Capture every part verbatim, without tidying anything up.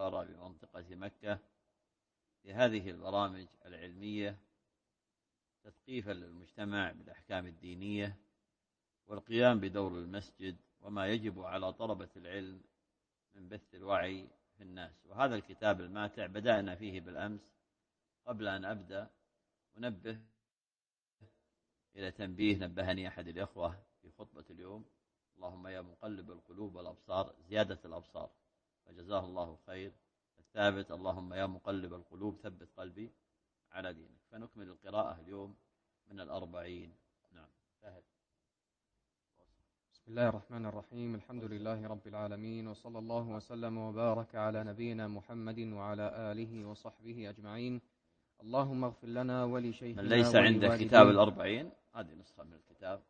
السفارة بمنطقة مكة لهذه البرامج العلمية تثقيفا للمجتمع بالأحكام الدينية والقيام بدور المسجد وما يجب على طلبة العلم من بث الوعي في الناس. وهذا الكتاب الماتع بدأنا فيه بالأمس. قبل أن أبدأ أنبه إلى تنبيه نبهني أحد الإخوة في خطبة اليوم: اللهم يا مقلب القلوب والأبصار، زيادة الأبصار، فجزاه الله خير. الثابت: اللهم يا مقلب القلوب ثبت قلبي على دينك. فنكمل القراءة اليوم من الأربعين. نعم، فهد. بسم الله الرحمن الرحيم. الحمد لله رب العالمين، وصلى الله وسلم وبارك على نبينا محمد وعلى آله وصحبه أجمعين. اللهم اغفر لنا ولشيخنا من ليس عنده كتاب الأربعين، هذه نسخة من الكتاب.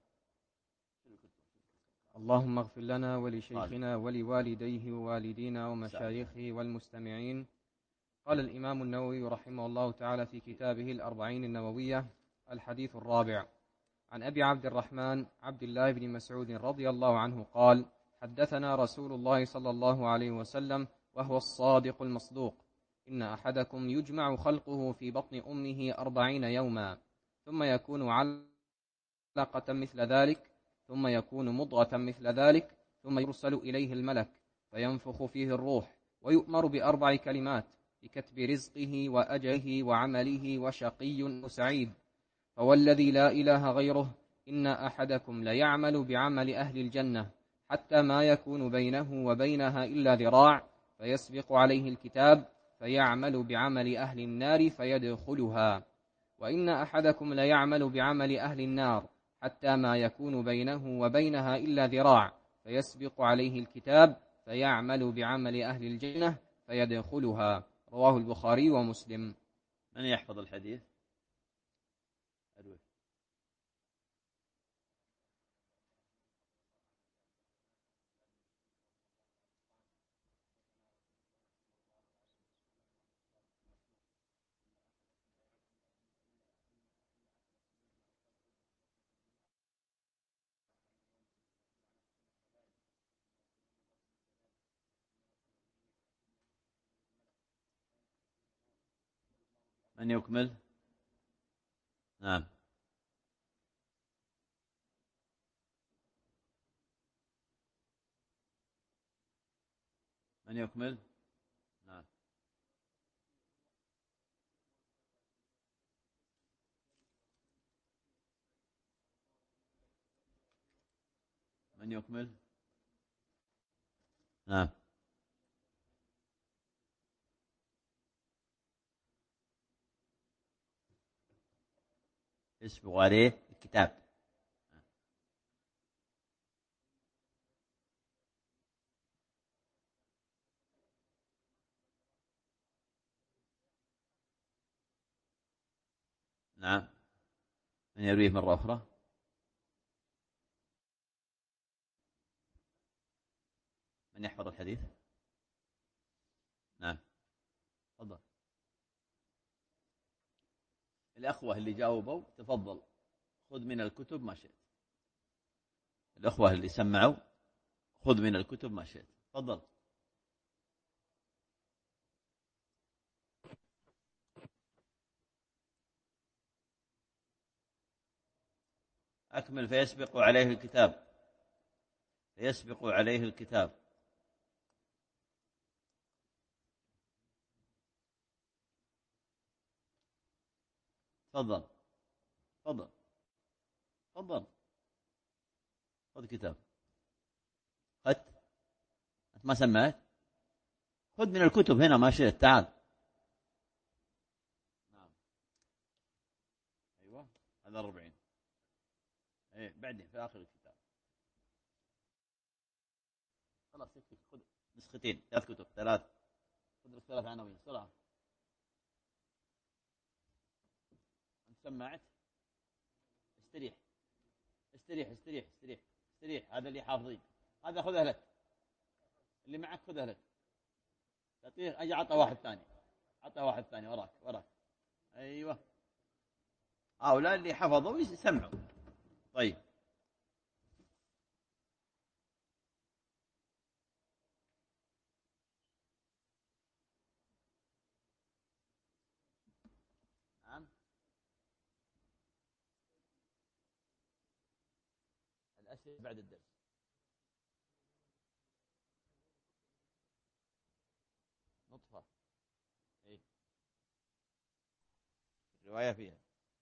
اللهم اغفر لنا ولشيخنا ولوالديه ووالدينا ومشايخه والمستمعين. قال الإمام النووي رحمه الله تعالى في كتابه الأربعين النووية: الحديث الرابع، عن أبي عبد الرحمن عبد الله بن مسعود رضي الله عنه قال: حدثنا رسول الله صلى الله عليه وسلم وهو الصادق المصدوق: إن أحدكم يجمع خلقه في بطن أمه أربعين يوما، ثم يكون علقة مثل ذلك، ثم يكون مضغة مثل ذلك، ثم يرسل إليه الملك فينفخ فيه الروح، ويؤمر بأربع كلمات: بكتب رزقه وأجله وعمله وشقي وسعيد. فوالذي لا إله غيره إن أحدكم ليعمل بعمل أهل الجنة حتى ما يكون بينه وبينها إلا ذراع، فيسبق عليه الكتاب فيعمل بعمل أهل النار فيدخلها. وإن أحدكم ليعمل بعمل أهل النار حتى ما يكون بينه وبينها إلا ذراع، فيسبق عليه الكتاب فيعمل بعمل أهل الجنة فيدخلها. رواه البخاري ومسلم. من يحفظ الحديث؟ أدوي. من يكمل؟ نعم. من يكمل؟ نعم. من يكمل؟ نعم. يسبق عليه الكتاب. نعم. من يرويه مرة أخرى؟ من يحفظ الحديث؟ نعم، تفضل. الأخوة اللي جاوبوا تفضل، خذ من الكتب ما شئت. الأخوة اللي سمعوا خذ من الكتب ما شئت. تفضل. أكمل. فيسبق عليه الكتاب. فيسبق عليه الكتاب. تفضل تفضل تفضل. خذ كتاب. خذت؟ أنت ما سمعت؟ خذ من الكتب هنا ما شئت. تعال. نعم. أيوة، هذا أربعين. إيه، بعدين في آخر الكتاب. خلاص يكفي. خذ نسختين، ثلاث كتب، ثلاث. خذ ثلاث عناوين بسرعة. أنت سمعت؟ استريح استريح استريح استريح استريح. هذا اللي حافظين، هذا خذه لك. اللي معك خذه لك. تعطيه، أجي عطى واحد ثاني. عطى واحد ثاني وراك وراك. أيوة، هؤلاء اللي حفظوا يسمعوا. طيب. تفسير بعد الدرس. نطفة إيه؟ الرواية فيها.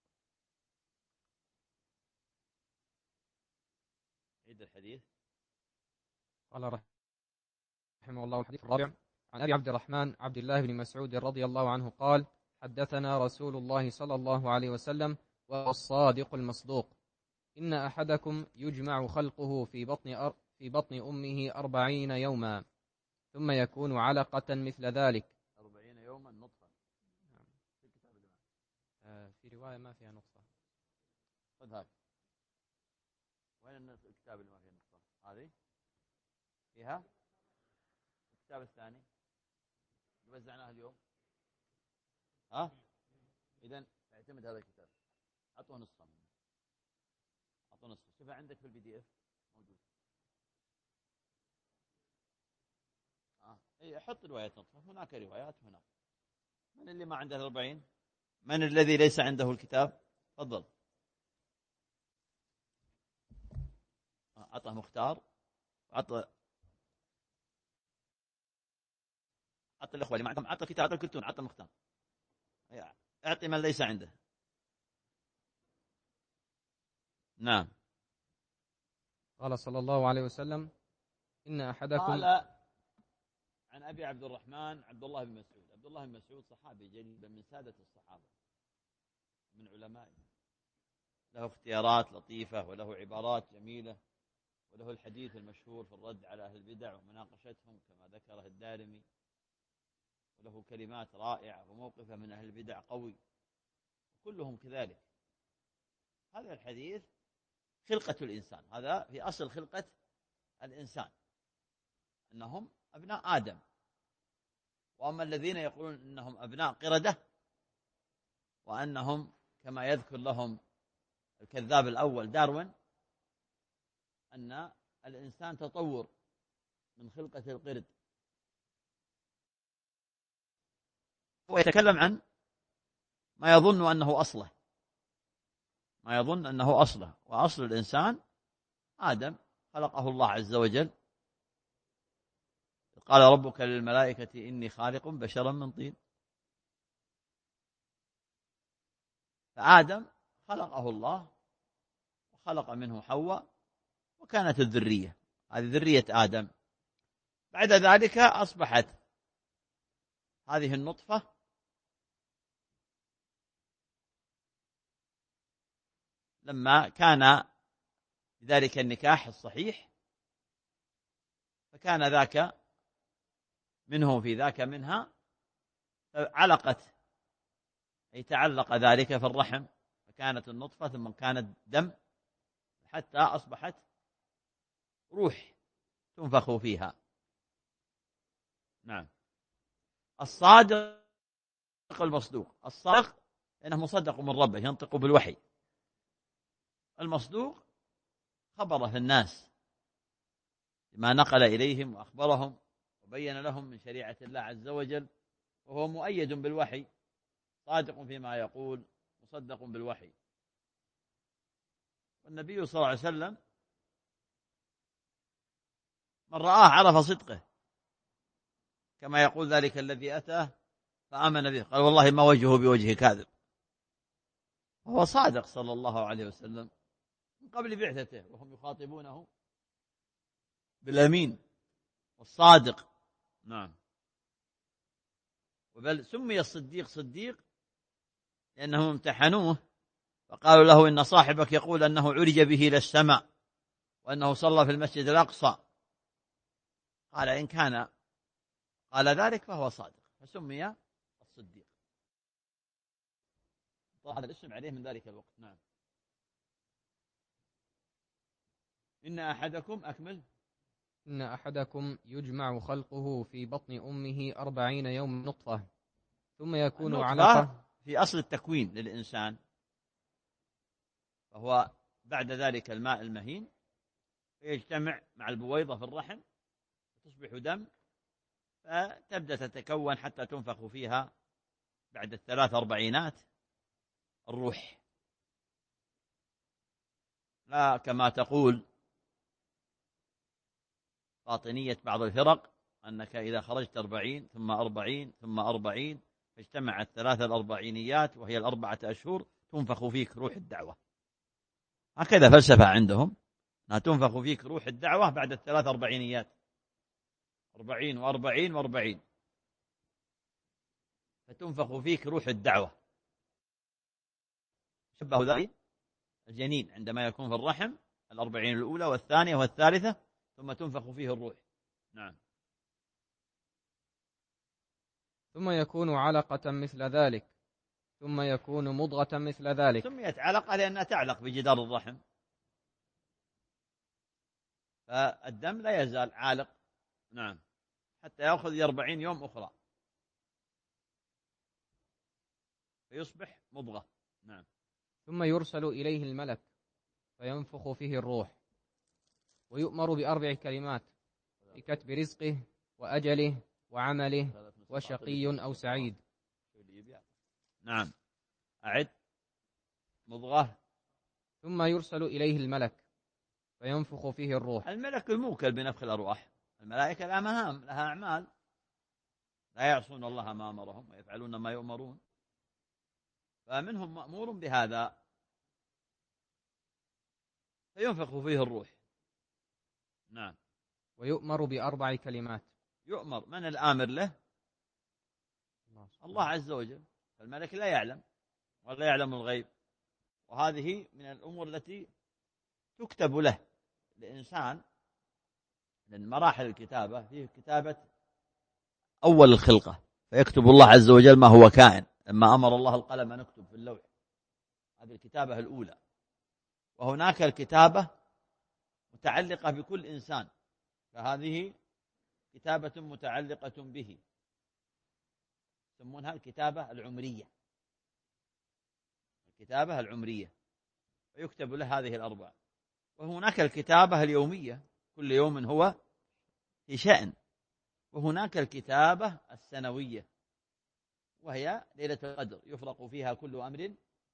عيد الحديث. قال رحمه الله الحديث الرابع عن أبي عبد الرحمن عبد الله بن مسعود رضي الله عنه قال حدثنا رسول الله صلى الله عليه وسلم وهو الصادق المصدوق إن أحدكم يجمع خلقه في بطن أر في بطن أمه أربعين يوما ثم يكون علقة مثل ذلك. أربعين يوما نطفة. في كتاب الإمام. آه في رواية ما فيها نطفة. خذ هذا. وين الكتاب اللي ما فيه نطفة؟ هذه فيها. الكتاب الثاني وزعناه اليوم. ها؟ إذن اعتمد هذا الكتاب. أعطوه نصفا. أعطوه نصفا. شوفها عندك في البي دي إف موجود. آه. إيه حط رواية نطفة. هناك روايات هناك. من اللي ما عنده الأربعين؟ من الذي ليس عنده الكتاب؟ تفضل. أعطه مختار. أعطه أعطى الأخوة اللي معكم. أعطى كتاب. أعطى الكرتون. أعطى مختار. أعطي من ليس عنده. نعم. قال صلى الله عليه وسلم إن أحدكم قال عن أبي عبد الرحمن عبد الله بن مسعود. عبد الله بن مسعود صحابي جليل من سادة الصحابة من علمائهم، له اختيارات لطيفة وله عبارات جميلة وله الحديث المشهور في الرد على أهل البدع ومناقشتهم كما ذكره الدارمي، وله كلمات رائعة وموقفه من أهل البدع قوي كلهم كذلك. هذا الحديث خلقة الإنسان، هذا في أصل خلقة الإنسان أنهم أبناء آدم، وأما الذين يقولون أنهم أبناء قردة وأنهم كما يذكر لهم الكذاب الأول داروين أن الإنسان تطور من خلقة القرد، هو يتكلم عن ما يظن أنه أصله، ما يظن أنه أصله، وأصل الإنسان آدم خلقه الله عز وجل. قال ربك للملائكة إني خالق بشرا من طين، فآدم خلقه الله وخلق منه حواء وكانت الذرية، هذه ذرية آدم. بعد ذلك أصبحت هذه النطفة لما كان ذلك النكاح الصحيح فكان ذاك منه في ذاك منها، علقت أي تعلق ذلك في الرحم فكانت النطفة ثم كانت دم حتى أصبحت روح تنفخ فيها. نعم. الصادق المصدوق، الصادق لأنه مصدق من ربه ينطق بالوحي، المصدوق خبره الناس ما نقل إليهم وأخبرهم وبين لهم من شريعة الله عز وجل، وهو مؤيد بالوحي، صادق فيما يقول مصدق بالوحي. والنبي صلى الله عليه وسلم من رآه عرف صدقه، كما يقول ذلك الذي أتاه فآمن به قال والله ما وجهه بوجه كاذب، وهو صادق صلى الله عليه وسلم من قبل بعثته وهم يخاطبونه بالأمين والصادق. نعم. وبل سمي الصديق صديق لأنهم امتحنوه فقالوا له إن صاحبك يقول أنه عرج به إلى السماء وأنه صلى في المسجد الأقصى، قال إن كان قال ذلك فهو صادق فسمي الصديق، طلع هذا الاسم عليه من ذلك الوقت. نعم. إن أحدكم أكمل إن أحدكم يجمع خلقه في بطن أمه أربعين يوم نطفة ثم يكون علقة في أصل التكوين للإنسان، فهو بعد ذلك الماء المهين يجتمع مع البويضة في الرحم تصبح دم فتبدأ تتكون حتى تنفخ فيها بعد الثلاث أربعينات الروح، لا كما تقول باطنية بعض الفرق أنك إذا خرجت أربعين ثم أربعين ثم أربعين فاجتمعت ثلاث الأربعينيات وهي الأربعة أشهر تنفخ فيك روح الدعوة. هكذا فلسفة عندهم، أنها تنفخ فيك روح الدعوة بعد الثلاث أربعينيات، أربعين وأربعين وأربعين، فتنفخ فيك روح الدعوة. شبه ذلك الجنين عندما يكون في الرحم، الأربعين الأولى والثانية والثالثة، ثم تنفخ فيه الروح. نعم. ثم يكون علقة مثل ذلك، ثم يكون مضغة مثل ذلك. سميت علقة لأنها تعلق بجدار الرحم، فالدم لا يزال عالق. نعم، حتى يأخذ أربعين يوم أخرى فيصبح مضغة. نعم. ثم يرسل إليه الملك فينفخ فيه الروح، ويؤمر بأربع كلمات بكتب رزقه وأجله وعمله وشقي أو سعيد. نعم، أعد. مضغة. ثم يرسل إليه الملك فينفخ فيه الروح. الملك الموكل بنفخ الأرواح. الملائكة لها مهام، لها أعمال، لا يعصون الله ما أمرهم ويفعلون ما يؤمرون، فمنهم مأمور بهذا فينفخ فيه الروح. نعم. ويؤمر بأربع كلمات. يؤمر، من الآمر له؟ الله عز وجل. فالملك لا يعلم ولا يعلم الغيب، وهذه من الأمور التي تكتب له الإنسان. لأن مراحل الكتابة فيه كتابة أول الخلقة، فيكتب الله عز وجل ما هو كائن. لما أمر الله القلم أن نكتب في اللوح، هذه الكتابة الأولى. وهناك الكتابة متعلقة بكل إنسان، فهذه كتابة متعلقة به، يسمونها الكتابة العمرية. الكتابة العمرية ويكتب له هذه الأربع. وهناك الكتابة اليومية، كل يوم هو في شأن. وهناك الكتابة السنوية، وهي ليلة القدر يفرق فيها كل أمر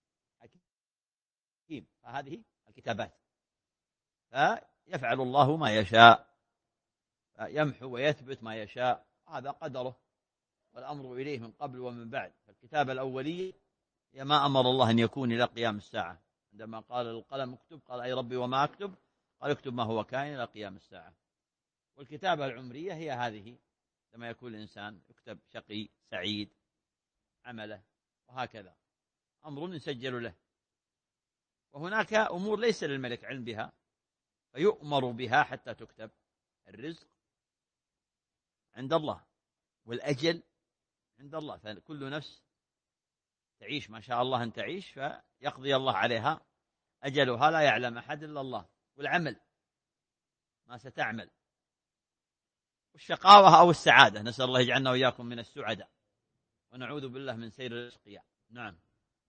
حكيم. فهذه الكتابات، فيفعل الله ما يشاء، يمحو ويثبت ما يشاء، هذا قدره والأمر إليه من قبل ومن بعد. فالكتابة الأولية هي ما أمر الله أن يكون إلى قيام الساعة. عندما قال القلم اكتب، قال أي ربي وما أكتب؟ قال اكتب ما هو كائن إلى قيام الساعة. والكتابة العمرية هي هذه، لما يكون الإنسان يكتب شقي سعيد عمله، وهكذا أمر يسجل له. وهناك أمور ليس للملك علم بها فيؤمر بها حتى تكتب. الرزق عند الله، والأجل عند الله، فكل نفس تعيش ما شاء الله أن تعيش فيقضي الله عليها أجلها، لا يعلم أحد إلا الله. والعمل ما ستعمل، والشقاوة أو السعادة، نسأل الله يجعلنا وإياكم من السعداء ونعوذ بالله من سير الأشقياء. نعم.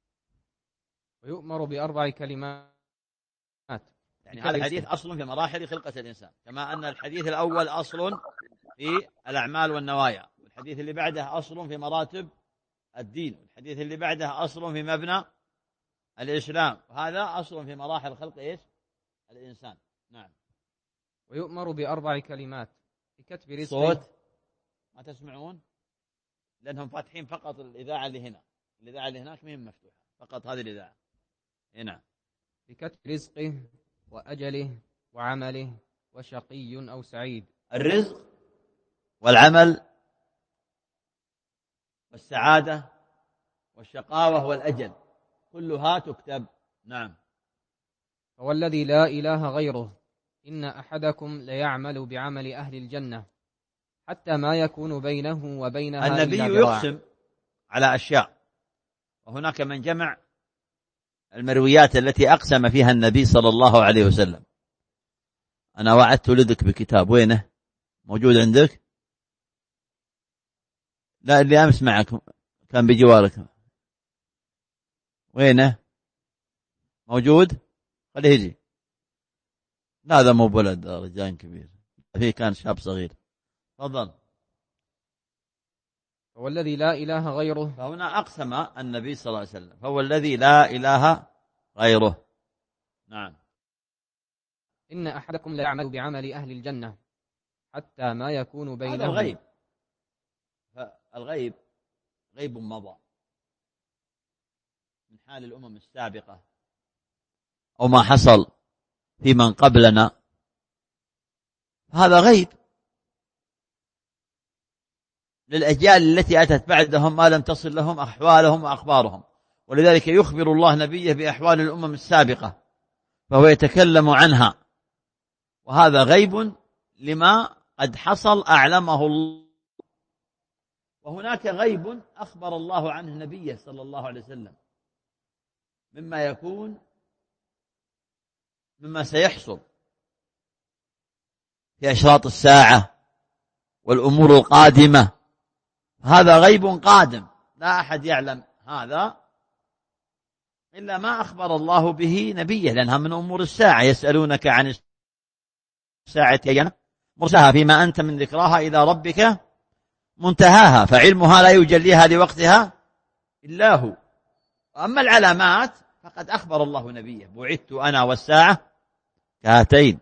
ويؤمر بأربع كلمات. يعني هذا الحديث أصل في مراحل خلقة الإنسان، كما أن الحديث الأول أصل في الأعمال والنوايا، والحديث اللي بعده أصل في مراتب الدين، والحديث اللي بعده أصل في مبنى الإسلام، وهذا أصل في مراحل خلق إيش؟ الإنسان. نعم. ويؤمر بأربع كلمات بكتب رزقه. صوت ما تسمعون لأنهم فاتحين فقط الإذاعة اللي هنا، الإذاعة اللي هناك مهم مفتوحة، فقط هذه الإذاعة هنا. بكتب رزقه وأجله وعمله وشقي أو سعيد. الرزق والعمل والسعادة والشقاوة والأجل كلها تكتب. نعم. فوالذي لا إله غيره إن أحدكم ليعمل بعمل أهل الجنة حتى ما يكون بينه وبينها إلا النبي ذراع. يقسم على أشياء، وهناك من جمع المرويات التي أقسم فيها النبي صلى الله عليه وسلم. أنا وعدت لدك بكتاب، وينه؟ موجود عندك؟ لا، اللي أمس معك كان بجوارك، وينه؟ موجود؟ خليه يجي. لا، هذا مو بولد، رجال كبير، فيه كان شاب صغير. تفضل. فوالذي لا إله غيره. فهنا أقسم النبي صلى الله عليه وسلم، فهو الذي لا إله غيره. نعم. إن أحدكم لا يعمل بعمل أهل الجنة حتى ما يكون بينهم. هذا الغيب. فالغيب غيب مضى من حال الأمم السابقة أو ما حصل في من قبلنا، هذا غيب للأجيال التي أتت بعدهم ما لم تصل لهم أحوالهم وأخبارهم، ولذلك يخبر الله نبيه بأحوال الأمم السابقة فهو يتكلم عنها، وهذا غيب لما قد حصل أعلمه الله. وهناك غيب أخبر الله عنه نبيه صلى الله عليه وسلم مما يكون مما سيحصل في أشراط الساعة والأمور القادمة، هذا غيب قادم لا أحد يعلم هذا إلا ما أخبر الله به نبيه، لأنها من أمور الساعة. يسألونك عن الساعة أيان مرساها فيما أنت من ذكراها إلى ربك منتهاها، فعلمها لا يجليها لوقتها إلا هو. أما العلامات فقد أخبر الله نبيه بعثت أنا والساعة كهاتين،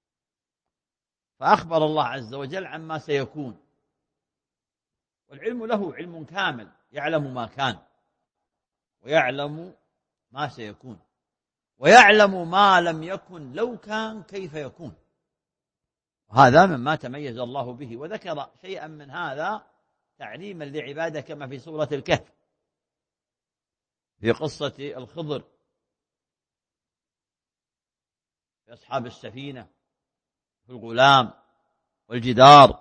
فأخبر الله عز وجل عما سيكون، والعلم له علم كامل، يعلم ما كان ويعلم ما سيكون ويعلم ما لم يكن لو كان كيف يكون، وهذا مما تميز الله به. وذكر شيئا من هذا تعليما لعباده كما في سورة الكهف في قصة الخضر في أصحاب السفينة في الغلام والجدار،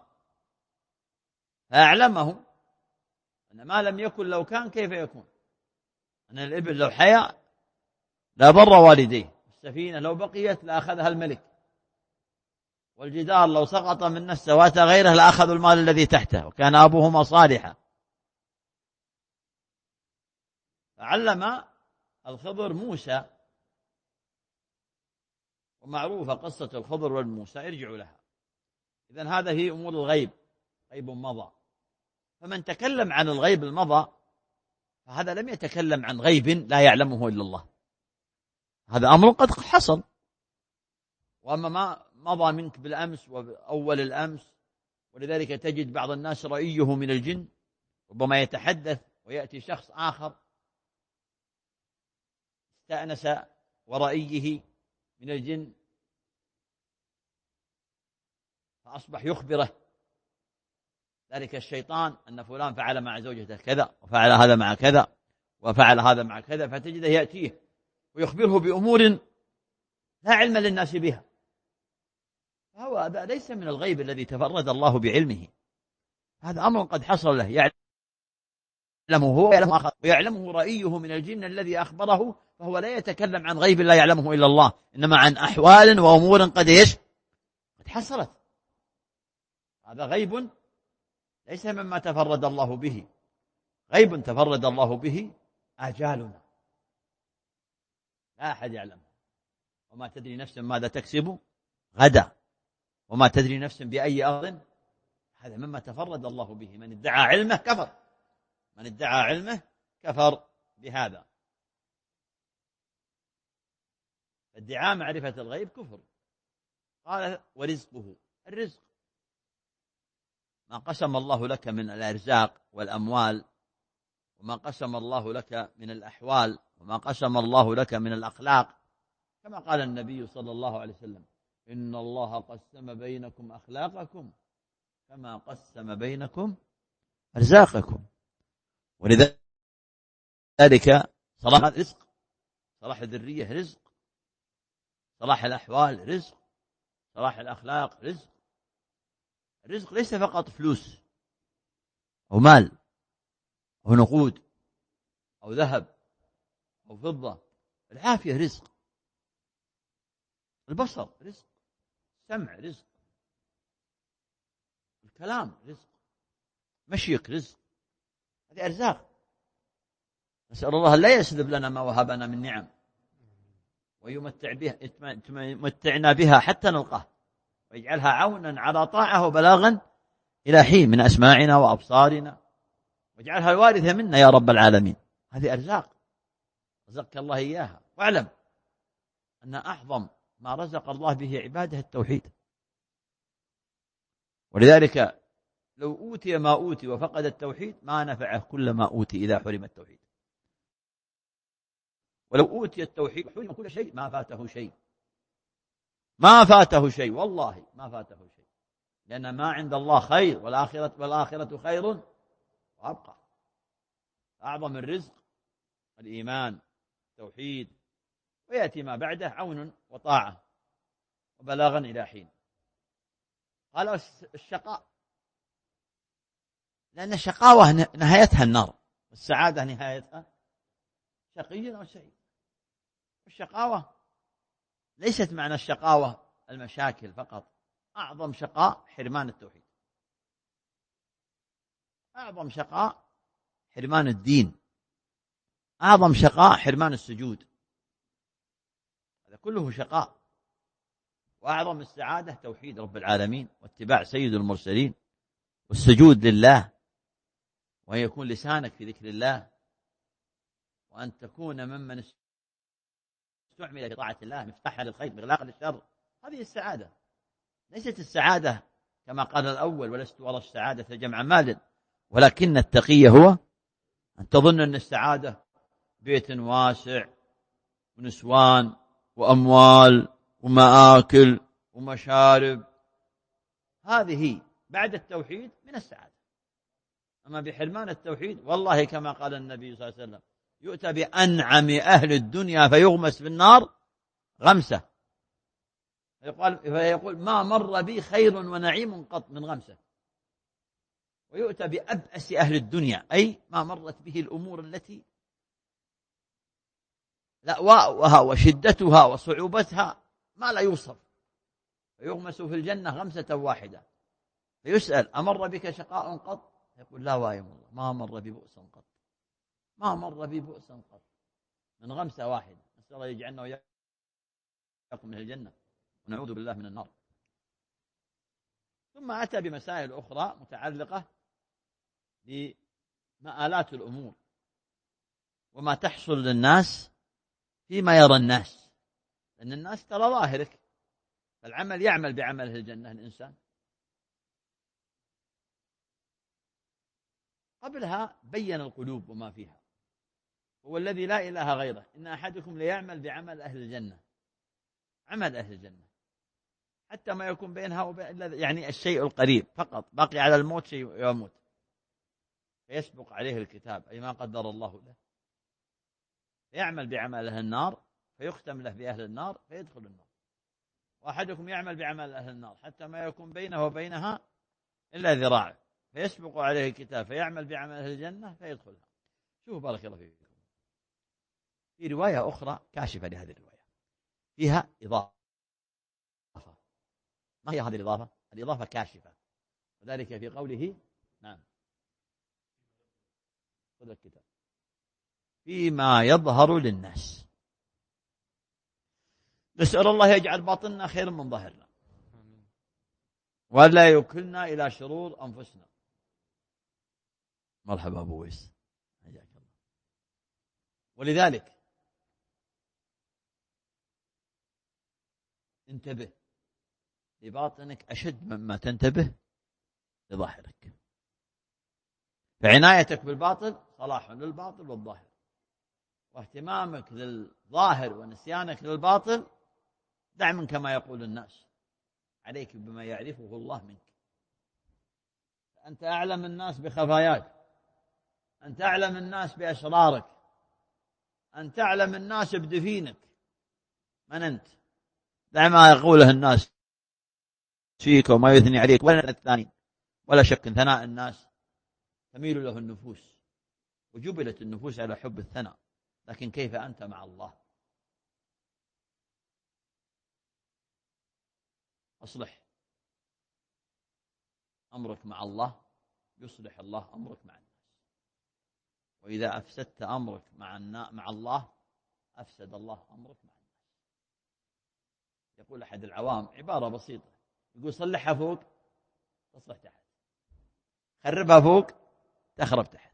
فأعلمهم أن ما لم يكن لو كان كيف يكون، أن الإبل لو حيا لا بر والديه، السفينة لو بقيت لأخذها الملك، والجدار لو سقط من نفسه واتى غيره لأخذوا المال الذي تحته، وكان أبوهما صالحا. فعلم الخضر موسى، ومعروفة قصة الخضر والموسى يرجعوا لها. إذن هذا هي أمور الغيب، غيب مضى. فمن تكلم عن الغيب المضى فهذا لم يتكلم عن غيب لا يعلمه إلا الله، هذا أمر قد حصل. وأما ما مضى منك بالأمس وأول الأمس، ولذلك تجد بعض الناس رأيه من الجن ربما يتحدث ويأتي شخص آخر استأنس ورأيه من الجن فأصبح يخبره ذلك الشيطان أن فلان فعل مع زوجته كذا وفعل هذا مع كذا وفعل هذا مع كذا، فتجده يأتيه ويخبره بأمور لا علم للناس بها. فهو هذا ليس من الغيب الذي تفرد الله بعلمه، هذا أمر قد حصل له، يعلمه هو ويعلمه رأيه من الجن الذي أخبره، فهو لا يتكلم عن غيب لا يعلمه إلا الله، إنما عن أحوال وأمور قد إيش قد حصلت. هذا غيب ليس مما تفرد الله به، غيب تفرد الله به آجالنا لا أحد يعلم، وما تدري نفس ماذا تكسب غدا وما تدري نفس بأي أرض، هذا مما تفرد الله به. من ادعى علمه كفر، من ادعى علمه كفر بهذا. ادعاء معرفة الغيب كفر. قال ورزقه، الرزق ما قسم الله لك من الأرزاق والأموال، وما قسم الله لك من الأحوال، وما قسم الله لك من الأخلاق، كما قال النبي صلى الله عليه وسلم إن الله قسم بينكم أخلاقكم كما قسم بينكم أرزاقكم. ولذلك صلاح رزق، صلاح الذرية رزق، صلاح الأحوال رزق، صلاح الأخلاق رزق. الرزق ليس فقط فلوس أو مال أو نقود أو ذهب أو فضة، العافية رزق، البصر رزق، السمع رزق، الكلام رزق، مشيك رزق، هذه أرزاق. نسأل الله لا يسلب لنا ما وهبنا من نعم ويمتع بها يمتعنا بها حتى نلقاه، ويجعلها عونا على طاعة وبلاغا إلى حين من أسماعنا وأبصارنا، واجعلها الوارثة منا يا رب العالمين. هذه أرزاق رزقك الله إياها. واعلم أن أعظم ما رزق الله به عباده التوحيد، ولذلك لو أوتي ما أوتي وفقد التوحيد ما نفعه كل ما أوتي إذا حرم التوحيد. ولو أوتي التوحيد وحرم كل شيء ما فاته شيء، ما فاته شيء، والله ما فاته شيء، لأن ما عند الله خير، والآخرة, والآخرة خير وأبقى. أعظم الرزق الإيمان التوحيد، ويأتي ما بعده عون وطاعة وبلاغا إلى حين. قال الشقاء، لأن الشقاوة نهايتها النار، والسعادة نهايتها شقي أو سعيد. الشقاوة ليست معنى الشقاوة المشاكل فقط، أعظم شقاء حرمان التوحيد، أعظم شقاء حرمان الدين، أعظم شقاء حرمان السجود، هذا كله شقاء. وأعظم السعادة توحيد رب العالمين واتباع سيد المرسلين والسجود لله، وأن يكون لسانك في ذكر الله، وأن تكون ممن استعمل لطاعة الله مفتاحا للخير مغلاقا للشر. هذه السعادة، ليست السعادة كما قال الأول ولست أرى السعادة جمع مال، ولكن التقي هو أن تظن أن السعادة بيت واسع ونسوان وأموال ومآكل ومشارب، هذه بعد التوحيد من السعادة. أما بحرمان التوحيد والله كما قال النبي صلى الله عليه وسلم يؤتى بأنعم أهل الدنيا فيغمس في النار غمسة، فيقول, فيقول ما مر بي خير ونعيم قط من غمسة. ويؤتى بأبأس أهل الدنيا، أي ما مرت به الأمور التي لأواؤها وشدتها وصعوبتها ما لا يوصف، فيغمس في الجنة غمسة واحدة. فيسأل أمر بك شقاء قط؟ يقول لا وايم الله ما مر بي بؤس قط، ما مر بي بؤس قط، من غمسة واحدة. نسأل الله يجعلنا وإياكم من الجنة ونعوذ بالله من النار. ثم أتى بمسائل أخرى متعلقة بمآلات الأمور وما تحصل للناس فيما يرى الناس، لأن الناس ترى ظاهرك، فالعمل يعمل بعمله الجنة الإنسان. قبلها بين القلوب وما فيها، هو الذي لا إله غيره، إن أحدكم ليعمل بعمل أهل الجنة، عمل أهل الجنة حتى ما يكون بينها وبين يعني الشيء القريب فقط، باقي على الموت شيء يموت فيسبق عليه الكتاب أي ما قدر الله له، يعمل بعمل أهل النار فيختم له بأهل النار فيدخل النار. وأحدكم يعمل بعمل أهل النار حتى ما يكون بينه وبينها إلا ذراع فيسبق عليه الكتاب فيعمل بعمل أهل الجنة فيدخلها. شوفوا بارك الله فيكم، في رواية أخرى كاشفة لهذه الرواية فيها إضافة. ما هي هذه الإضافة؟ الإضافة كاشفة، وذلك في قوله نعم خذ الكتاب فيما يظهر للناس. نسأل الله يجعل باطننا خيرا من ظاهرنا ولا يوكلنا إلى شرور أنفسنا. مرحبا أبو ويس حياك الله. ولذلك انتبه لباطنك أشد مما تنتبه لظاهرك، فعنايتك بالباطل صلاح للباطل والظاهر، واهتمامك للظاهر ونسيانك للباطل دع من كما يقول الناس، عليك بما يعرفه الله منك. أنت أعلم الناس بخفاياك، أنت أعلم الناس بأسرارك، أنت أعلم الناس بدفينك. من أنت؟ دع ما يقوله الناس فيك وما يثني عليك ولا الثاني، ولا شك ثناء الناس تميل له النفوس، وجبلت النفوس على حب الثناء، لكن كيف أنت مع الله؟ أصلح أمرك مع الله يصلح الله أمرك مع الناس، وإذا أفسدت أمرك مع مع الله أفسد الله أمرك مع الناس. يقول أحد العوام عبارة بسيطة، يقول صلحها فوق تصلح تحت، خربها فوق تخرب تحت.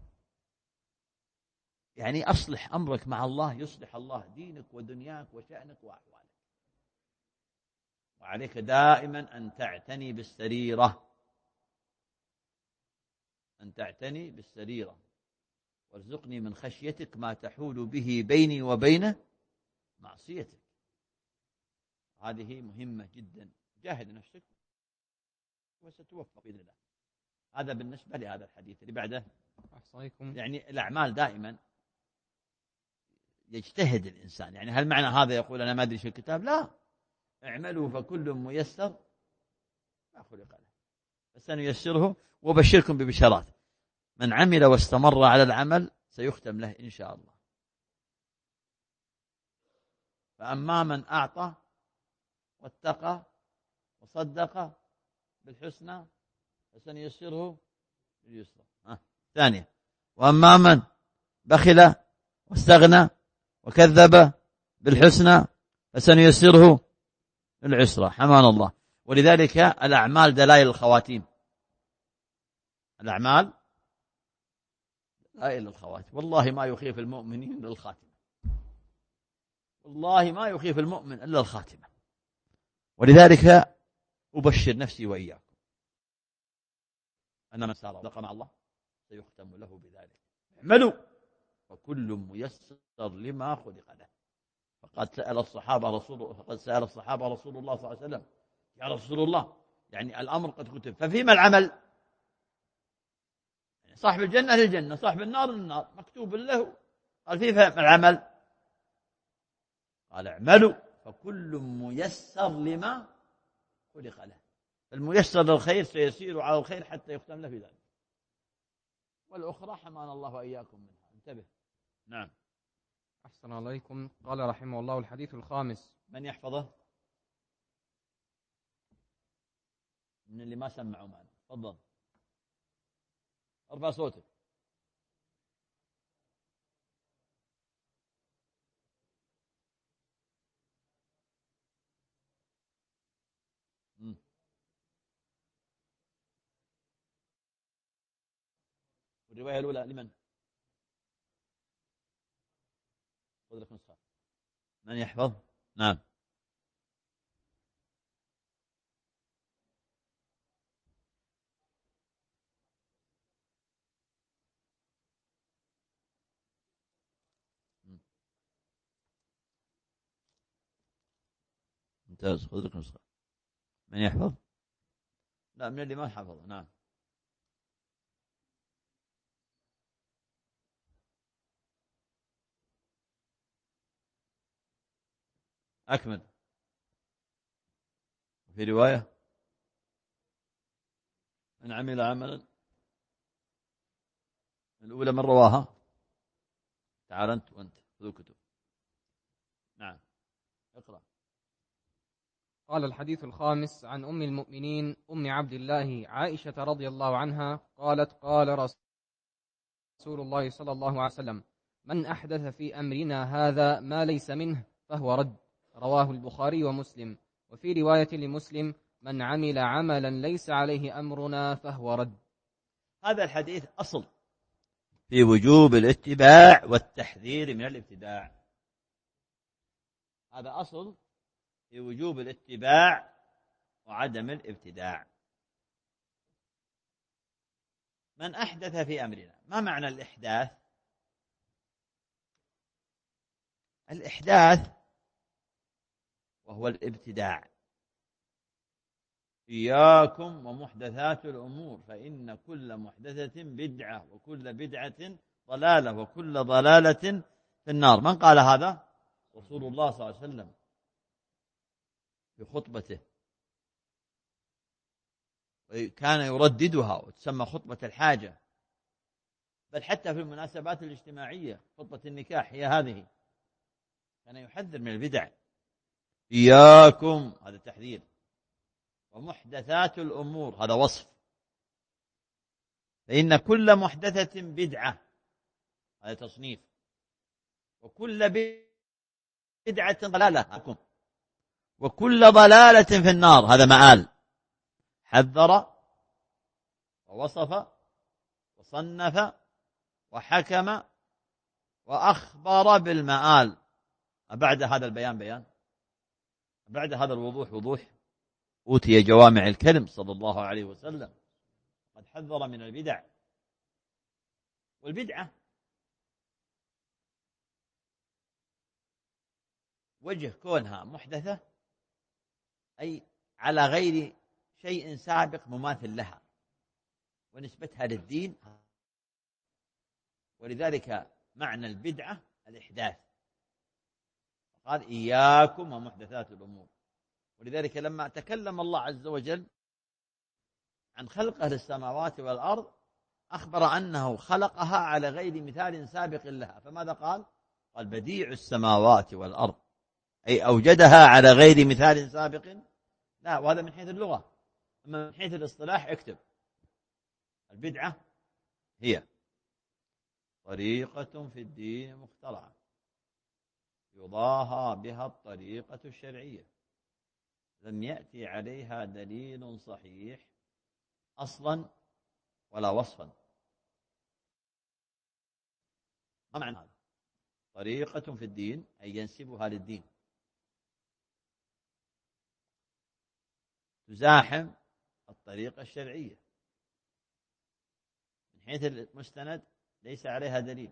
يعني أصلح أمرك مع الله يصلح الله دينك ودنياك وشأنك وأحوالك. وعليك دائما أن تعتني بالسريرة، أن تعتني بالسريرة، وارزقني من خشيتك ما تحول به بيني وبين معصيتك. هذه مهمة جدا. جاهد نفسك وستوفق بإذن الله. هذا بالنسبة لهذا الحديث. اللي بعده أحصيكم. يعني الأعمال دائما يجتهد الإنسان. يعني هل معنى هذا يقول أنا ما أدري في الكتاب؟ لا، اعملوا فكل ميسر ما خلق له فسنيسره وبشركم ببشارات. من عمل واستمر على العمل سيختم له إن شاء الله. فأما من أعطى واتقى وصدق بالحسنى فسنيسره لليسرى. ثانية، وأما من بخل واستغنى وكذب بالحسنى فسنيسره للعسرى. حمان الله. ولذلك الأعمال دلائل الخواتيم. الأعمال دلائل الخواتيم. والله ما يخيف المؤمنين إلا الخاتمة. والله ما يخيف المؤمن إلا الخاتمة. ولذلك أبشر نفسي وإياكم أن من سار صدق مع الله سيختم له بذلك. اعملوا وكل ميسر لما خلق له. فقد سأل الصحابة رسول فقد سأل الصحابة رسول الله صلى الله عليه وسلم يا رسول الله، يعني الأمر قد كتب، ففيما العمل؟ يعني صاحب الجنة للجنة، صاحب النار للنار، مكتوب له. قال فيما العمل؟ قال اعملوا فكل ميسر لما خلق له. الميسر للخير سيسير على الخير حتى يختم له في ذلك. والأخرى حمانا الله وإياكم منها. انتبه. نعم. أحسن عليكم. قال رحمه الله الحديث الخامس. من يحفظه من اللي ما سمعوا معنا؟ تفضل ارفع صوتك. الرواية الأولى لمن؟ خذ لك نسخة. من يحفظ؟ نعم. ممتاز. خذ لك نسخة. من يحفظ؟ لا، من اللي ما حفظ. نعم. أكمل. في رواية من عمل عملا. الأولى من رواها. تعال أنت وأنت خذوا كتب. نعم اقرأ. قال الحديث الخامس عن أم المؤمنين أم عبد الله عائشة رضي الله عنها قالت قال رسول الله صلى الله عليه وسلم من أحدث في أمرنا هذا ما ليس منه فهو رد. رواه البخاري ومسلم. وفي رواية لمسلم من عمل عملا ليس عليه أمرنا فهو رد. هذا الحديث أصل في وجوب الاتباع والتحذير من الابتداع. هذا أصل في وجوب الاتباع وعدم الابتداع. من أحدث في أمرنا. ما معنى الإحداث؟ الإحداث وهو الابتداع. إياكم ومحدثات الأمور فإن كل محدثة بدعة وكل بدعة ضلالة وكل ضلالة في النار. من قال هذا؟ رسول الله صلى الله عليه وسلم في خطبته، كان يرددها وتسمى خطبة الحاجة. بل حتى في المناسبات الاجتماعية خطبة النكاح هي هذه. كان يحذر من البدع. إياكم هذا تحذير، ومحدثات الأمور هذا وصف. فإن كل محدثة بدعة هذا تصنيف، وكل بدعة ضلالة، وكل ضلالة في النار هذا مآل. حذر ووصف وصنف وحكم وأخبر بالمآل. بعد هذا البيان بيان، بعد هذا الوضوح وضوح. أوتي جوامع الكلم صلى الله عليه وسلم. قد حذر من البدع والبدعة وجه كونها محدثة أي على غير شيء سابق مماثل لها ونسبتها للدين، ولذلك معنى البدعة الإحداث. قال إياكم ومحدثات الأمور. ولذلك لما تكلم الله عز وجل عن خلقه للسماوات والأرض أخبر أنه خلقها على غير مثال سابق لها، فماذا قال؟ قال بديع السماوات والأرض، أي أوجدها على غير مثال سابق. لا، وهذا من حيث اللغة. أما من حيث الاصطلاح اكتب: البدعة هي طريقة في الدين مخترعة يضاهى بها الطريقة الشرعية لم يأتي عليها دليل صحيح أصلا ولا وصفا. ما معنى هذا؟ طريقة في الدين أي ينسبها للدين، تزاحم الطريقة الشرعية من حيث المستند ليس عليها دليل،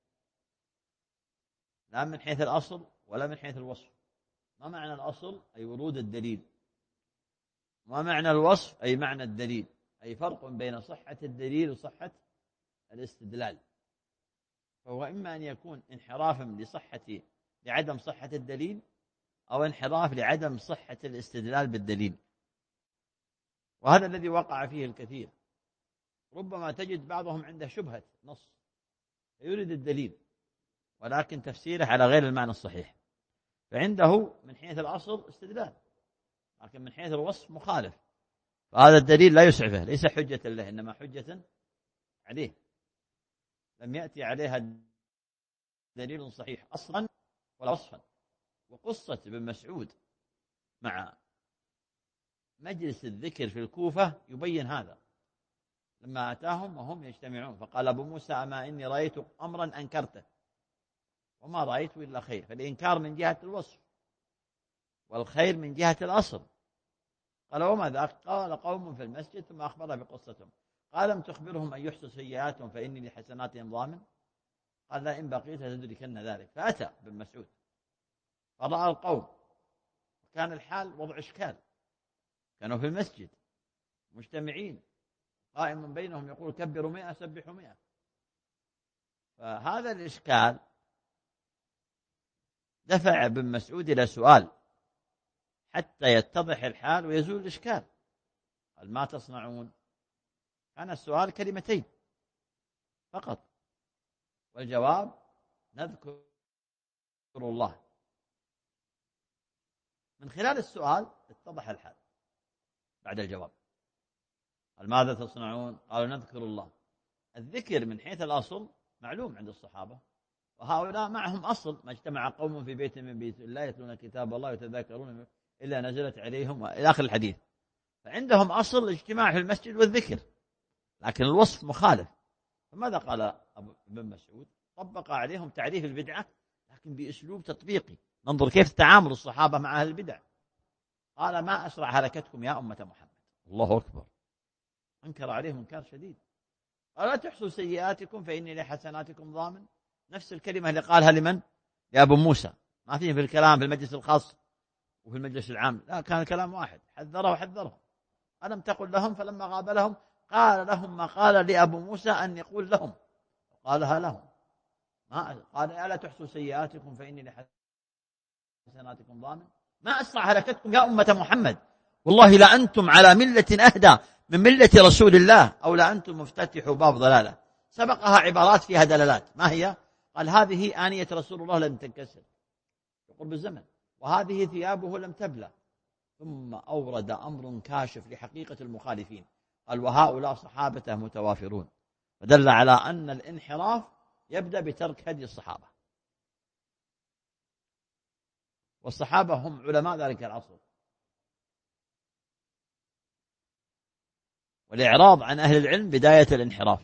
لا من حيث الأصل ولا من حيث الوصف. ما معنى الأصل؟ أي ورود الدليل. ما معنى الوصف؟ أي معنى الدليل، أي فرق بين صحة الدليل وصحة الاستدلال. فهو إما أن يكون انحرافا لصحة لعدم صحة الدليل، أو انحراف لعدم صحة الاستدلال بالدليل. وهذا الذي وقع فيه الكثير. ربما تجد بعضهم عنده شبهة نص يريد الدليل ولكن تفسيره على غير المعنى الصحيح، فعنده من حيث الأصل استدلال لكن من حيث الوصف مخالف، فهذا الدليل لا يسعفه، ليس حجة له إنما حجة عليه، لم يأتي عليها دليل صحيح أصلا ولا وصفا. وقصة ابن مسعود مع مجلس الذكر في الكوفة يبين هذا. لما أتاهم وهم يجتمعون فقال أبو موسى: أما إني رأيت أمرا أنكرته وما رأيت إلا خير. فالإنكار من جهة الوصف والخير من جهة الأصل. قال: وما ذاك؟ قال: قوم في المسجد، ثم أخبر بقصتهم. قال: لم تخبرهم أن يحصوا سيئاتهم فإني لحسناتهم ضامن؟ قال: لا، إن بقيت تدركن ذلك. فأتى ابن مسعود فرأى القوم، وكان الحال وضع إشكال، كانوا في المسجد مجتمعين، قائم من بينهم يقول: كبروا مئة سبحوا مئة. فهذا الإشكال دفع ابن مسعود إلى سؤال حتى يتضح الحال ويزول الإشكال. قال: ما تصنعون؟ كان السؤال كلمتين فقط، والجواب: نذكر الله. من خلال السؤال اتضح الحال بعد الجواب. قال: ماذا تصنعون؟ قالوا: نذكر الله. الذكر من حيث الأصل معلوم عند الصحابة، وهؤلاء معهم أصل: ما اجتمع قوم في بيت من بيت الله يتلون كتاب الله ويتذاكرون إلا نزلت عليهم، إلى آخر الحديث. فعندهم أصل الاجتماع في المسجد والذكر، لكن الوصف مخالف. فماذا قال ابن مسعود؟ طبق عليهم تعريف البدعة لكن بأسلوب تطبيقي. ننظر كيف تعامل الصحابة مع أهل البدع. قال: ما أسرع هلكتكم يا أمة محمد. الله أكبر، أنكر عليهم إنكار شديد. قال: لا تحصوا سيئاتكم فإني لحسناتكم ضامن. نفس الكلمة اللي قالها لمن؟ لأبو موسى. ما فيه في الكلام في المجلس الخاص وفي المجلس العام، لا، كان الكلام واحد، حذره وحذرهم. ألم تقل لهم؟ فلما قابلهم قال لهم ما قال لأبو موسى أن يقول لهم، قالها لهم. ما قال: ألا تحصوا سيئاتكم فإني لحسناتكم ضامن. ما أسرع هلكتكم يا أمة محمد، والله لأنتم على ملة أهدى من ملة رسول الله، أو لأنتم مفتتحوا باب ضلالة. سبقها عبارات فيها دلالات. ما هي؟ قال: هذه آنية رسول الله لم تنكسر يقول بالزمن، وهذه ثيابه لم تبلى. ثم أورد أمر كاشف لحقيقة المخالفين. قال: وهؤلاء صحابته متوافرون. فدل على أن الانحراف يبدأ بترك هدي الصحابة، والصحابة هم علماء ذلك العصر. والإعراض عن أهل العلم بداية الانحراف.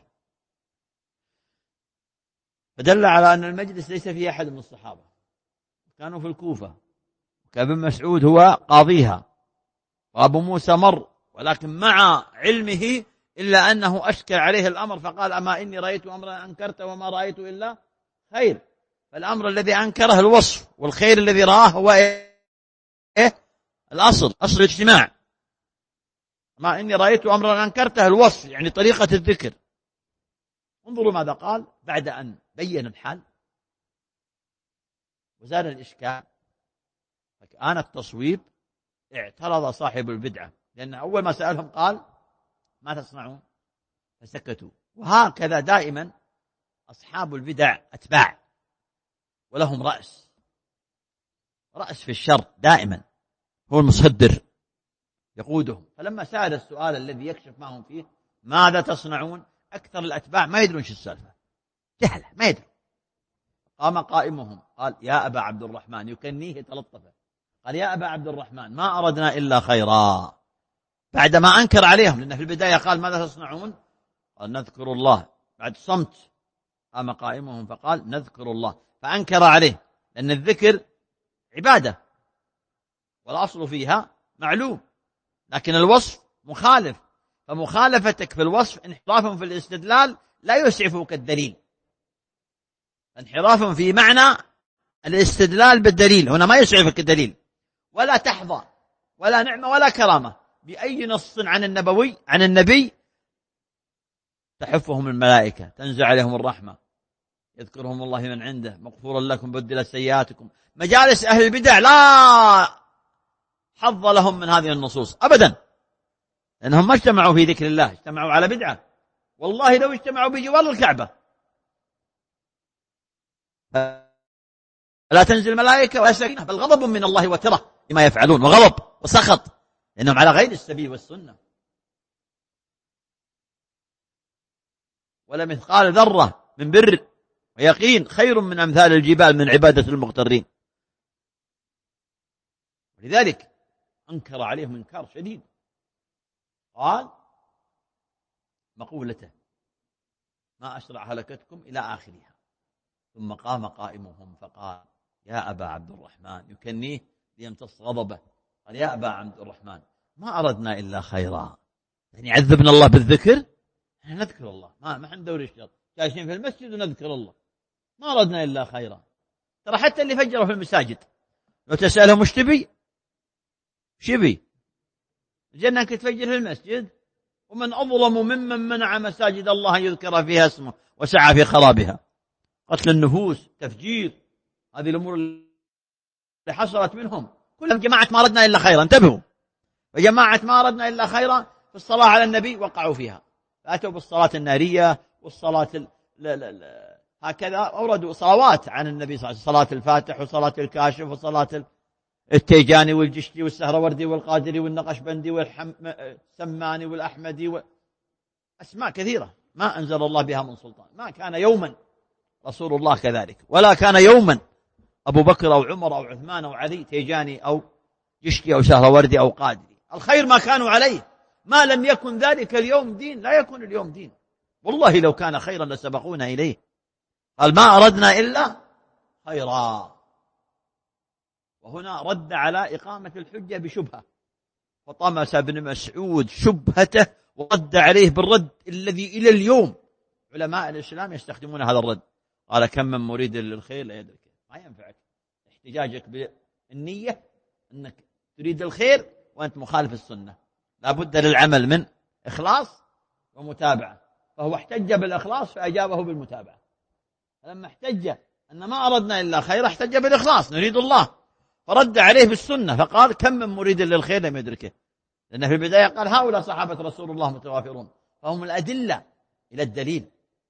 فدل على أن المجلس ليس فيه أحد من الصحابة، كانوا في الكوفة، وكان ابن مسعود هو قاضيها، وأبو موسى مر، ولكن مع علمه إلا أنه أشكل عليه الأمر فقال أما إني رأيت أمرا أنكرت وما رأيت إلا خير. فالأمر الذي أنكره الوصف، والخير الذي رآه هو إيه؟ الأصل، أصل الاجتماع. ما إني رأيت أمرا أنكرته الوصف، يعني طريقة الذكر. انظروا ماذا قال بعد أن بين الحال وزال الإشكال. فكان التصويب اعترض صاحب البدعة، لأن أول ما سألهم قال ما تصنعون؟ فسكتوا. وهكذا دائما أصحاب البدع أتباع ولهم رأس، رأس في الشر دائما، هو المصدر يقودهم. فلما سأل السؤال الذي يكشف ما هم فيه ماذا تصنعون، أكثر الأتباع ما يدرون شو السالفة، جهلة ما يدرون. قام قائمهم قال يا أبا عبد الرحمن، يكنيه تلطفه، قال يا أبا عبد الرحمن ما أردنا إلا خيرا. بعدما أنكر عليهم، لأن في البداية قال ماذا تصنعون؟ قال نذكر الله. بعد صمت قام قائمهم فقال نذكر الله، فأنكر عليه، لأن الذكر عبادة والأصل فيها معلوم، لكن الوصف مخالف، فمخالفتك في الوصف انحراف في الاستدلال لا يسعفك الدليل، انحراف في معنى الاستدلال بالدليل هنا ما يسعفك الدليل، ولا تحظى ولا نعمة ولا كرامة بأي نص عن النبوي عن النبي تحفهم الملائكة، تنزل عليهم الرحمة، يذكرهم الله من عنده، مغفورا لكم بدلت سيئاتكم. مجالس أهل البدع لا حظ لهم من هذه النصوص أبدا، لأنهم ما اجتمعوا في ذكر الله، اجتمعوا على بدعة. والله لو اجتمعوا بجوار الكعبة لا تنزل الملائكة ولا سكينة، بل غضب من الله وتره لما يفعلون، وغضب وسخط، لأنهم على غير السبيل والسنة. ولا مثقال ذرة من بر ويقين خير من أمثال الجبال من عبادة المغترين. ولذلك أنكر عليهم إنكار شديد، قال مقولته ما أشرع هلكتكم إلى آخرها. ثم قام قائمهم فقال يا أبا عبد الرحمن، يكنيه ليمتص غضبه، قال يا أبا عبد الرحمن ما أردنا إلا خيرا. يعني عذبنا الله بالذكر، احنا نذكر الله، ما ما ندور الشر، جالسين في المسجد ونذكر الله، ما أردنا إلا خيرا. ترى حتى اللي فجروا في المساجد لو تسألهم وش تبي شبي الجنة كنت تفجر في المسجد، ومن أظلم ممن منع مساجد الله أن يذكر فيها اسمه وسعى في خرابها. قتل النفوس، تفجير، هذه الأمور اللي حصلت منهم كلهم جماعة ما أردنا إلا خيرا. انتبهوا، وجماعة ما أردنا إلا خيرا في الصلاة على النبي وقعوا فيها، فأتوا بالصلاة النارية والصلاة ال... لا لا لا. هكذا أوردوا صلوات عن النبي صلى الله عليه وسلم، صلاة الفاتح وصلاة الكاشف وصلاة التيجاني والجشتي والسهروردي والقادري والنقشبندي والسماني والأحمدي و... أسماء كثيرة ما أنزل الله بها من سلطان. ما كان يوما رسول الله كذلك، ولا كان يوما أبو بكر أو عمر أو عثمان أو علي تيجاني أو جشتي أو سهروردي أو قادري. الخير ما كانوا عليه، ما لم يكن ذلك اليوم دين لا يكون اليوم دين. والله لو كان خيرا لسبقونا إليه. قال ما أردنا إلا خيرا. وهنا رد على إقامة الحجة بشبهة، فطمس ابن مسعود شبهته ورد عليه بالرد الذي إلى اليوم علماء الإسلام يستخدمون هذا الرد. قال كم من مريد للخير لا يدرك. ما ينفعك احتجاجك بالنية أنك تريد الخير وأنت مخالف السنة، لا بد للعمل من إخلاص ومتابعة. فهو احتج بالإخلاص فأجابه بالمتابعة. فلما احتج أن ما أردنا إلا خير احتج بالإخلاص، نريد الله، فرد عليه بالسنة فقال كم من مريد للخير لم يدركه. لأن في البداية قال هؤلاء صحابة رسول الله متوافرون، فهم الأدلة إلى الدليل.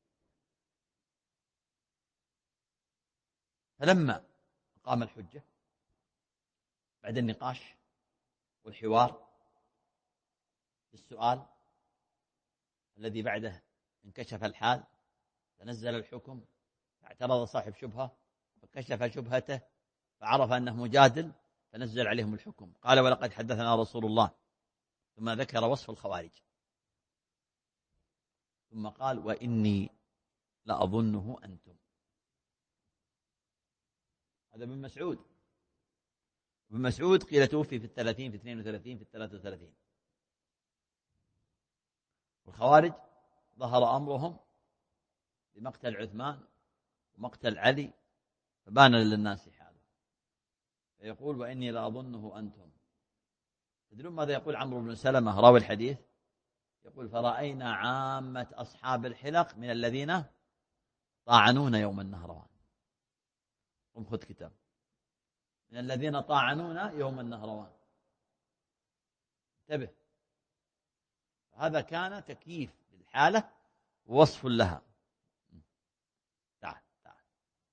فلما قام الحجة بعد النقاش والحوار السؤال الذي بعده انكشف الحال، تنزل الحكم، اعترض صاحب شبهة فكشف شبهته فعرف أنه مجادل، فنزل عليهم الحكم. قال ولقد حدثنا رسول الله، ثم ذكر وصف الخوارج، ثم قال وإني لأظنه أنتم. هذا ابن مسعود. ابن مسعود قيل توفي في الثلاثين، في اثنين وثلاثين، في الثلاثة وثلاثين. والخوارج ظهر أمرهم بمقتل عثمان ومقتل علي، فبان للناس حاله، فيقول وإني لأظنه أنتم. تدرون ماذا يقول عمرو بن سلمة راوي الحديث؟ يقول فرأينا عامة أصحاب الحلق من الذين طاعنون يوم النهروان. قم خذ كتاب، من الذين طاعنون يوم النهروان، انتبه. هذا كان تكييف للحالة ووصف لها. تعال تعال،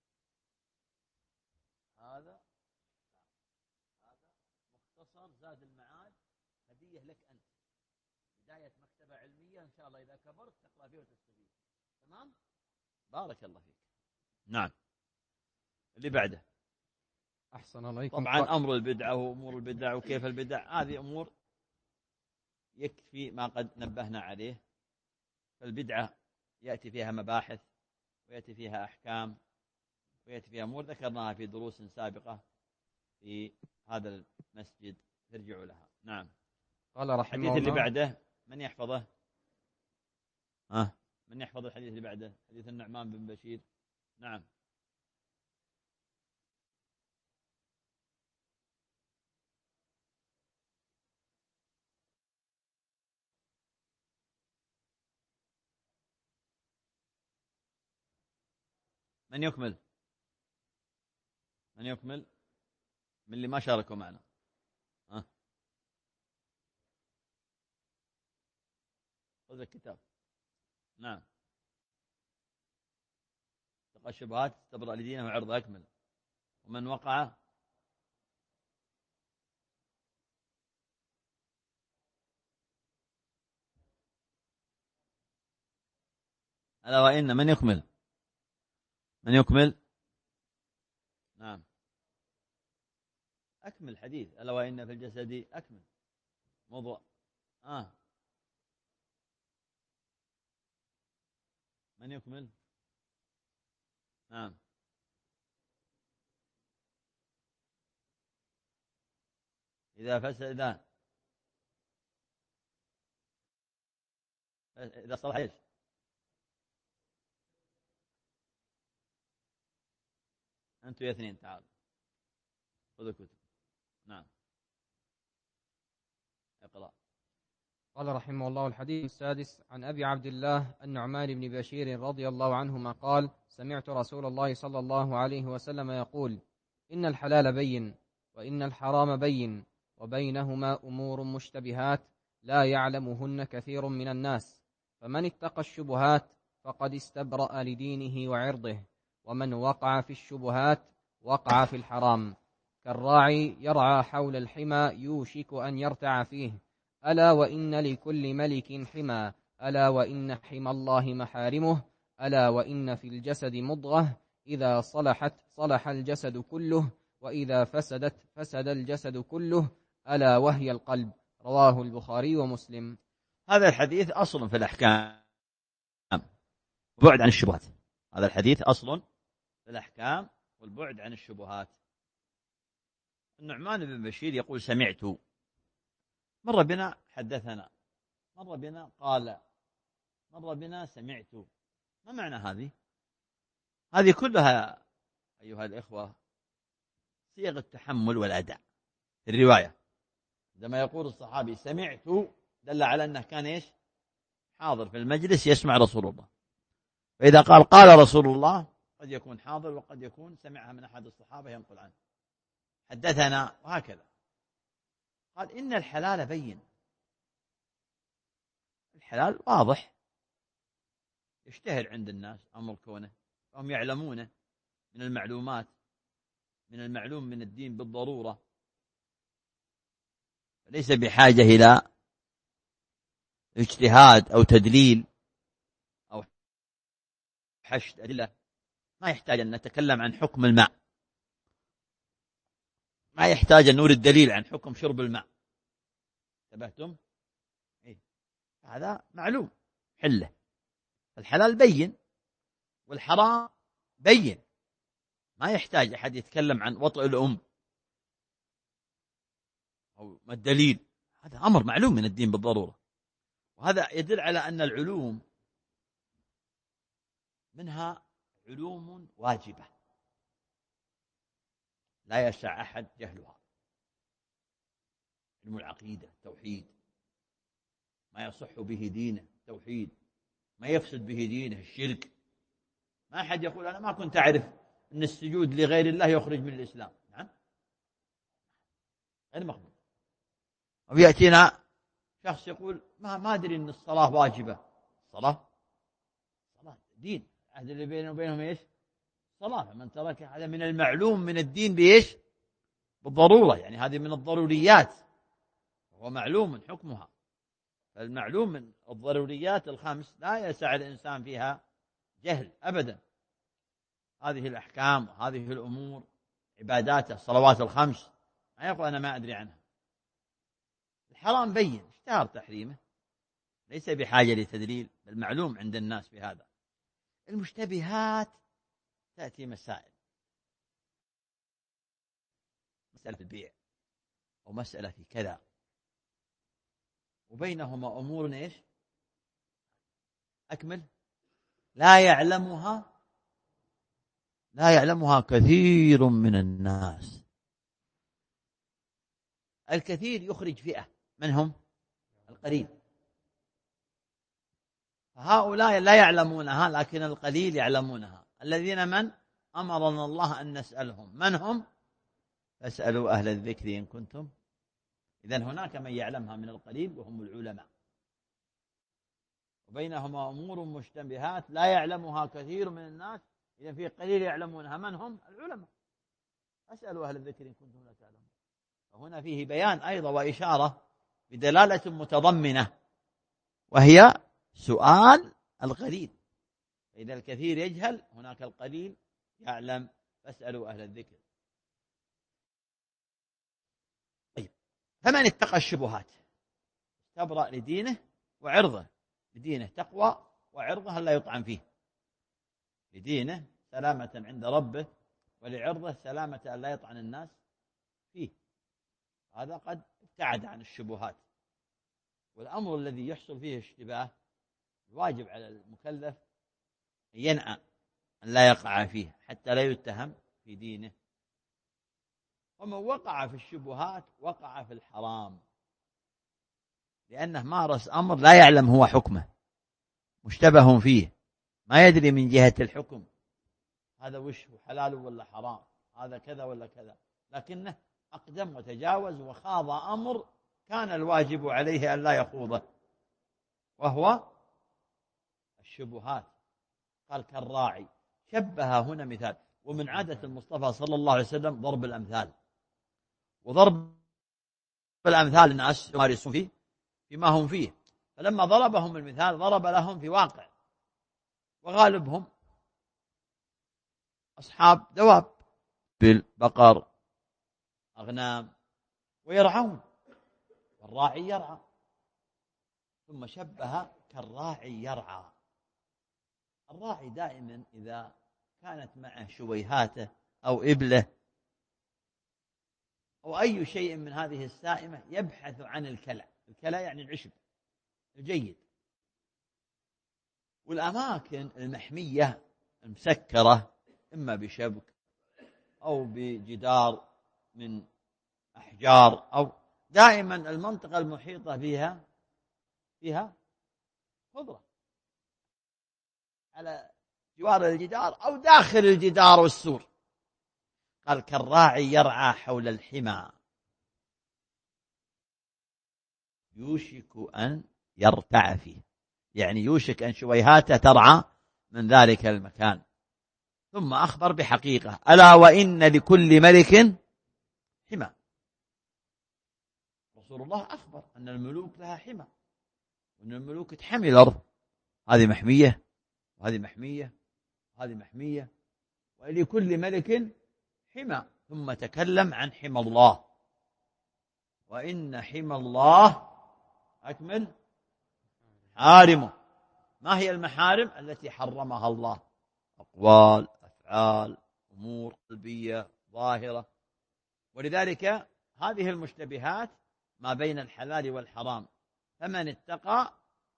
هذا هذا مختصر زاد المعاد، هدية لك أنت، بداية مكتبة علمية إن شاء الله إذا كبرت تقرأ فيه وتستفيد. تمام؟ بارك الله فيك. نعم، اللي بعده. أحسن عليكم. طبعا أمر البدعة وأمور البدع وكيف البدع، هذه أمور يكفي ما قد نبهنا عليه. فالبدعة يأتي فيها مباحث ويأتي فيها أحكام ويأتي فيها أمور ذكرناها في دروس سابقة في هذا المسجد، ترجعوا لها. نعم. قال رحمه الله. الحديث اللي بعده من يحفظه؟ ها، من يحفظ الحديث اللي بعده؟ حديث النعمان بن بشير. نعم. من يكمل؟ من يكمل من اللي ما شاركوا معنا؟ ها، خذ الكتاب. نعم. تقى الشبهات استبرأ لدينه وعرض أكمل. ومن وقع ألا وإن. من يكمل؟ من يكمل؟ نعم، أكمل الحديث. ألا وإن في الجسد أكمل موضوع. آه. من يكمل؟ نعم. إذا فسد، إذا صلح إيش؟ أنتوا يا اثنين تعالوا خذوا كتب. نعم، اقرأ. قال رحمه الله الحديث السادس عن أبي عبد الله النعمان بن بشير رضي الله عنهما قال سمعت رسول الله صلى الله عليه وسلم يقول إن الحلال بين وإن الحرام بين وبينهما أمور مشتبهات لا يعلمهن كثير من الناس، فمن اتقى الشبهات فقد استبرأ لدينه وعرضه، ومن وقع في الشبهات وقع في الحرام، كالراعي يرعى حول الحمى يوشك أن يرتع فيه، ألا وإن لكل ملك حمى، ألا وإن حمى الله محارمه، ألا وإن في الجسد مضغة إذا صلحت صلح الجسد كله وإذا فسدت فسد الجسد كله، ألا وهي القلب. رواه البخاري ومسلم. هذا الحديث أصل في الأحكام وبعد عن الشبهات. هذا الحديث أصل في الأحكام والبعد عن الشبهات. النعمان بن بشير يقول سمعت، مر بنا حدثنا، مر بنا قال، مر بنا سمعت. ما معنى هذه؟ هذه كلها أيها الإخوة صيغ التحمل والأداء في الرواية. عندما يقول الصحابي سمعت دل على أنه كان إيش؟ حاضر في المجلس يسمع رسول الله. فإذا قال قال رسول الله قد يكون حاضر وقد يكون سمعها من أحد الصحابة ينقل عنه. حدثنا وهكذا. قال إن الحلال بين، الحلال واضح يشتهر عند الناس أمر كونه، هم يعلمونه من المعلومات، من المعلوم من الدين بالضرورة، ليس بحاجة إلى اجتهاد أو تدليل أو حشد أدلة. ما يحتاج أن نتكلم عن حكم الماء، ما يحتاج أن نورد دليل عن حكم شرب الماء. انتبهتم؟ إيه؟ هذا معلوم حله. الحلال بين والحرام بين، ما يحتاج أحد يتكلم عن وطئ الأم أو ما الدليل، هذا أمر معلوم من الدين بالضرورة. وهذا يدل على أن العلوم منها علوم واجبة لا يسع أحد جهلها. علم العقيدة التوحيد، ما يصح به دينه التوحيد، ما يفسد به دينه الشرك. ما أحد يقول أنا ما كنت أعرف أن السجود لغير الله يخرج من الإسلام. نعم غير مقبول. ويأتينا شخص يقول ما ما أدري أن الصلاة واجبة. الصلاة صلاة دين، العهد اللي بينه وبينهم إيش؟ صلاة. فمن ترك هذا من المعلوم من الدين بإيش؟ بالضرورة، يعني هذه من الضروريات وهو معلوم حكمها. فالمعلوم من الضروريات الخمس لا يسع الإنسان فيها جهل أبدا. هذه الأحكام وهذه الأمور عباداته الصلوات الخمس ما يقول أنا ما أدري عنها. الحرام بين اشتهر تحريمه ليس بحاجة لتدليل، بل معلوم عند الناس بهذا. المشتبهات تأتي مسائل، مسألة في البيع أو مسألة في كذا، وبينهما أمور إيش؟ أكمل لا يعلمها لا يعلمها كثير من الناس. الكثير يخرج فئة، من هم؟ القليل. فهؤلاء لا يعلمونها لكن القليل يعلمونها، الذين من أمرنا الله أن نسألهم. من هم؟ فاسألوا أهل الذكر إن كنتم. إذن هناك من يعلمها من القليل وهم العلماء، وبينهما أمور مشتبهات لا يعلمها كثير من الناس، إذن في قليل يعلمونها. من هم؟ العلماء. أسألوا أهل الذكر إن كنتم لا تعلمون. فهنا فيه بيان أيضا وإشارة بدلالة متضمنة، وهي سؤال القليل. إذا الكثير يجهل هناك القليل يعلم، فاسألوا أهل الذكر. طيب، فمن اتقى الشبهات استبرأ لدينه وعرضه. لدينه تقوى وعرضه لا يطعن فيه. لدينه سلامة عند ربه، ولعرضه سلامة أن لا يطعن الناس فيه. هذا قد ابتعد عن الشبهات. والأمر الذي يحصل فيه اشتباه الواجب على المكلف أن ينأى أن لا يقع فيه حتى لا يتهم في دينه. ومن وقع في الشبهات وقع في الحرام، لأنه مارس أمر لا يعلم هو حكمه، مشتبه فيه، ما يدري من جهة الحكم هذا وش حلال ولا حرام، هذا كذا ولا كذا، لكنه أقدم وتجاوز وخاض أمر كان الواجب عليه أن لا يخوضه، وهو الشبهات. قال كالراعي. شبه هنا مثال. ومن عادة المصطفى صلى الله عليه وسلم ضرب الأمثال، وضرب الأمثال الناس يمارسون فيه فيما هم فيه. فلما ضربهم المثال ضرب لهم في واقع، وغالبهم أصحاب دواب بالبقر أغنام ويرعون، والراعي يرعى. ثم شبه كالراعي يرعى. الراعي دائما إذا كانت معه شويهاته أو إبله أو أي شيء من هذه السائمة يبحث عن الكلى. الكلى يعني العشب الجيد. والأماكن المحمية المسكرة إما بشبك أو بجدار من أحجار، أو دائما المنطقة المحيطة بها فيها خضرة على جوار الجدار أو داخل الجدار والسور. قال كالراعي يرعى حول الحمى يوشك أن يرتع فيه، يعني يوشك أن شويهاته ترعى من ذلك المكان. ثم أخبر بحقيقة: ألا وإن لكل ملك حمى. رسول الله أخبر أن الملوك لها حمى، وأن الملوك تحمي الأرض، هذه محمية وهذه محمية وهذه محمية، ولكل ملك حمى. ثم تكلم عن حمى الله: وإن حمى الله أكمل حارمه. ما هي المحارم التي حرمها الله؟ أقوال، أفعال، أمور قلبية ظاهرة. ولذلك هذه المشتبهات ما بين الحلال والحرام، فمن اتقى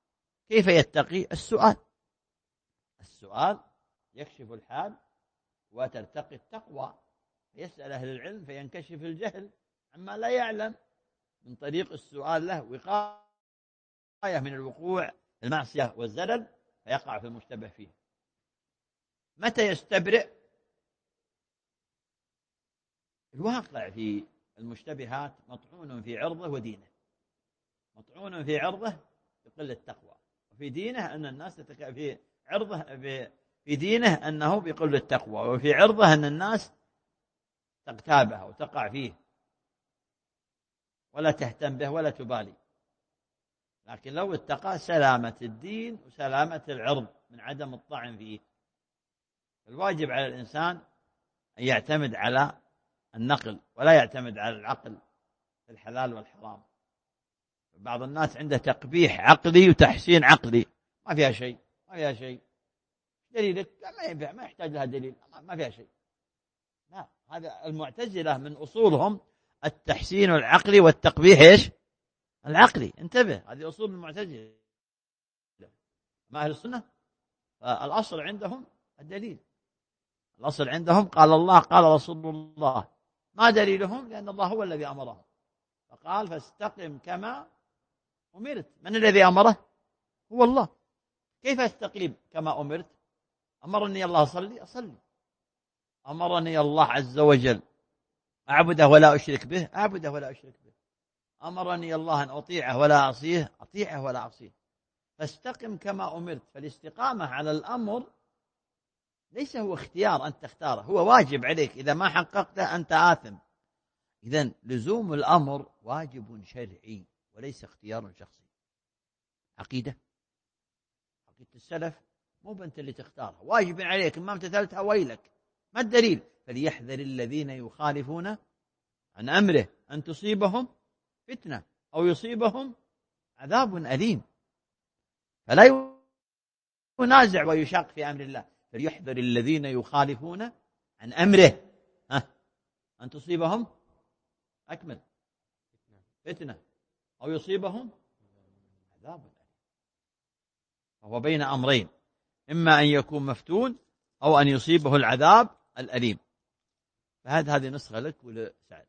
كيف يتقي؟ السؤال. السؤال يكشف الحال وترتقي التقوى. يسأل أهل العلم فينكشف الجهل عما لا يعلم من طريق السؤال له وقاية من الوقوع في المعصية والزلل فيقع في المشتبه فيه. متى يستبرئ؟ الواقع في المشتبهات مطعون في عرضه ودينه. مطعون في عرضه بقلة التقوى، وفي دينه أن الناس تتك... في عرضه في دينه أنه بقلة التقوى، وفي عرضه أن الناس تغتابه وتقع فيه ولا تهتم به ولا تبالي. لكن لو اتقى سلامة الدين وسلامة العرض من عدم الطعن فيه. الواجب على الإنسان أن يعتمد على النقل ولا يعتمد على العقل في الحلال والحرام. بعض الناس عنده تقبيح عقلي وتحسين عقلي، ما فيها شيء، ما فيها شيء، دليلك ما ينفع، ما يحتاج لها دليل، ما فيها شيء. لا، هذا المعتزلة من أصولهم التحسين العقلي والتقبيح ايش؟ العقلي. انتبه، هذه أصول المعتزلة. ما أهل السنة الأصل عندهم الدليل. الأصل عندهم قال الله قال رسول الله. ما دليلهم؟ لأن الله هو الذي أمرهم، فقال فاستقم كما أمرت. من الذي أمره؟ هو الله. كيف أستقيم كما أمرت؟ أمرني الله أصلي أصلي، أمرني الله عز وجل أعبده ولا أشرك به أعبده ولا أشرك به، أمرني الله أن أطيعه ولا أعصيه أطيعه ولا أعصيه. فاستقم كما أمرت. فالاستقامة على الأمر ليس هو اختيار أنت تختاره، هو واجب عليك، إذا ما حققته أنت آثم. إذن لزوم الأمر واجب شرعي وليس اختيار شخصي. عقيدة عقيدة السلف مو بنت اللي تختارها، واجب عليك، ما امتثلتها ويلك. ما الدليل؟ فليحذر الذين يخالفون عن أمره أن تصيبهم فتنة أو يصيبهم عذاب أليم. فلا ينازع ويشاق في أمر الله. فليحذر الذين يخالفون عن أمره ها أن تصيبهم أكمل فتنة أو يصيبهم عذاب أليم. فهو بين أمرين، إما أن يكون مفتون أو أن يصيبه العذاب الأليم. فهذه هذه نسخة لك ولسعد.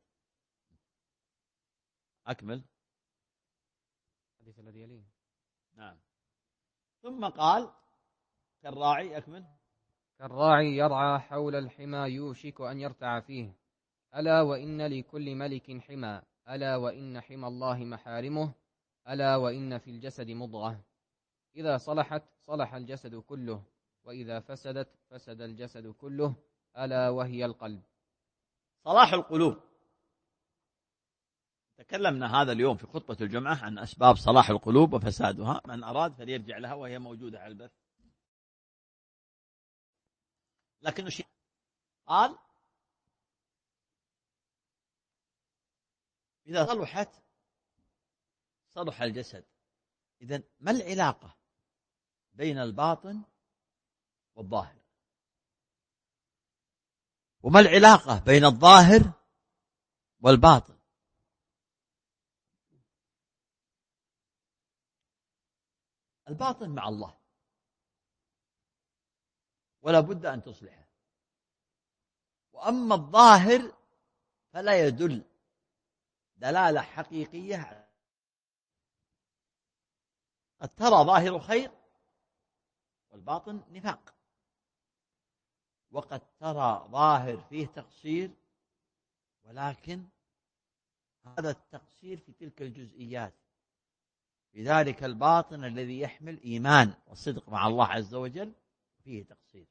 أكمل الحديث الذي يليه. نعم. ثم قال كالراعي. أكمل. كالراعي يرعى حول الحمى يوشك أن يرتع فيه. ألا وإن لكل ملك حمى، ألا وإن حمى الله محارمه، ألا وإن في الجسد مضغة إذا صلحت صلح الجسد كله، وإذا فسدت فسد الجسد كله، ألا وهي القلب. صلاح القلوب. تكلمنا هذا اليوم في خطبة الجمعة عن أسباب صلاح القلوب وفسادها. من أراد فليرجع لها وهي موجودة على البث. لكن الشيء قال إذا صلحت صلح الجسد. إذن ما العلاقة بين الباطن والظاهر؟ وما العلاقة بين الظاهر والباطن؟ الباطن مع الله ولا بد أن تصلحه، وأما الظاهر فلا يدل دلالة حقيقية. قد ترى ظاهر خير والباطن نفاق، وقد ترى ظاهر فيه تقصير ولكن هذا التقصير في تلك الجزئيات، في ذلك الباطن الذي يحمل إيمان وصدق مع الله عز وجل فيه تقصير.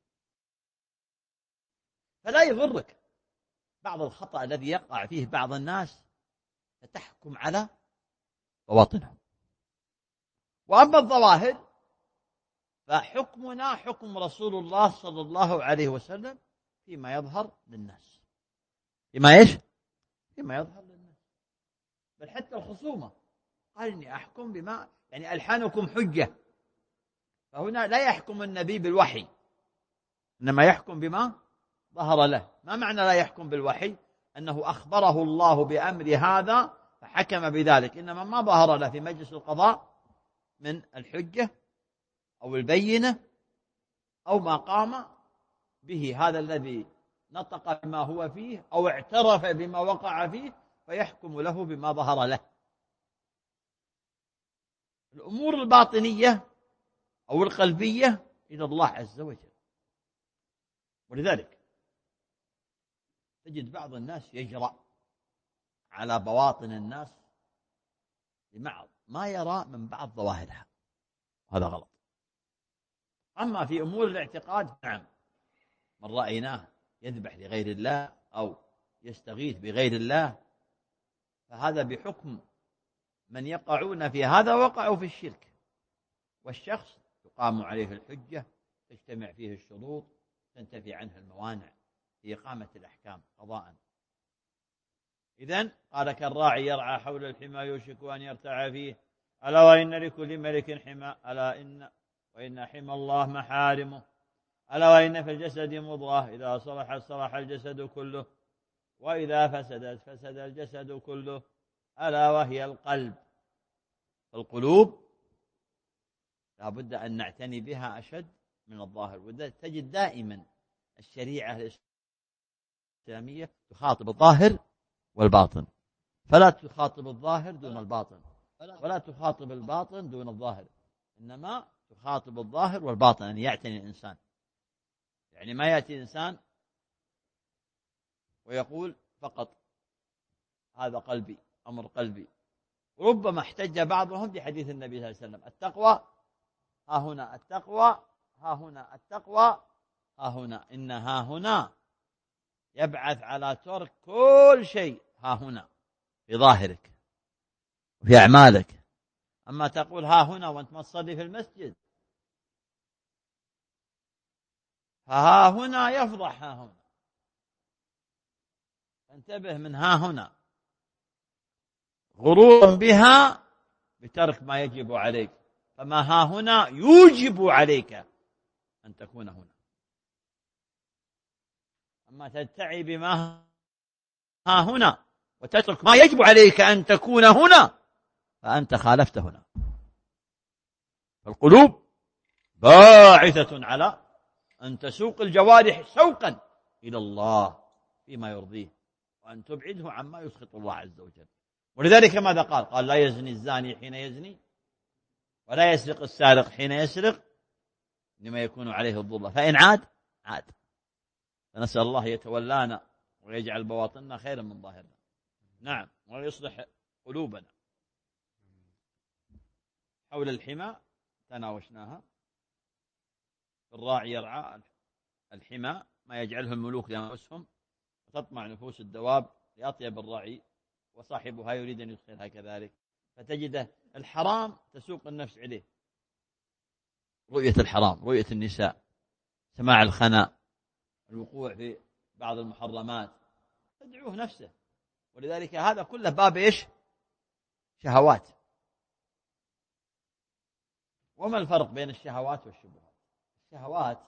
فلا يغرك بعض الخطأ الذي يقع فيه بعض الناس فتحكم على بواطنهم. وأما الظواهر فحكمنا حكم رسول الله صلى الله عليه وسلم فيما يظهر للناس. فيما إيش؟ فيما يظهر للناس. بل حتى الخصومة قال إني أحكم بما يعني ألحانكم حجة. فهنا لا يحكم النبي بالوحي، إنما يحكم بما ظهر له. ما معنى لا يحكم بالوحي؟ أنه أخبره الله بأمر هذا فحكم بذلك، إنما ما ظهر له في مجلس القضاء من الحجة أو البينة أو ما قام به هذا الذي نطق بما هو فيه أو اعترف بما وقع فيه، فيحكم له بما ظهر له. الأمور الباطنية أو القلبية إلى الله عز وجل. ولذلك تجد بعض الناس يجرأ على بواطن الناس بمعض ما يرى من بعض ظواهرها، هذا غلط. أما في أمور الاعتقاد نعم، من رأيناه يذبح لغير الله أو يستغيث بغير الله فهذا بحكم من يقعون في هذا وقعوا في الشرك، والشخص تقام عليه الحجة، تجتمع فيه الشروط، تنتفي عنه الموانع في إقامة الأحكام قضاء. إذن قال كالراعي يرعى حول الحمى يوشك أن يرتعى فيه، ألا وإن لكل ملك حمى، ألا إن وإن حمى الله محارمه، ألا وإن في الجسد مضغة إذا صلحت صلح الجسد كله وإذا فسدت فسد الجسد كله، ألا وهي القلب. القلوب لا بد أن نعتني بها أشد من الظاهر. وتجد دائما الشريعة الإسلامية تخاطب الظاهر والباطن، فلا تخاطب الظاهر دون الباطن، ولا تخاطب الباطن دون الظاهر، إنما تخاطب الظاهر والباطن، أن يعتني الإنسان. يعني ما يأتي إنسان ويقول فقط هذا قلبي، أمر قلبي. ربما احتج بعضهم بحديث النبي صلى الله عليه وسلم التقوى ها هنا، التقوى ها هنا، التقوى ها هنا، إن ها هنا يبعث على ترك كل شيء ها هنا في ظاهرك وفي أعمالك. أما تقول ها هنا وأنت ما تصلي في المسجد، فها هنا يفضح ها هنا. انتبه من ها هنا، غرور بها بترك ما يجب عليك، فما ها هنا يوجب عليك أن تكون هنا. أما تدعي بما ها هنا وتترك ما يجب عليك أن تكون هنا فأنت خالفت هنا. القلوب باعثة على أن تسوق الجوارح سوقا إلى الله فيما يرضيه، وأن تبعده عما يسخط الله عز وجل. ولذلك ماذا قال؟ قال لا يزني الزاني حين يزني، ولا يسرق السارق حين يسرق، لما يكون عليه الضلة، فإن عاد عاد. فنسأل الله يتولانا ويجعل بواطننا خيرا من ظاهرنا، نعم، ويصلح قلوبنا. حول الحمى تناوشناها. الراعي يرعى الحمى ما يجعله الملوك لأنفسهم، وتطمع نفوس الدواب لأطيب الراعي، وصاحبها يريد أن يدخلها كذلك، فتجده الحرام تسوق النفس إليه، رؤية الحرام، رؤية النساء، سماع الخنا، الوقوع في بعض المحرمات، تدعوه نفسه. ولذلك هذا كله باب إيش؟ شهوات. وما الفرق بين الشهوات والشبهات؟ الشهوات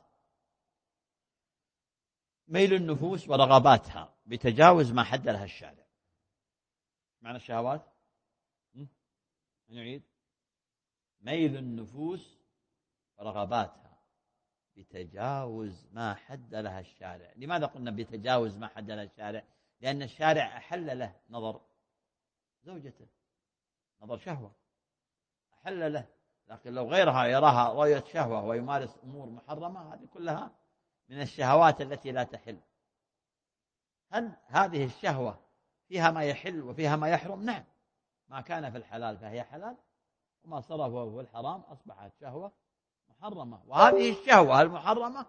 ميل النفوس ورغباتها بتجاوز ما حد لها الشارع. معنى الشهوات نعيد: ميل النفوس ورغباتها بتجاوز ما حد لها الشارع. لماذا قلنا بتجاوز ما حد لها الشارع؟ لأن الشارع أحل له نظر زوجته، نظر شهوة أحل له، لكن لو غيرها يراها رؤية شهوة ويمارس أمور محرمة، هذه كلها من الشهوات التي لا تحل. هل هذه الشهوة فيها ما يحل وفيها ما يحرم؟ نعم، ما كان في الحلال فهي حلال، وما صرفه في الحرام أصبحت شهوة محرمة. وهذه الشهوة المحرمة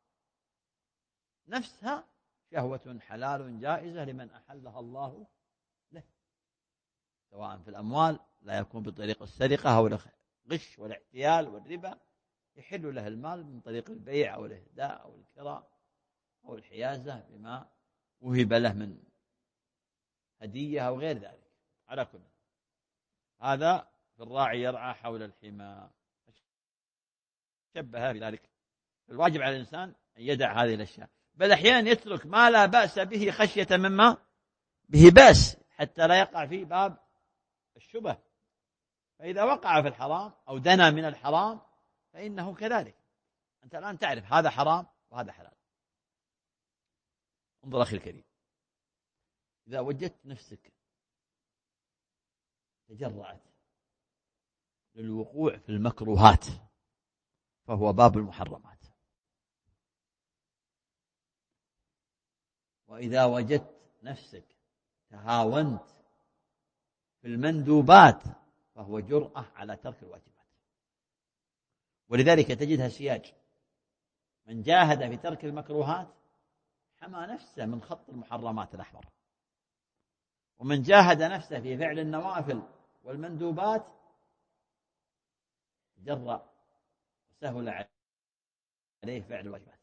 نفسها شهوة حلال جائزة لمن أحلها الله له، سواء في الأموال لا يكون بطريق السرقة أو الغش والاحتيال والربا، يحل له المال من طريق البيع أو الإهداء أو الكراء أو الحيازة بما وهب له من هدية أو غير ذلك. على كل هذا في الراعي يرعى حول الحمى، شبه بذلك. الواجب على الإنسان أن يدع هذه الأشياء، بل أحيانا يترك ما لا بأس به خشية مما به بأس، حتى لا يقع في باب الشبه. فإذا وقع في الحرام أو دنا من الحرام فإنه كذلك. أنت الآن تعرف هذا حرام وهذا حلال. انظر أخي الكريم، إذا وجدت نفسك تجرعت للوقوع في المكروهات فهو باب المحرمات، وإذا وجدت نفسك تهاونت في المندوبات فهو جرأة على ترك الواجبات. ولذلك تجدها سياج، من جاهد في ترك المكروهات حمى نفسه من خط المحرمات الأحمر، ومن جاهد نفسه في فعل النوافل والمندوبات جرأ وسهل عليه فعل الواجبات.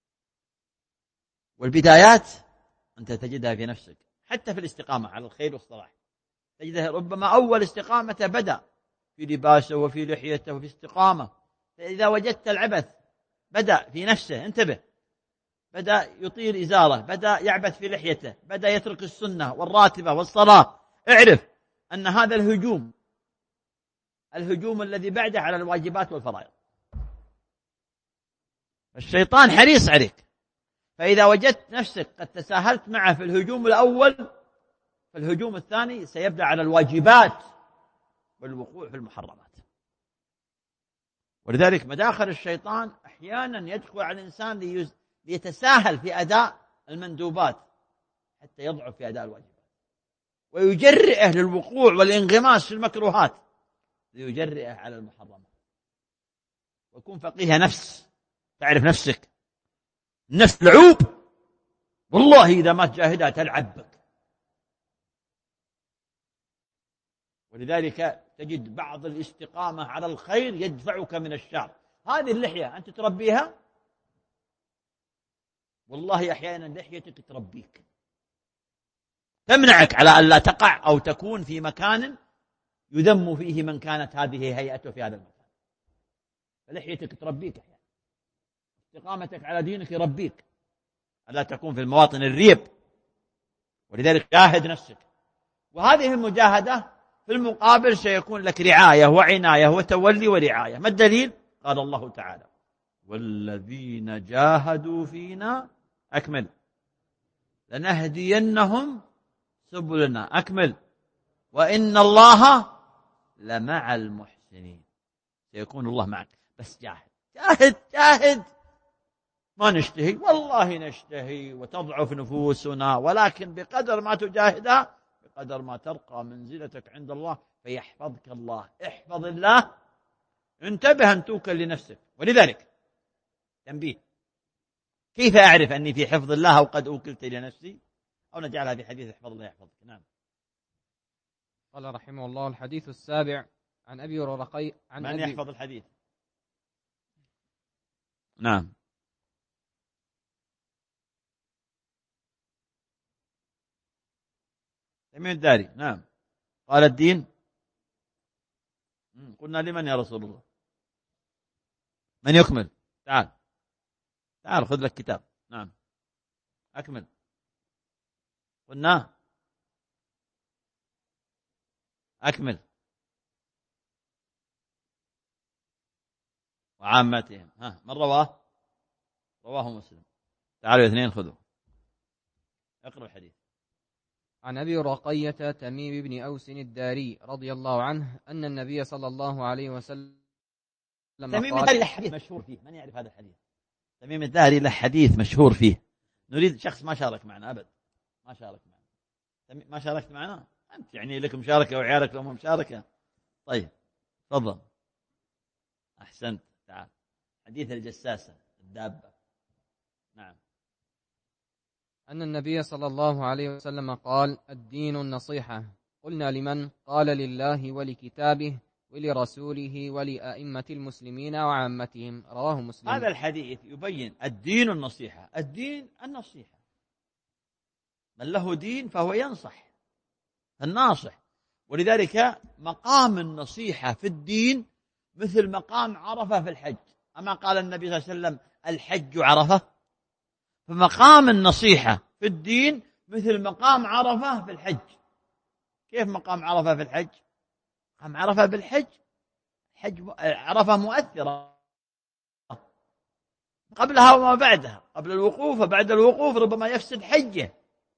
والبدايات أنت تجدها في نفسك، حتى في الاستقامة على الخير والصلاح تجدها ربما أول استقامة بدأ في لباسه وفي لحيته وفي استقامة. فإذا وجدت العبث بدأ في نفسه، انتبه، بدأ يطيل إزاره، بدأ يعبث في لحيته، بدأ يترك السنة والراتبة والصلاة، اعرف أن هذا الهجوم الهجوم الذي بعده على الواجبات والفرائض. الشيطان حريص عليك، فإذا وجدت نفسك قد تساهلت معه في الهجوم الأول فالهجوم الثاني سيبدأ على الواجبات والوقوع في المحرمات. ولذلك مداخل الشيطان أحيانا يدخل على الإنسان ليتساهل في أداء المندوبات حتى يضعف في أداء الواجبات، ويجرئه للوقوع والانغماس في المكروهات ليجرئه على المحرمات. وكن فقيه نفس، تعرف نفسك، النفس لعوب والله إذا ما تجاهدها تلعب بك. ولذلك تجد بعض الاستقامة على الخير يدفعك من الشر. هذه اللحية أنت تربيها، والله أحيانا لحيتك تربيك، تمنعك على أن لا تقع أو تكون في مكان يذم فيه من كانت هذه هيئته في هذا المكان. فلحيتك تربيك أحيانا، استقامتك على دينك يربيك ألا تكون في المواطن الريب. ولذلك جاهد نفسك، وهذه المجاهدة في المقابل سيكون لك رعاية وعناية وتولي ورعاية. ما الدليل؟ قال الله تعالى: والذين جاهدوا فينا أكمل لنهدينهم سبلنا أكمل وإن الله لمع المحسنين. سيكون الله معك، بس جاهد جاهد جاهد. ما نشتهي، والله نشتهي وتضعف نفوسنا، ولكن بقدر ما تجاهدها بقدر ما ترقى منزلتك عند الله فيحفظك الله. احفظ الله، انتبه أن توكل لنفسك. ولذلك تنبيه: كيف أعرف أني في حفظ الله أو قد أوكلت لنفسي؟ أو نجعلها في حديث احفظ الله يحفظك. نعم. قال رحمه الله: الحديث السابع عن أبي رقي عن من أبي يحفظ الحديث؟ نعم. تميم الداري. نعم. قال الدين. قلنا لمن يا رسول الله؟ من يكمل؟ تعال تعال خذ لك كتاب. نعم أكمل. قلنا أكمل. وعامتهم. ها من رواه؟ رواه مسلم. تعالوا اثنين خذوا اقرأ الحديث. عن أبي رقية تميم بن أوس الداري رضي الله عنه أن النبي صلى الله عليه وسلم تميم الداري له حديث مشهور فيه. من يعرف هذا الحديث؟ تميم الداري له حديث مشهور فيه. نريد شخص ما شارك معنا أبد، ما شارك معنا. ما شاركت معنا أنت، يعني لك مشاركة وعيالك لهم مشاركة. طيب تفضل. أحسنت. تعال. حديث الجساسة الدابة. نعم. أن النبي صلى الله عليه وسلم قال: الدين النصيحة. قلنا: لمن؟ قال: لله ولكتابه ولرسوله ولأئمة المسلمين وعامتهم. رواه مسلم. هذا الحديث يبين الدين النصيحة. الدين النصيحة، من له دين فهو ينصح، الناصح. ولذلك مقام النصيحة في الدين مثل مقام عرفة في الحج. أما قال النبي صلى الله عليه وسلم: الحج عرفة؟ فمقام النصيحة في الدين مثل مقام عرفة في الحج. كيف مقام عرفة في الحج؟ مقام عرفة بالحج، حج عرفة مؤثرة قبلها وما بعدها، قبل الوقوف وبعد الوقوف، ربما يفسد حجه.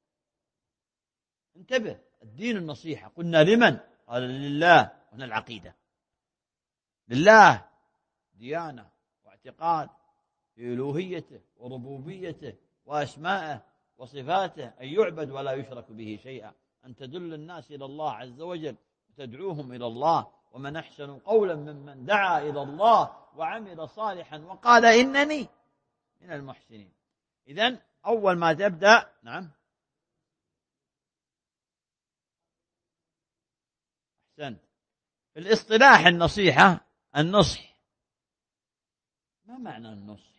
انتبه، الدين النصيحة. قلنا لمن؟ قال لله. هنا العقيدة لله، ديانة واعتقاد في ألوهيته وربوبيته وأسمائه وصفاته، أن يعبد ولا يشرك به شيئا، أن تدل الناس إلى الله عز وجل وتدعوهم إلى الله. ومن أحسن قولا ممن دعا إلى الله وعمل صالحا وقال إنني من المحسنين. إذن أول ما تبدأ، نعم أحسنت، في الاصطلاح النصيحة النصح. ما معنى النصح؟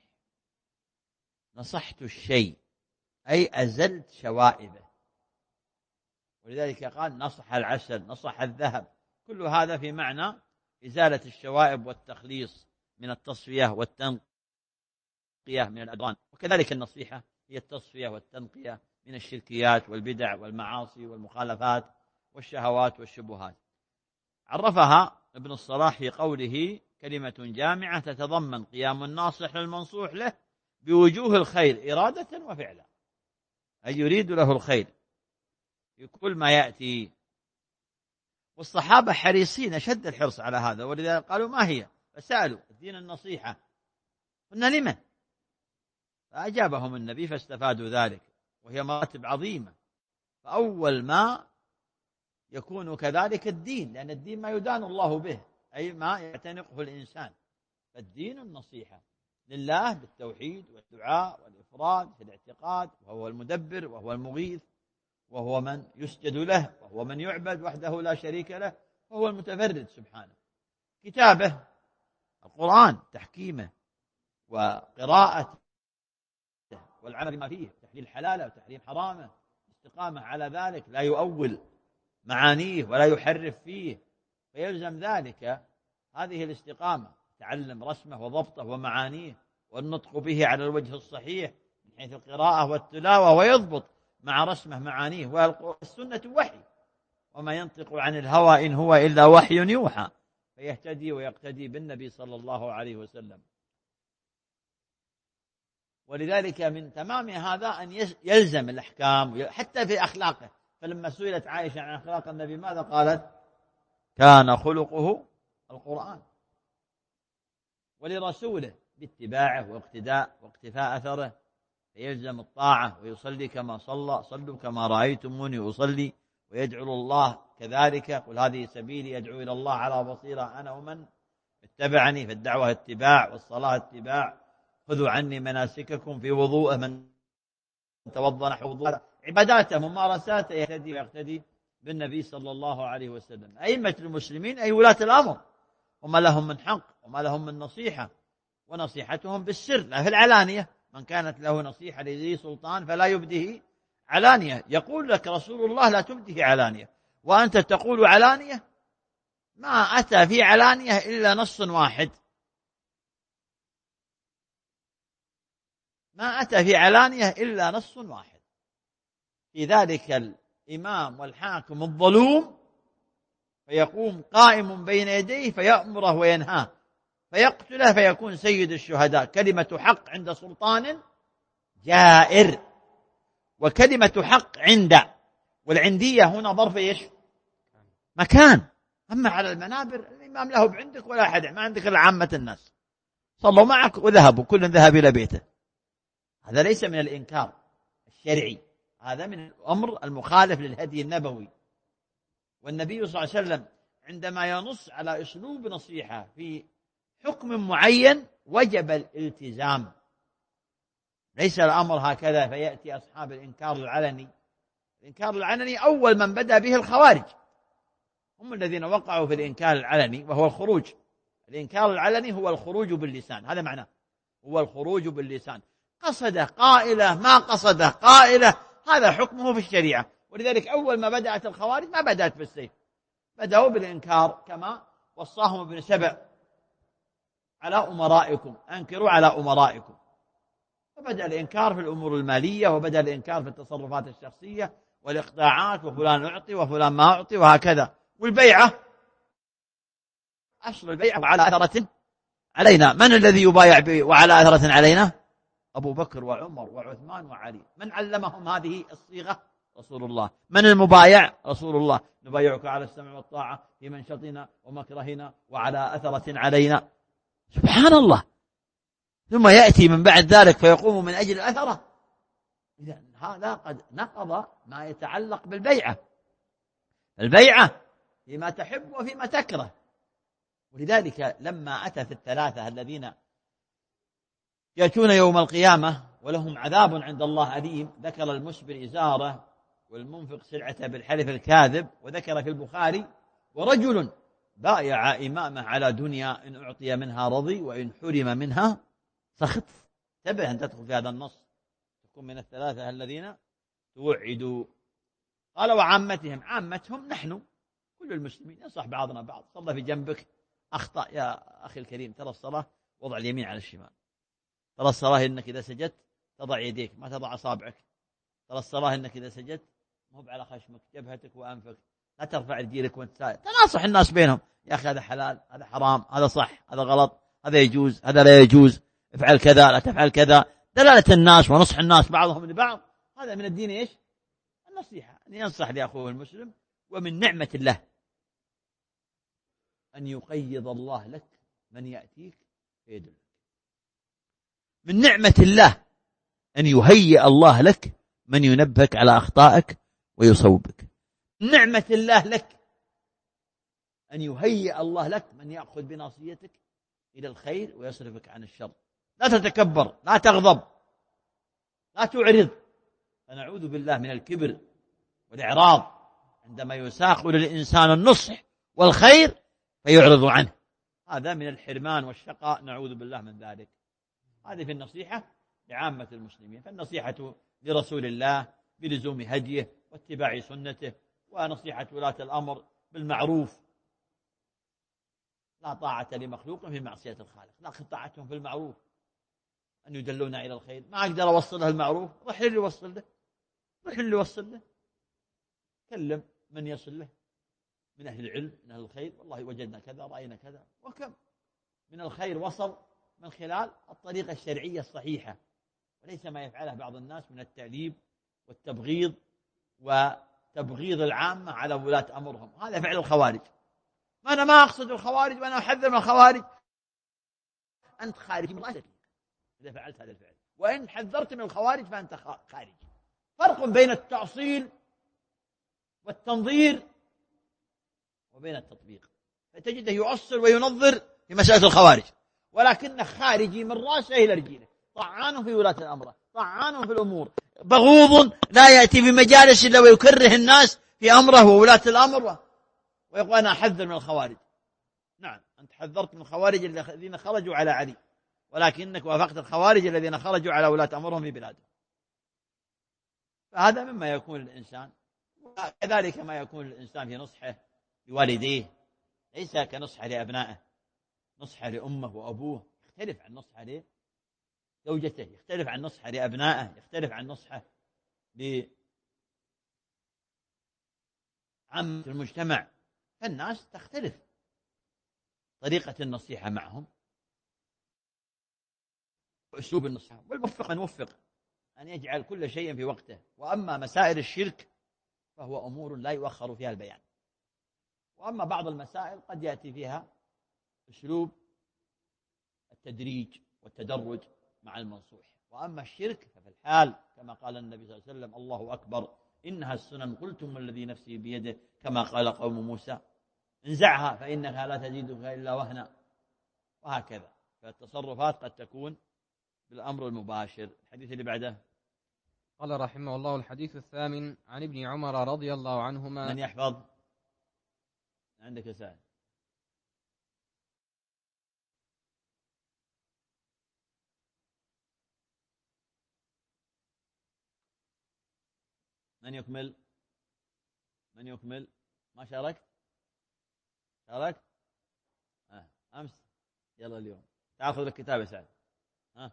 نصحت الشيء أي أزلت شوائبه، ولذلك قال نصح العسل، نصح الذهب، كل هذا في معنى إزالة الشوائب والتخليص من التصفية والتنقية من الأدران. وكذلك النصيحة هي التصفية والتنقية من الشركيات والبدع والمعاصي والمخالفات والشهوات والشبهات. عرفها ابن الصلاح في قوله كلمة جامعة تتضمن قيام الناصح المنصوح له بوجوه الخير إرادة وفعلا، أي يريد له الخير في كل ما يأتي. والصحابة حريصين شد الحرص على هذا، ولذلك قالوا ما هي؟ فسألوا الدين النصيحة، قلنا لمن؟ فأجابهم النبي فاستفادوا ذلك، وهي مراتب عظيمة. فأول ما يكون كذلك الدين، لأن الدين ما يدان الله به، أي ما يعتنقه الإنسان. فالدين النصيحة لله بالتوحيد والدعاء والإفراد في الاعتقاد، وهو المدبر وهو المغيث وهو من يسجد له وهو من يعبد وحده لا شريك له وهو المتفرد سبحانه. كتابه القرآن، تحكيمه وقراءته والعمل بما فيه، تحليل حلاله وتحريم حرامه، استقامة على ذلك، لا يؤول معانيه ولا يحرف فيه، فيلزم ذلك هذه الاستقامة، تعلم رسمه وضبطه ومعانيه والنطق به على الوجه الصحيح من حيث القراءة والتلاوة، ويضبط مع رسمه معانيه. والسنة وحي، وما ينطق عن الهوى إن هو إلا وحي يوحى، فيهتدي ويقتدي بالنبي صلى الله عليه وسلم. ولذلك من تمام هذا أن يلزم الأحكام حتى في أخلاقه. فلما سئلت عائشة عن أخلاق النبي ماذا قالت؟ كان خلقه القرآن. ولرسوله باتباعه واقتداء واقتفاء أثره، فيلزم الطاعة ويصلي كما صلى، صلوا كما رأيتموني أصلي، ويدعو الله كذلك، قل هذه سبيلي يدعو إلى الله على بصيرة أنا ومن اتبعني. فالدعوة اتباع والصلاة اتباع. خذوا عني مناسككم في وضوءه، من توضأ نحو وضوءه، عباداته ممارساته يهتدي ويقتدي بالنبي صلى الله عليه وسلم. أئمة المسلمين أي ولاة الأمر، وما لهم من حق وما لهم من نصيحة، ونصيحتهم بالسر لا في العلانية. من كانت له نصيحة لذي سلطان فلا يبده علانية. يقول لك رسول الله لا تبده علانية، وأنت تقول علانية. ما أتى في علانية إلا نص واحد، ما أتى في علانية إلا نص واحد، في ذلك الإمام والحاكم الظلوم فيقوم قائم بين يديه فيأمره وينهاه فيقتله فيكون سيد الشهداء. كلمة حق عند سلطان جائر، وكلمة حق عند، والعندية هنا ظرف إيش؟ مكان. أما على المنابر الإمام له بعندك ولا أحد، ما عندك إلا عامة الناس صلوا معك وذهبوا، كل ذهب إلى بيته. هذا ليس من الإنكار الشرعي، هذا من الأمر المخالف للهدي النبوي. والنبي صلى الله عليه وسلم عندما ينص على أسلوب نصيحة في حكم معين وجب الالتزام، ليس الأمر هكذا فيأتي أصحاب الإنكار العلني. الإنكار العلني أول من بدأ به الخوارج، هم الذين وقعوا في الإنكار العلني، وهو الخروج. الإنكار العلني هو الخروج باللسان، هذا معناه، هو الخروج باللسان، قصد قائلة ما قصد قائلة، هذا حكمه في الشريعة. ولذلك أول ما بدأت الخوارج ما بدأت بالسيف، بدأوا بالإنكار كما وصاهم ابن سبع على أمرائكم، أنكروا على أمرائكم. فبدأ الإنكار في الأمور المالية، وبدأ الإنكار في التصرفات الشخصية والإقطاعات، وفلان أعطي وفلان ما أعطي وهكذا. والبيعة، أصل البيعة وعلى أثرة علينا. من الذي يبايع وعلى أثرة علينا؟ أبو بكر وعمر وعثمان وعلي. من علمهم هذه الصيغة؟ رسول الله. من المبايع؟ رسول الله. نبايعك على السمع والطاعة في منشطنا ومكرهنا وعلى أثرة علينا. سبحان الله. ثم يأتي من بعد ذلك فيقوم من أجل الأثرة. إذا هذا قد نقض ما يتعلق بالبيعة. البيعة فيما تحب وفيما تكره. ولذلك لما أتى في الثلاثة الذين يأتون يوم القيامة ولهم عذاب عند الله أليم، ذكر المسبل إزاره والمنفق سلعته بالحلف الكاذب، وذكر في البخاري ورجل بايع إمامه على دنيا إن أعطي منها رضي وإن حرم منها سخط. انتبه أن تدخل في هذا النص، تكون من الثلاثة الذين توعدوا. قال وعامتهم، عامتهم نحن كل المسلمين، ينصح بعضنا بعض. صلى في جنبك أخطأ يا أخي الكريم، ترى الصلاة وضع اليمين على الشمال. ترى الصلاة إنك إذا سجدت تضع يديك ما تضع أصابعك. ترى الصلاة إنك إذا سجدت مو على خشمك، جبهتك وأنفك. لا ترفع رجلك وانت ساجد. تناصح الناس بينهم، يا أخي هذا حلال، هذا حرام، هذا صح، هذا غلط، هذا يجوز، هذا لا يجوز، افعل كذا لا تفعل كذا. دلالة الناس ونصح الناس بعضهم لبعض، هذا من الدين إيش؟ النصيحة، أن ينصح لأخوه المسلم. ومن نعمة الله أن يقيض الله لك من يأتيك فيدلك. من نعمة الله أن يهيئ الله لك من ينبهك على أخطائك ويصوبك. من نعمة الله لك أن يهيئ الله لك من يأخذ بناصيتك إلى الخير ويصرفك عن الشر. لا تتكبر، لا تغضب، لا تعرض. فنعوذ بالله من الكبر والإعراض عندما يساق للإنسان النصح والخير فيعرض عنه. هذا من الحرمان والشقاء، نعوذ بالله من ذلك. هذه في النصيحة لعامة المسلمين. فالنصيحة لرسول الله بلزوم هديه واتباع سنته، ونصيحة ولاة الأمر بالمعروف. لا طاعة لمخلوق في معصية الخالق، لكن طاعتهم في المعروف أن يدلونا إلى الخير. ما أقدر أوصل له المعروف، روح اللي يوصل له، روح اللي يوصل له. كلم من يصل له من أهل العلم من أهل الخير، والله وجدنا كذا رأينا كذا. وكم من الخير وصل من خلال الطريقة الشرعية الصحيحة، وليس ما يفعله بعض الناس من التعذيب والتبغيض وتبغيض العامة على ولاة أمرهم. هذا فعل الخوارج. ما أنا ما أقصد الخوارج وأنا أحذر من الخوارج. أنت خارج من رأسك إذا فعلت هذا الفعل، وإن حذرت من الخوارج فأنت خارج. فرق بين التأصيل والتنظير وبين التطبيق. فتجده يؤصل وينظر في مسألة الخوارج، ولكنه خارجي من رأسه إلى رجله، طعان في ولاة الأمر، طعان في الأمور، بغوض لا يأتي بمجالس إلا ويكره الناس في أمره وولاة الأمر، ويقول أنا أحذر من الخوارج. نعم، أنت حذرت من الخوارج الذين خرجوا على علي، ولكنك وافقت الخوارج الذين خرجوا على ولاة أمرهم في بلادهم. فهذا مما يكون الإنسان، وكذلك ما يكون الإنسان في نصحه لوالديه ليس كنصحه لأبنائه. نصحه لأمه وأبوه يختلف عن نصحه لزوجته، يختلف عن نصحه لأبنائه، يختلف عن نصحه لعامة المجتمع. فالناس تختلف طريقة النصيحة معهم وأسلوب النصيحة. والموفق من وفق أن يجعل كل شيء في وقته. وأما مسائل الشرك فهو أمور لا يؤخر فيها البيان، وأما بعض المسائل قد يأتي فيها أسلوب التدريج والتدرج مع المنصوح. وأما الشرك ففي الحال كما قال النبي صلى الله عليه وسلم الله أكبر إنها السنن قلتم والذي نفسي بيده، كما قال قوم موسى انزعها فإنها لا تزيدك إلا وهنا. وهكذا. فالتصرفات قد تكون بالأمر المباشر. الحديث اللي بعده قال رحمه الله الحديث الثامن عن ابن عمر رضي الله عنهما. من يحفظ؟ عندك سائل. من يكمل؟ من يكمل؟ ما شاركت؟ شاركت؟ آه. أمس يلا اليوم تأخذ الكتاب يا سعد. ها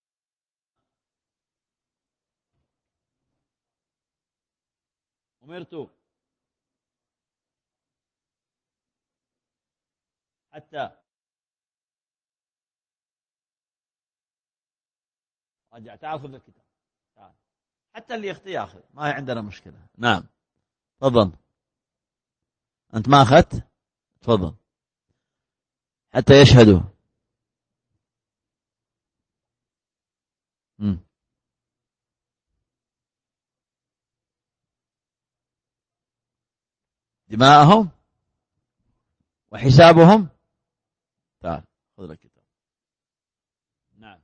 أمرت حتى رجع تعال خذ الكتاب، تعال. حتى اللي يخطي ياخذ، ما عندنا مشكلة. نعم تفضل. أنت ما أخذت؟ تفضل. حتى يشهدوا. م. دماءهم وحسابهم. تعال خذ الكتاب. نعم.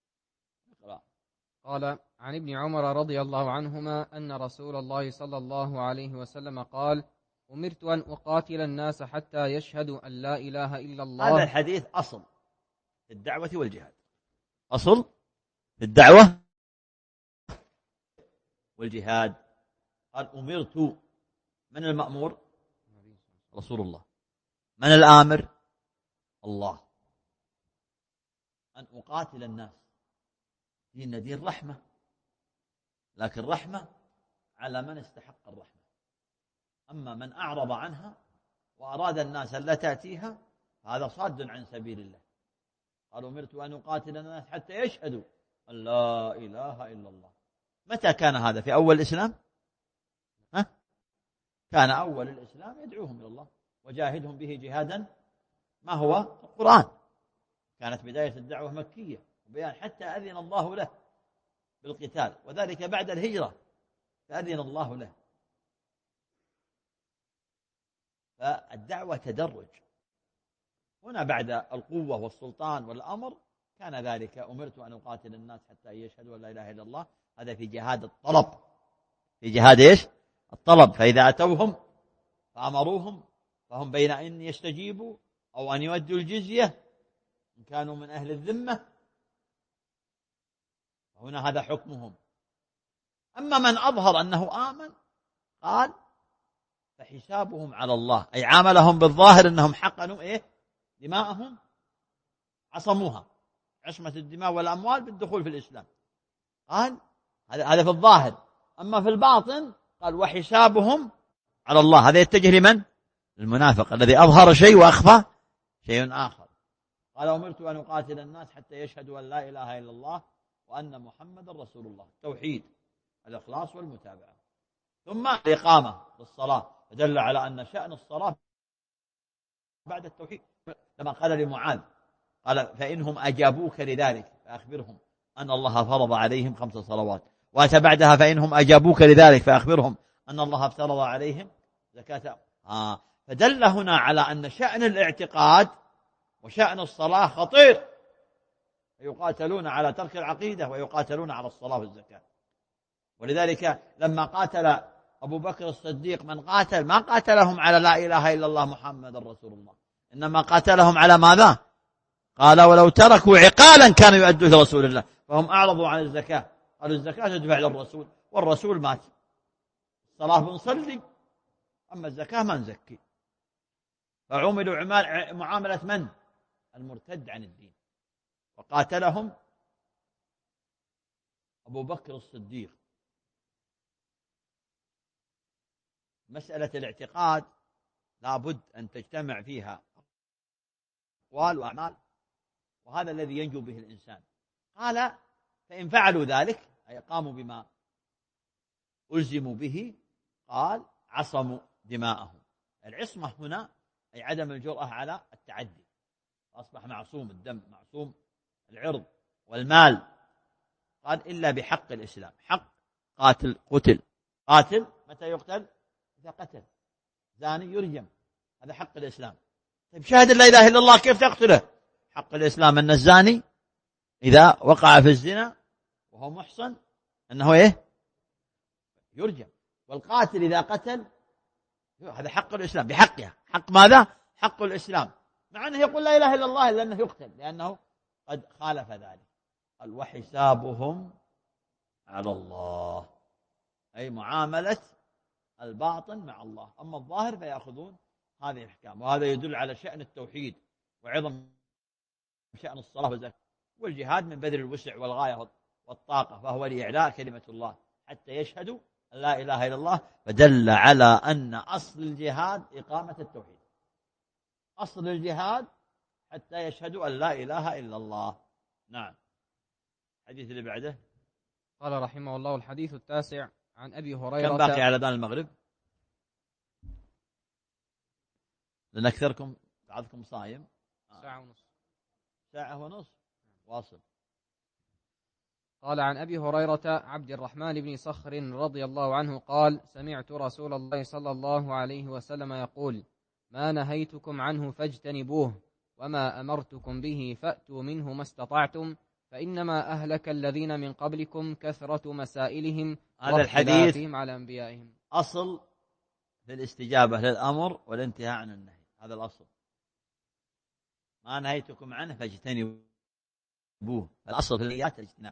قال عن ابن عمر رضي الله عنهما أن رسول الله صلى الله عليه وسلم قال: أمرت أن أقاتل الناس حتى يشهدوا أن لا إله إلا الله. هذا الحديث أصل في الدعوة والجهاد، أصل في الدعوة والجهاد. قال أمرت، من المأمور؟ رسول الله. من الآمر؟ الله. أن أقاتل الناس. دين دين رحمة، لكن رحمة على من استحق الرحمة. أما من أعرض عنها وأراد الناس لا تأتيها هذا صاد عن سبيل الله. قال أمرت أن أقاتل الناس حتى يشهدوا أن لا إله إلا الله. متى كان هذا؟ في أول الإسلام؟ ها؟ كان أول الإسلام يدعوهم إلى الله وجاهدهم به جهادا ما هو القرآن. كانت بداية الدعوة مكية، وبيان حتى أذن الله له بالقتال، وذلك بعد الهجرة فأذن الله له. فالدعوة تدرج. هنا بعد القوة والسلطان والأمر كان ذلك أمرت أن أقاتل الناس حتى يشهدوا أن لا إله إلا الله. هذا في جهاد الطلب، في جهاد إيش؟ الطلب. فإذا أتوهم فأمروهم فهم بين أن يستجيبوا أو أن يؤدوا الجزية إن كانوا من أهل الذمة، هنا هذا حكمهم. أما من أظهر أنه آمن قال فحسابهم على الله، أي عاملهم بالظاهر أنهم حقنوا إيه؟ دماءهم، عصموها، عصمة الدماء والأموال بالدخول في الإسلام. قال هذا في الظاهر. أما في الباطن قال وحسابهم على الله. هذا يتجه لمن؟ المنافق الذي أظهر شيء وأخفى شيء آخر. قال أمرت أن أقاتل الناس حتى يشهدوا أن لا إله إلا الله وأن محمد رسول الله. توحيد، الإخلاص والمتابعة. ثم الإقامة بالصلاة، فدل على أن شأن الصلاة بعد التوحيد. لما قال لمعاذ قال فإنهم أجابوك لذلك فأخبرهم أن الله فرض عليهم خمس صلوات، وأتى بعدها فإنهم أجابوك لذلك فأخبرهم أن الله افترض عليهم زكاة. آه. فدل هنا على أن شأن الاعتقاد وشأن الصلاة خطير، يقاتلون على ترك العقيدة ويقاتلون على الصلاة والزكاة. ولذلك لما قاتل أبو بكر الصديق من قاتل ما قاتلهم على لا إله إلا الله محمد رسول الله، إنما قاتلهم على ماذا؟ قال ولو تركوا عقالا كانوا يؤدوا لرسول الله، فهم أعرضوا عن الزكاة. قالوا الزكاة تدفع للرسول والرسول مات. الصلاة بنصلي، أما الزكاة ما نزكي. فعملوا معاملة من؟ المرتد عن الدين. وقاتلهم أبو بكر الصديق. مسألة الاعتقاد لابد أن تجتمع فيها أقوال وأعمال، وهذا الذي ينجو به الإنسان. قال فإن فعلوا ذلك أي قاموا بما ألزموا به قال عصموا دماءهم. العصمة هنا أي عدم الجرأة على التعدي، أصبح معصوم الدم، معصوم العرض والمال. قال إلا بحق الإسلام. حق قاتل قتل، قاتل متى يقتل؟ إذا قتل. زاني يرجم، هذا حق الإسلام. طيب شاهد لا إله إلا الله كيف تقتله؟ حق الإسلام أن الزاني إذا وقع في الزنا وهو محصن أنه إيه؟ يرجم. والقاتل إذا قتل هذا حق الإسلام بحقها. حق ماذا؟ حق الإسلام، مع أنه يقول لا إله إلا الله إلا أنه يقتل لأنه قد خالف ذلك. قال وحسابهم على الله، أي معاملة الباطن مع الله، أما الظاهر فيأخذون هذه الأحكام. وهذا يدل على شأن التوحيد وعظم شأن الصلاة والزكاة والجهاد من بذل الوسع والغاية والطاقة، فهو لإعلاء كلمة الله حتى يشهدوا أن لا إله إلا الله. فدل على أن أصل الجهاد إقامة التوحيد، أصل الجهاد حتى يشهدوا أن لا إله إلا الله. نعم. الحديث اللي بعده. قال رحمه الله: الحديث التاسع عن أبي هريرة. كم باقي على أذان المغرب؟ لأن أكثركم بعضكم صايم. ساعة ونصف. ساعة ونصف واصل. قال: عن أبي هريرة عبد الرحمن بن صخر رضي الله عنه قال: سمعت رسول الله صلى الله عليه وسلم يقول: ما نهيتكم عنه فاجتنبوه، وما أمرتكم به فأتوا منه ما استطعتم، فإنما أهلك الذين من قبلكم كثرة مسائلهم هذا الحديث على أنبيائهم. أصل في الاستجابة للأمر والانتهاء عن النهي، هذا الأصل. ما نهيتكم عنه فاجتنبوه، الأصل في النيات الاجتناب،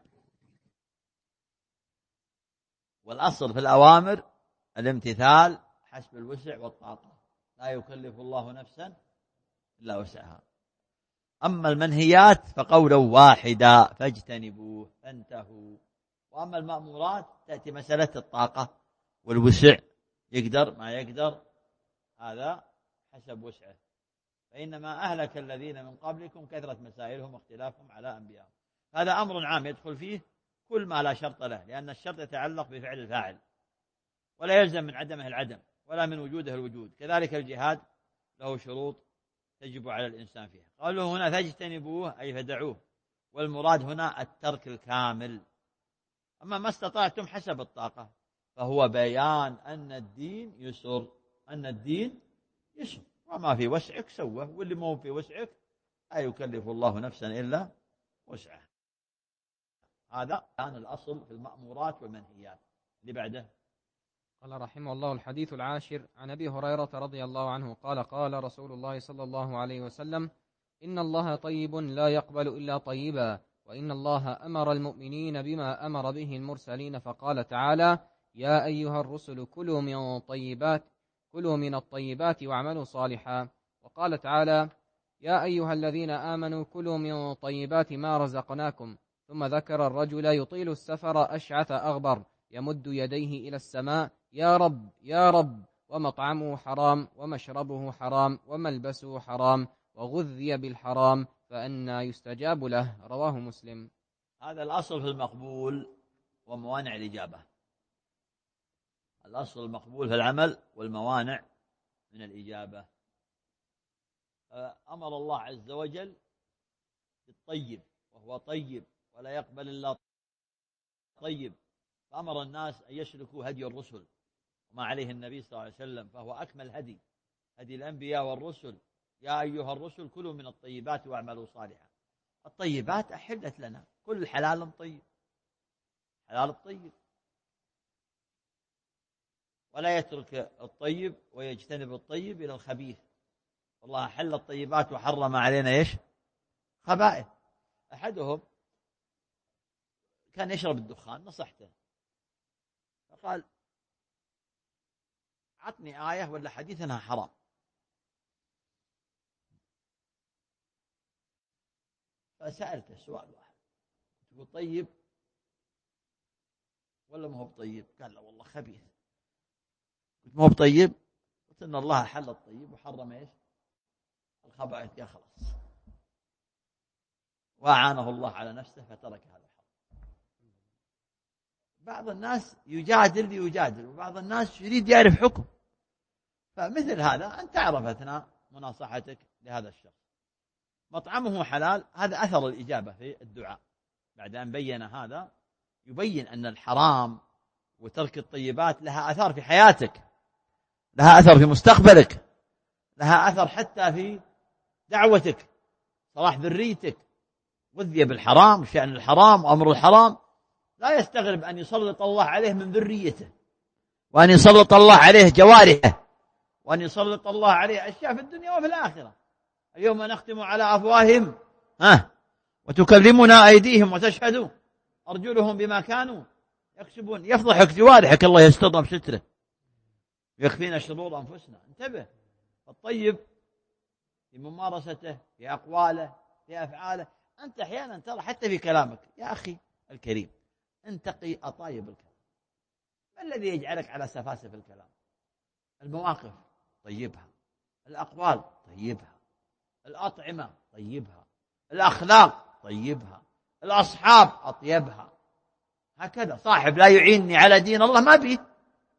والأصل في الأوامر الامتثال حسب الوسع والطاقة، لا يكلف الله نفسا إلا وسعها. أما المنهيات فقولا واحدا فاجتنبوه فانتهوا. وأما المأمورات تأتي مسألة الطاقة والوسع، يقدر ما يقدر هذا حسب وسعه. فإنما أهلك الذين من قبلكم كثرة مسائلهم واختلافهم على أنبيائهم. هذا أمر عام يدخل فيه كل ما لا شرط له، لأن الشرط يتعلق بفعل الفاعل، ولا يلزم من عدمه العدم ولا من وجوده الوجود. كذلك الجهاد له شروط تجب على الإنسان فيها. قالوا هنا فاجتنبوه أي فدعوه، والمراد هنا الترك الكامل. أما ما استطعتم حسب الطاقة، فهو بيان أن الدين يسر، أن الدين يسر، وما في وسعك سوه، واللي مو في وسعك لا يكلف الله نفسا إلا وسعها. هذا كان الأصل في المأمورات والمنهيات. اللي بعده. قال رحمه الله: الحديث العاشر عن أبي هريرة رضي الله عنه قال: قال رسول الله صلى الله عليه وسلم: إن الله طيب لا يقبل إلا طيبا، وإن الله أمر المؤمنين بما أمر به المرسلين، فقال تعالى: يا أيها الرسل كلوا من طيبات كلوا من الطيبات واعملوا صالحا. وقال تعالى: يا أيها الذين آمنوا كلوا من طيبات ما رزقناكم. ثم ذكر الرجل يطيل السفر أشعث أغبر يمد يديه إلى السماء: يا رب يا رب، ومطعمه حرام ومشربه حرام وملبسه حرام وغذي بالحرام، فأنى يستجاب له. رواه مسلم. هذا الأصل في المقبول وموانع الإجابة. الأصل المقبول في العمل والموانع من الإجابة. أمر الله عز وجل بالطيب، وهو طيب ولا يقبل إلا طيب، فأمر الناس أن يسلكوا هدي الرسل وما عليه النبي صلى الله عليه وسلم، فهو أكمل هدي، هدي الأنبياء والرسل. يا أيها الرسل كلوا من الطيبات واعملوا صالحا. الطيبات أحلت لنا، كل حلال طيب، حلال الطيب، ولا يترك الطيب ويجتنب الطيب إلى الخبيث. والله أحل الطيبات وحرم علينا إيش؟ خبائث. أحدهم كان يشرب الدخان، نصحته فقال: عطني آية ولا حديث أنها حرام. فسألته سؤال واحد: تقول طيب ولا ما هو بطيب؟ قال: لا والله خبيث. قلت: ما هو بطيب؟ قلت: إن الله حل الطيب وحرم إيش؟ الخبائث. قال: خلاص. وأعانه الله على نفسه فترك هذا الحرام. بعض الناس يجادل يجادل وبعض الناس يريد يعرف حكم. فمثل هذا أن تعرف أثناء مناصحتك لهذا الشخص مطعمه حلال، هذا أثر الإجابة في الدعاء. بعد أن بين هذا يبين أن الحرام وترك الطيبات لها أثر في حياتك، لها أثر في مستقبلك، لها أثر حتى في دعوتك، صلاح ذريتك. غذي بالحرام، شأن الحرام وأمر الحرام، لا يستغرب أن يسلط الله عليه من ذريته، وأن يسلط الله عليه جوارحه، وأن يسلط الله عليه أشياء في الدنيا وفي الآخرة. اليوم نختم على أفواههم ها وتكلمنا أيديهم وتشهد أرجلهم بما كانوا يكسبون. يفضحك جوارحك، الله يستر بستره، يكفينا شرور أنفسنا. انتبه. الطيب في ممارسته، في أقواله، في أفعاله. أنت أحيانا ترى حتى في كلامك يا أخي الكريم انتقي أطايب الكلام. ما الذي يجعلك على سفاسف الكلام؟ المواقف طيبها، الأقوال طيبها، الأطعمة طيبها، الأخلاق طيبها، الأصحاب أطيبها. هكذا صاحب لا يعينني على دين الله ما بيه،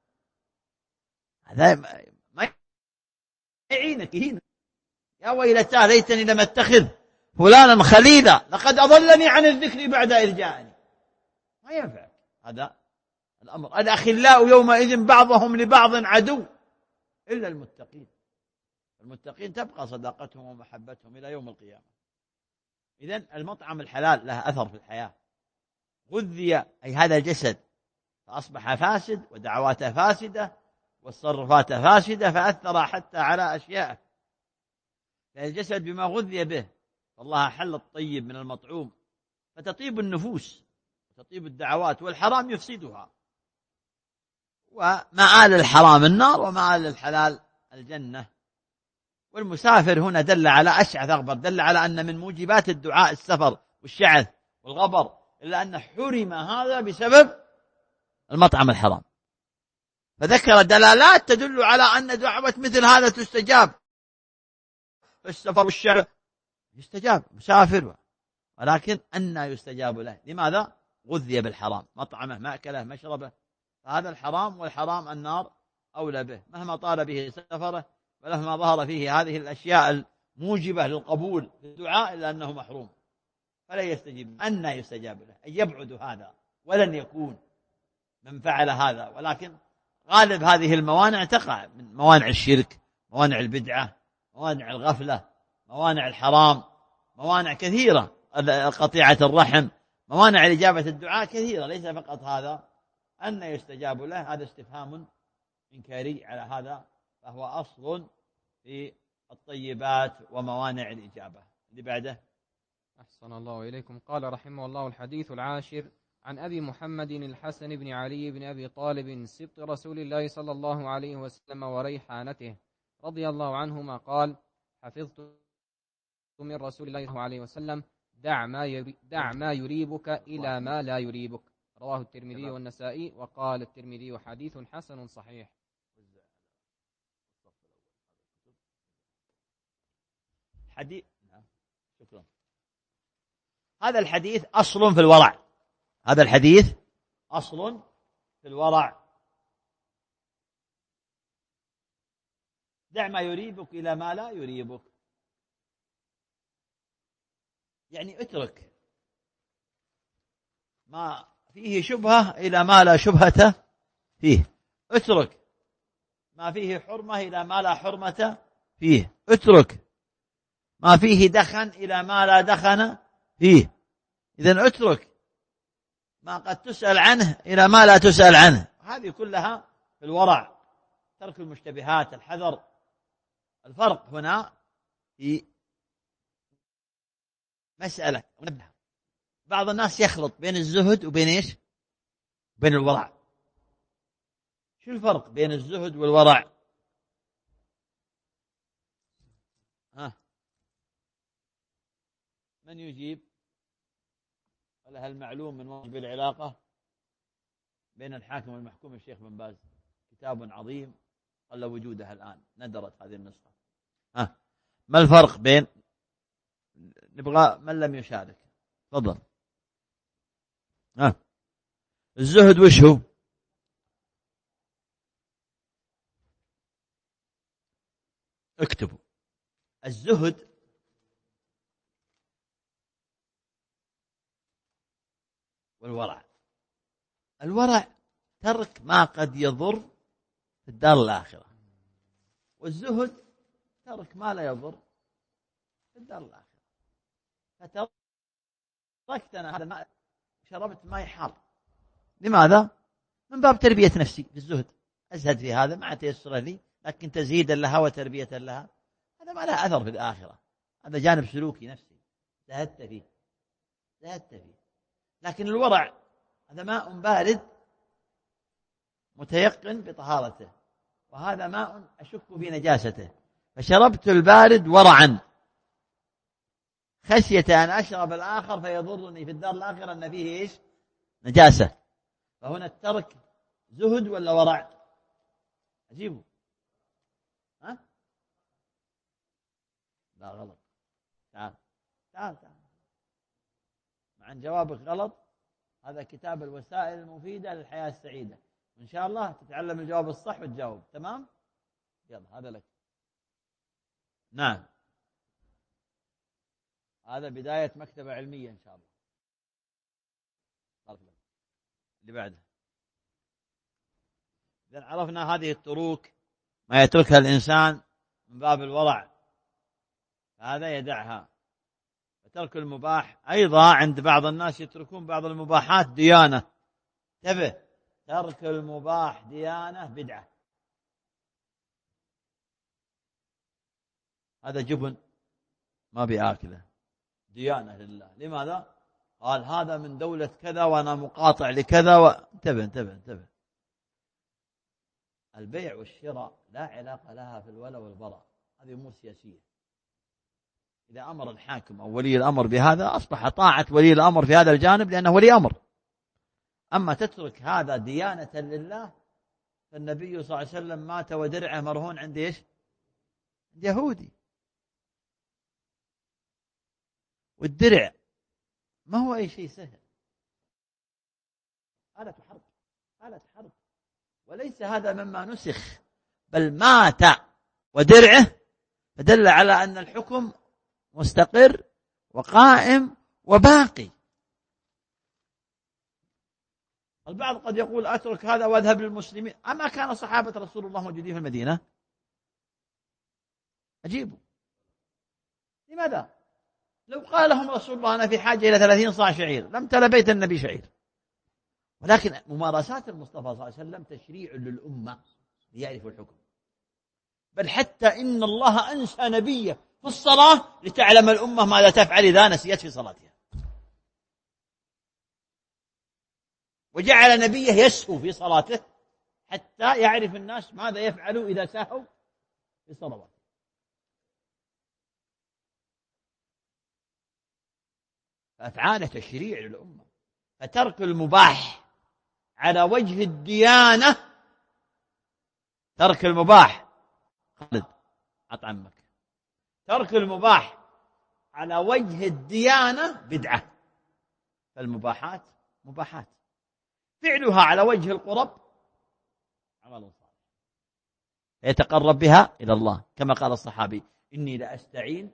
هذا ما يعينك يهينك. يا ويلتاه ليتني لم اتخذ فلانا خليلا لقد أضلني عن الذكر بعد إذ جاءني. ما ينفع هذا الأمر. الأخلاء يومئذ بعضهم لبعض عدو إلا المتقين. المتقين تبقى صداقتهم ومحبتهم إلى يوم القيامة. إذن المطعم الحلال له أثر في الحياة. غذي أي هذا الجسد فأصبح فاسد ودعواته فاسدة والتصرفات فاسدة، فأثر حتى على أشياء. الجسد بما غذي به، والله حل الطيب من المطعوم فتطيب النفوس وتطيب الدعوات، والحرام يفسدها. ومآل الحرام النار ومآل الحلال الجنة. والمسافر هنا دل على أشعث أغبر، دل على أن من موجبات الدعاء السفر والشعث والغبر، إلا أن حرم هذا بسبب المطعم الحرام. فذكر دلالات تدل على أن دعوة مثل هذا تستجاب. السفر والشعث يستجاب مسافر، ولكن أن يستجاب له؟ لماذا؟ غذي بالحرام، مطعمه مأكله مشربه، فهذا الحرام، والحرام النار أولى به مهما طال به سفره ولما ظهر فيه هذه الأشياء الموجبة للقبول في الدعاء، إلا أنه محروم فلا يستجيب. أن يستجاب له أن يبعد هذا، ولن يكون من فعل هذا. ولكن غالب هذه الموانع تقع من موانع الشرك، موانع البدعة، موانع الغفلة، موانع الحرام، موانع كثيرة، قطيعة الرحم، موانع إجابة الدعاء كثيرة، ليس فقط هذا. أن يستجاب له هذا استفهام إنكاري على هذا، فهو أصل في الطيبات وموانع الإجابة. اللي بعده. أحسن الله إليكم. قال رحمه الله: الحديث العاشر عن أبي محمد الحسن بن علي بن أبي طالب سبط رسول الله صلى الله عليه وسلم وريحانته رضي الله عنهما قال: حفظت من رسول الله صلى الله عليه وسلم: دع ما, دع ما يريبك إلى ما لا يريبك. رواه الترمذي والنسائي. وقال الترمذي: حديث حسن صحيح. حديث شكرا. هذا الحديث أصل في الورع. هذا الحديث أصل في الورع. دع ما يريبك إلى ما لا يريبك، يعني اترك ما فيه شبهة إلى ما لا شبهة فيه، اترك ما فيه حرمة إلى ما لا حرمة فيه، اترك ما فيه دخن إلى ما لا دخن فيه. إذن اترك ما قد تسأل عنه إلى ما لا تسأل عنه. هذه كلها في الورع، ترك المشتبهات، الحذر. الفرق هنا في مسألة ونبه. بعض الناس يخلط بين الزهد وبين إيش؟ بين الورع. شو الفرق بين الزهد والورع؟ ها، من يجيب؟ ولا هل معلوم من واجب العلاقة بين الحاكم والمحكوم الشيخ بن باز؟ كتاب عظيم قل وجودها الآن، ندرت هذه النسخة. ها، ما الفرق بين، نبغى من لم يشارك تفضل. ها، الزهد وش هو؟ اكتبوا. الزهد والورع. الورع ترك ما قد يضر في الدار الآخرة، والزهد ترك ما لا يضر في الدار الآخرة. فتركتنا هذا الماء، شربت ماء حار، لماذا؟ من باب تربية نفسي في الزهد، أزهد في هذا مع تيسر لي، لكن تزهيدا لها وتربية لها هذا ما له أثر في الآخرة، هذا جانب سلوكي نفسي زهدت فيه زهدت فيه. لكن الورع هذا ماء بارد متيقن بطهارته، وهذا ماء أشك في نجاسته، فشربت البارد ورعا خشية أن أشرب الآخر فيضرني في الدار الآخرة أن فيه إيش؟ نجاسة. فهنا الترك زهد ولا ورع؟ أجيبه. ها؟ لا غلط. تعال تعال تعال عن جوابك غلط. هذا كتاب الوسائل المفيدة للحياة السعيدة، وإن شاء الله تتعلم الجواب الصح وتجاوب. تمام؟ يلا هذا لك. نعم، هذا بداية مكتبة علمية إن شاء الله. اللي بعده. إذا عرفنا هذه التروك ما يتركها الإنسان من باب الورع، هذا يدعها. فترك المباح أيضا عند بعض الناس يتركون بعض المباحات ديانة. انتبه، ترك المباح ديانة بدعة. هذا جبن ما بيأكله، ديانة لله. لماذا؟ قال هذا من دولة كذا وأنا مقاطع لكذا و... انتبه انتبه انتبه. البيع والشراء لا علاقة لها في الولاء والبراء، هذه أمور سياسية. إذا أمر الحاكم أو ولي الأمر بهذا أصبح طاعة ولي الأمر في هذا الجانب لأنه ولي أمر. أما تترك هذا ديانة لله، فالنبي صلى الله عليه وسلم مات ودرعه مرهون عند إيش؟ عند يهودي. والدرع ما هو أي شيء سهل، آلة حرب، آلة حرب، وليس هذا مما نسخ، بل مات ودرعه، فدل على أن الحكم مستقر وقائم وباقي. البعض قد يقول أترك هذا وأذهب للمسلمين. أما كان صحابة رسول الله موجودين في المدينة؟ أجيبوا، لماذا؟ لو قال لهم رسول الله أنا في حاجة إلى ثلاثين صاع شعير لم تل بيت النبي شعير. ولكن ممارسات المصطفى صلى الله عليه وسلم تشريع للأمة ليعرفوا الحكم. بل حتى إن الله أنسى نبيه في الصلاة لتعلم الأمة ماذا تفعل إذا نسيت في صلاتها، وجعل نبيه يسهو في صلاته حتى يعرف الناس ماذا يفعلوا إذا سهوا في صلواته. فأفعال تشريع للأمة. فترك المباح على وجه الديانة، ترك المباح خالد أطعمك، ترك المباح على وجه الديانة بدعة. فالمباحات مباحات، فعلها على وجه القرب عمل صالح يتقرب بها إلى الله، كما قال الصحابي إني لأستعين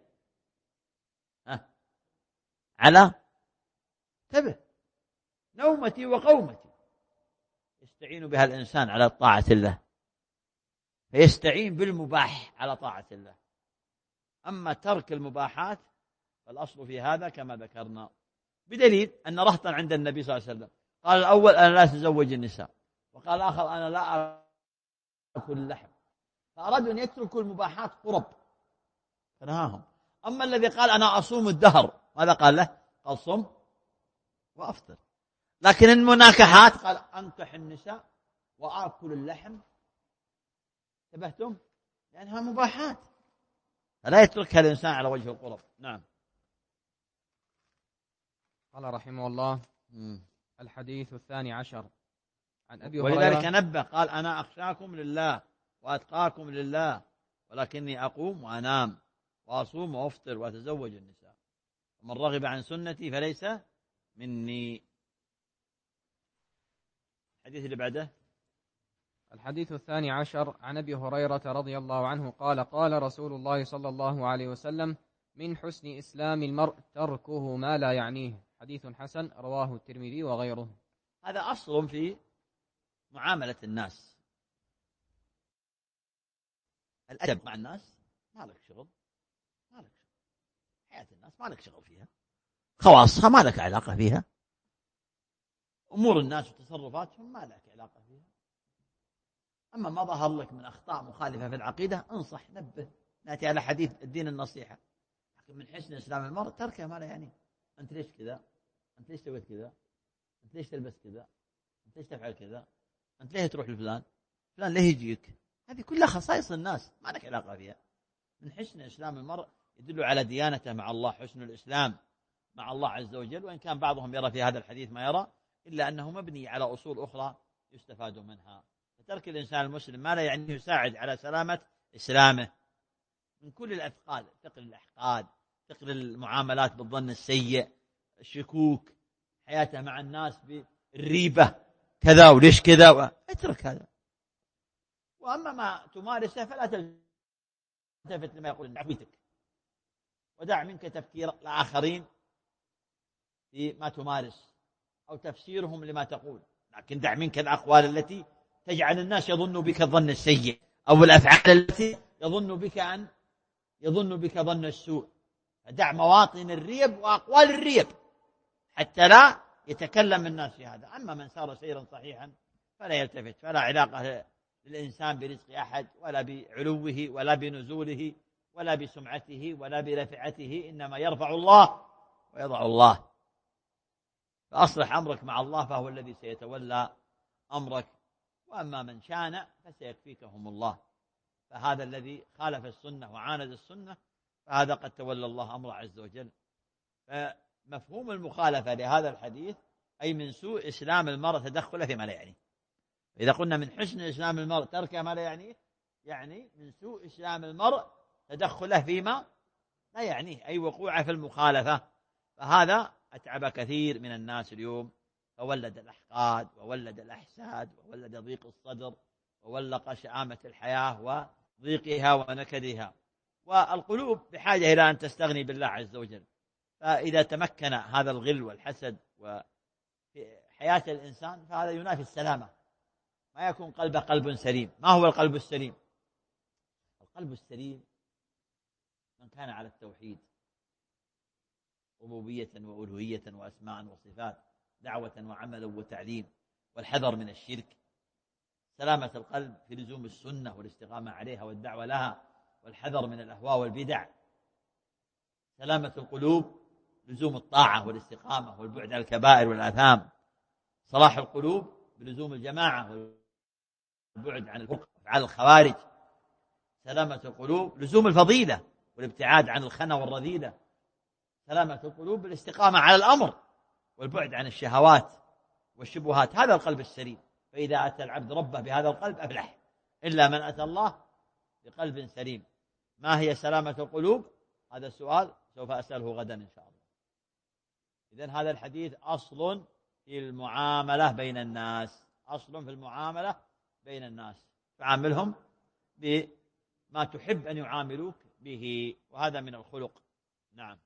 على تبه نومتي وقومتي. يستعين بها الإنسان على طاعة الله، فيستعين بالمباح على طاعة الله. أما ترك المباحات فالأصل في هذا كما ذكرنا، بدليل أن رهطا عند النبي صلى الله عليه وسلم قال الأول أنا لا أتزوج النساء، وقال الآخر أنا لا أكل اللحم، فأرادوا أن يتركوا المباحات قرب فنهاهم. أما الذي قال أنا أصوم الدهر ماذا قال له؟ قال صم وأفطر. لكن المناكحات قال أنكح النساء وآكل اللحم. انتبهتم؟ لأنها مباحات فلا يتركها الإنسان على وجه القرب. نعم. قال رحمه الله م. الحديث الثاني عشر عن أبي هريرة. ولذلك نبه قال أنا أخشاكم لله وأتقاكم لله، ولكني أقوم وأنام وأصوم وأفطر وأتزوج النساء، ومن رغب عن سنتي فليس مني. الحديث اللي بعده. الحديث الثاني عشر عن أبي هريرة رضي الله عنه قال قال رسول الله صلى الله عليه وسلم من حسن إسلام المرء تركه ما لا يعنيه. حديث حسن رواه الترمذي وغيره. هذا أصل في معاملة الناس، الأدب مع الناس. ما لك شغل، ما لك شغل حياة الناس، ما لك شغل فيها، خواصها ما لك علاقة فيها، أمور الناس وتصرفاتهم ما لك علاقة فيها. أما ما ظهر لك من أخطاء مخالفة في العقيدة انصح نبه. نأتي على حديث الدين النصيحة. لكن من حسن إسلام المرء تركه ما لا يعني. أنت ليش كذا؟ أنت ليش سويت كذا؟ أنت ليش تلبس كذا؟ أنت ليش تفعل كذا؟ أنت ليه تروح لفلان؟ فلان ليه يجيك؟ هذه كلها خصائص الناس ما لك علاقة فيها. من حسن إسلام المرء يدل على ديانته مع الله، حسن الإسلام مع الله عز وجل، وإن كان بعضهم يرى في هذا الحديث ما يرى، إلا أنه مبني على أصول أخرى يستفاد منها. فترك الإنسان المسلم ما لا يعني يساعد على سلامة إسلامه من كل الأثقال، ثقل الأحقاد، ثقل المعاملات بالظن السيء، الشكوك، حياته مع الناس بالريبة كذا وليش كذا و... اترك هذا. وأما ما تمارسه فلا تلتفت لما يقول عفويتك، ودع منك تفكير الآخرين فيما تمارس أو تفسيرهم لما تقول، لكن دع منك الأقوال التي تجعل الناس يظنوا بك الظن السيء، أو الأفعال التي يظن بك أن يظن بك ظن السوء. فدع مواطن الريب وأقوال الريب حتى لا يتكلم الناس في هذا. أما من سار سيرا صحيحا فلا يلتفت، فلا علاقة للإنسان برزق أحد ولا بعلوه ولا بنزوله ولا بسمعته ولا برفعته، إنما يرفع الله ويضع الله. فأصلح أمرك مع الله فهو الذي سيتولى أمرك، وأما من شان فسيكفيكهم الله. فهذا الذي خالف السنة وعاند السنة فهذا قد تولى الله أمره عز وجل. فمفهوم المخالفة لهذا الحديث أي من سوء إسلام المرء تدخله فيما لا يعنيه. إذا قلنا من حسن إسلام المرء ترك ما لا يعنيه، يعني من سوء إسلام المرء تدخله فيما لا يعنيه، أي وقوعه في المخالفة. فهذا أتعب كثير من الناس اليوم، فولد الأحقاد وولد الأحساد وولد ضيق الصدر وولق شآمة الحياة وضيقها ونكدها. والقلوب بحاجة إلى أن تستغني بالله عز وجل. فإذا تمكن هذا الغل والحسد وفي حياة الإنسان فهذا ينافي السلامة، ما يكون قلبه قلب سليم. ما هو القلب السليم؟ القلب السليم من كان على التوحيد ربوبية وألوهية وأسماء وصفات، دعوة وعمل وتعليم، والحذر من الشرك. سلامة القلب في لزوم السنة والاستقامة عليها والدعوة لها، والحذر من الأهواء والبدع. سلامة القلوب لزوم الطاعة والاستقامة والبعد عن الكبائر والآثام. صلاح القلوب بلزوم الجماعة والبعد عن الفرق وأفعال الخوارج. سلامة القلوب لزوم الفضيلة والابتعاد عن الخنا والرذيلة. سلامة القلوب بالاستقامة على الأمر والبعد عن الشهوات والشبهات. هذا القلب السليم. فإذا أتى العبد ربه بهذا القلب أفلح، إلا من أتى الله بقلب سليم. ما هي سلامة القلوب؟ هذا السؤال سوف أسأله غدا إن شاء الله. إذن هذا الحديث أصل في المعاملة بين الناس، أصل في المعاملة بين الناس، فعاملهم بما تحب أن يعاملوك به، وهذا من الخلق. نعم،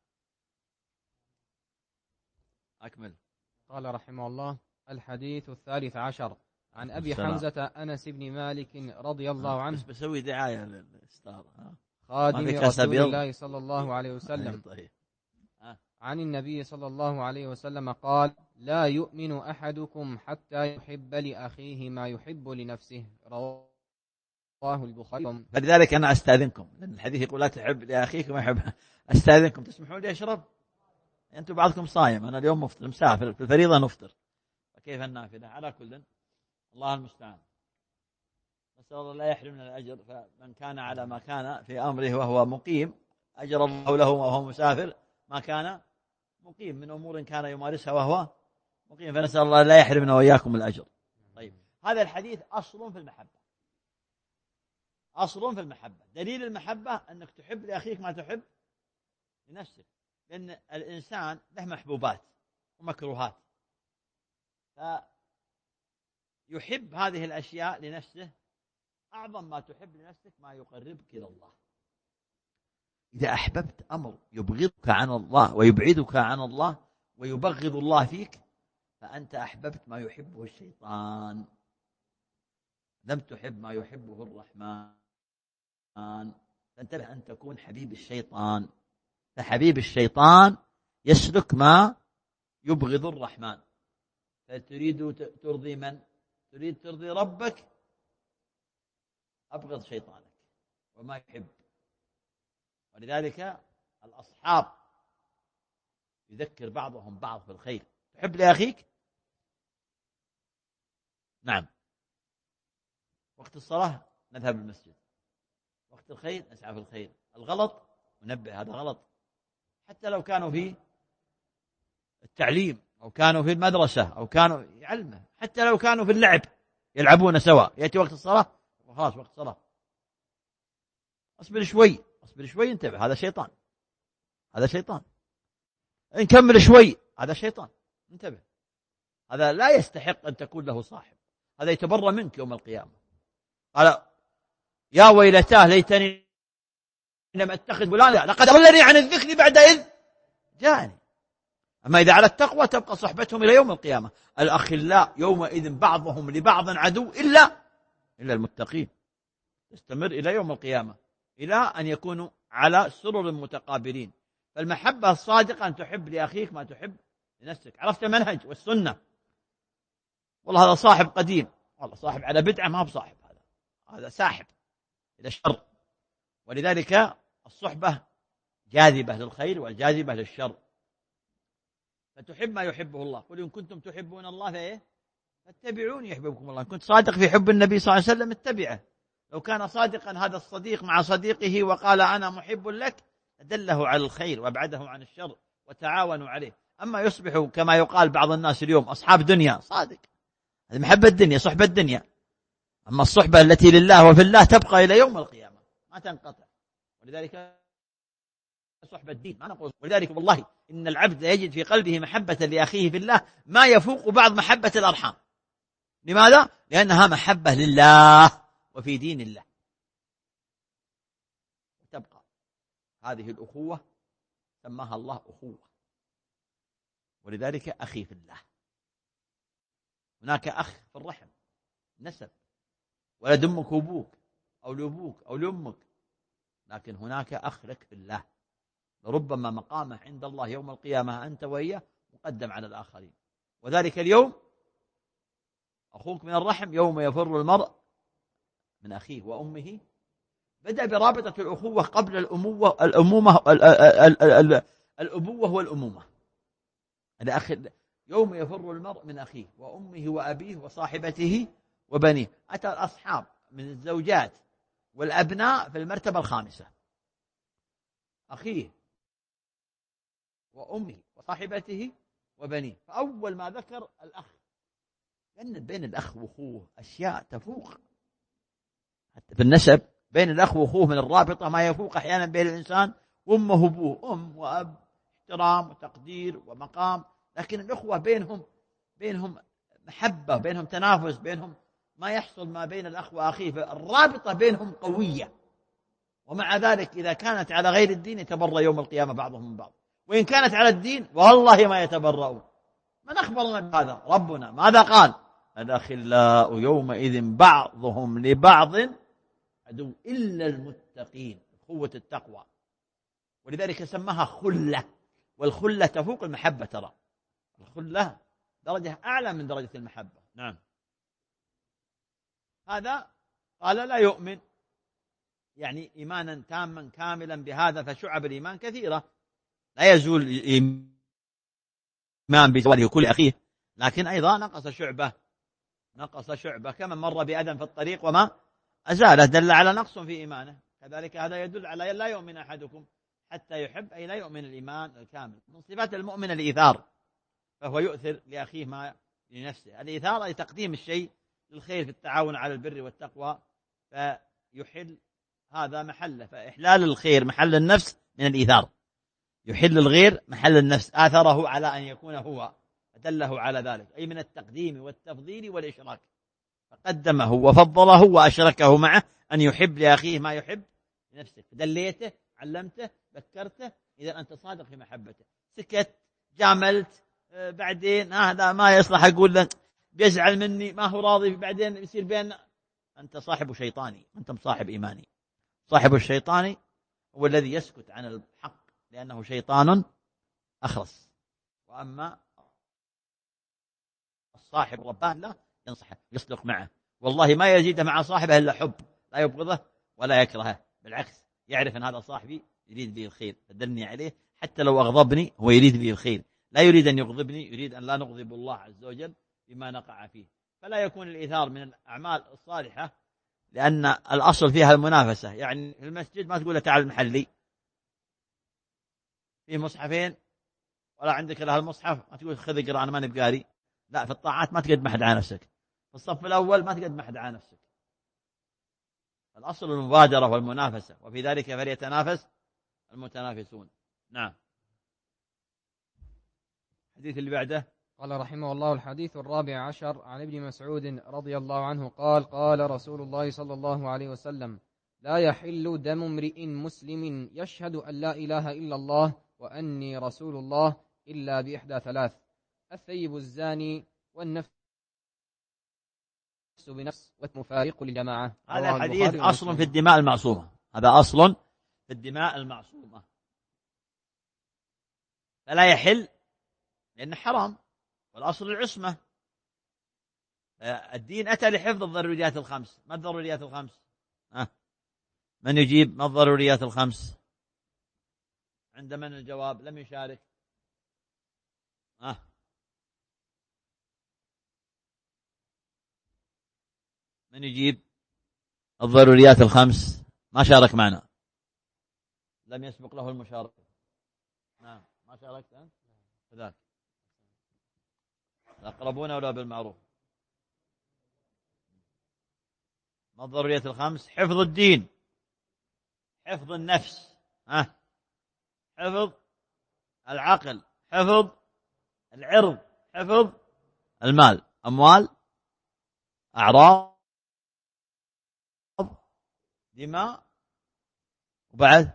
أكمل. قال رحمه الله: الحديث الثالث عشر عن أبي السلام. حمزة أنس بن مالك رضي الله عنه. بس بسوي دعاية للإستاذ خادم رسول الله صلى الله عليه وسلم عن النبي صلى الله عليه وسلم قال: لا يؤمن أحدكم حتى يحب لأخيه ما يحب لنفسه. رواه البخاري. فلذلك أنا أستاذنكم، لأن الحديث يقول لا تحب لأخيك ما يحب. أستاذنكم تسمحون لي أشرب؟ أنتم بعضكم صايم، أنا اليوم مفطر مسافر، في الفريضة نفطر، فكيف النافلة؟ على كل الله المستعان. نسأل الله لا يحرمنا الأجر. فمن كان على ما كان في أمره وهو مقيم أجر الله له وهو مسافر ما كان مقيم من أمور كان يمارسها وهو مقيم. فنسأل الله لا يحرمنا وإياكم الأجر. طيب، هذا الحديث أصل في المحبة، أصل في المحبة. دليل المحبة أنك تحب لأخيك ما تحب لنفسك، لأن الإنسان له محبوبات ومكروهات، فيحب هذه الأشياء لنفسه. أعظم ما تحب لنفسك ما يقربك إلى الله. إذا أحببت أمر يبغضك عن الله ويبعدك عن الله ويبغض الله فيك، فأنت أحببت ما يحبه الشيطان، لم تحب ما يحبه الرحمن. فانتبه أن تكون حبيب الشيطان، فحبيب الشيطان يسلك ما يبغض الرحمن. فتريد ترضي من؟ تريد ترضي ربك، أبغض شيطانك وما يحب. ولذلك الأصحاب يذكر بعضهم بعض في الخير. تحب لأخيك؟ نعم. وقت الصلاة نذهب المسجد، وقت الخير نسعى في الخير، الغلط ننبه هذا غلط. حتى لو كانوا في التعليم أو كانوا في المدرسة أو كانوا يعلمه، حتى لو كانوا في اللعب يلعبون سوا، يأتي وقت الصلاة وخلاص وقت الصلاة، أصبر شوي أصبر شوي، انتبه هذا شيطان، هذا شيطان. نكمل شوي، هذا شيطان، انتبه. هذا لا يستحق أن تكون له صاحب، هذا يتبرى منك يوم القيامة. قال يا ويلتاه ليتني لم أتخذ فلانا لقد أضلني عن الذكر بعد إذ جاءني. أما إذا على التقوى تبقى صحبتهم إلى يوم القيامة. الأخلاء يومئذ بعضهم لبعض عدو إلا إلا المتقين، تستمر إلى يوم القيامة إلى أن يكونوا على سرر متقابلين. فالمحبة الصادقة أن تحب لأخيك ما تحب لنفسك. عرفت المنهج والسنة. والله هذا صاحب قديم، والله صاحب على بدعة ما هو صاحب، هذا هذا ساحب إلى الشر. ولذلك الصحبة جاذبة للخير والجاذبة للشر. فتحب ما يحبه الله. قل إن كنتم تحبون الله فإيه فاتبعوني يحببكم الله. إن كنت صادق في حب النبي صلى الله عليه وسلم اتبعه. لو كان صادقا هذا الصديق مع صديقه وقال أنا محب لك دله على الخير وابعده عن الشر وتعاونوا عليه. أما يصبح كما يقال بعض الناس اليوم أصحاب دنيا، صادق، هذه محبة الدنيا، صحبة الدنيا. أما الصحبة التي لله وفي الله تبقى إلى يوم القيامة ما تنقطع. ولذلك صحبة الدين ما نقول. ولذلك والله إن العبد يجد في قلبه محبة لأخيه في الله ما يفوق بعض محبة الأرحام. لماذا؟ لأنها محبة لله وفي دين الله. تبقى هذه الأخوة سماها الله أخوة. ولذلك أخي في الله. هناك أخ في الرحم نسب، ولد أمك وأبوك أو لأبوك أو لأمك، لكن هناك أخ لك في الله لربما مقامه عند الله يوم القيامة أنت وإياه مقدم على الآخرين. وذلك اليوم أخوك من الرحم يوم يفر المرء من أخيه وأمه. بدأ برابطة الأخوة قبل الأموة الأمومة الأبوة والأمومة. يوم يفر المرء من أخيه وأمه وأبيه وصاحبته وبنيه. أتى الأصحاب من الزوجات والأبناء في المرتبة الخامسة. أخيه وأمه وصاحبته وبنيه. فأول ما ذكر الأخ، لأن بين الأخ وأخوه أشياء تفوق حتى في النسب. بين الأخ وأخوه من الرابطة ما يفوق أحيانا بين الإنسان وأمه وأبوه، أم وأب، احترام وتقدير ومقام. لكن الأخوة بينهم بينهم محبة، بينهم تنافس، بينهم ما يحصل ما بين الأخ وأخيه. فالرابطة بينهم قوية. ومع ذلك إذا كانت على غير الدين يتبرأ يوم القيامة بعضهم من بعض، وإن كانت على الدين والله ما يتبرؤون. من أخبرنا بهذا؟ ربنا. ماذا قال؟ الأخلاء يومئذ بعضهم لبعض عدو إلا المتقين. قوة التقوى. ولذلك سماها خلة. والخلة تفوق المحبة. ترى الخلة درجة أعلى من درجة المحبة. نعم. هذا قال لا يؤمن يعني إيمانا تاما كاملا بهذا. فشعب الإيمان كثيرة، لا يزول الإيمان بزواله كل أخيه، لكن أيضا نقص شعبة نقص شعبة كما مر بأذى في الطريق وما أزاله، دل على نقص في إيمانه. كذلك هذا يدل على لا يؤمن أحدكم حتى يحب، أي لا يؤمن الإيمان الكامل. من صفات المؤمن الإيثار، فهو يؤثر لأخيه ما لنفسه. الإيثار أي تقديم الشيء للخير في التعاون على البر والتقوى، فيحل هذا محله. فإحلال الخير محل النفس من الإيثار. يحل الغير محل النفس، آثره على أن يكون هو، فدله على ذلك، أي من التقديم والتفضيل والإشراك. فقدمه وفضله وأشركه معه أن يحب لأخيه ما يحب لنفسه. دليته، علمته، ذكرته، إذا أنت صادق في محبته. سكت، جاملت، بعدين هذا ما يصلح أقول له بيزعل مني، ما هو راضي، بعدين يصير بيننا، أنت صاحب شيطاني، أنت صاحب إيماني. صاحب الشيطاني هو الذي يسكت عن الحق لأنه شيطان أخرس. وأما الصاحب ربان لا ينصحه، يصدق معه، والله ما يزيد مع صاحبه إلا حب، لا يبغضه ولا يكرهه، بالعكس يعرف أن هذا صاحبي يريد لي الخير فدلني عليه، حتى لو أغضبني هو يريد لي الخير، لا يريد أن يغضبني، يريد أن لا نغضب الله عز وجل بما نقع فيه. فلا يكون الإيثار من الأعمال الصالحة، لأن الأصل فيها المنافسة. يعني في المسجد ما تقول له تعال المحلي، فيه مصحفين ولا عندك لها المصحف ما تقول خذ اقرأ أنا ماني بقاري. لا، في الطاعات ما تقدم أحد على نفسك، في الصف الأول ما تقدم أحد على نفسك. الأصل المبادرة والمنافسة، وفي ذلك فليتنافس المتنافسون. نعم. الحديث اللي بعده قال رحمه الله: الحديث الرابع عشر عن ابن مسعود رضي الله عنه قال: قال رسول الله صلى الله عليه وسلم: لا يحل دم امرئ مسلم يشهد أن لا إله إلا الله وأني رسول الله إلا بإحدى ثلاث: الثيب الزاني والنفس بنفس والمفارق للجماعة. هذا حديث أصل في الدماء المعصومة، هذا أصل في الدماء المعصومة، فلا يحل لأنه حرام، والأصل العصمة. الدين أتى لحفظ الضروريات الخمس. ما الضروريات الخمس؟ أه؟ من يجيب ما الضروريات الخمس؟ عند من الجواب؟ لم يشارك. أه؟ من يجيب الضروريات الخمس؟ ما شارك معنا، لم يسبق له المشاركة. نعم، ما شاركت أنت كذلك. الأقربون أولى بالمعروف. ما الضروريات الخمس؟ حفظ الدين، حفظ النفس، ها، حفظ العقل، حفظ العرض، حفظ المال، أموال، أعراض، دماء، وبعد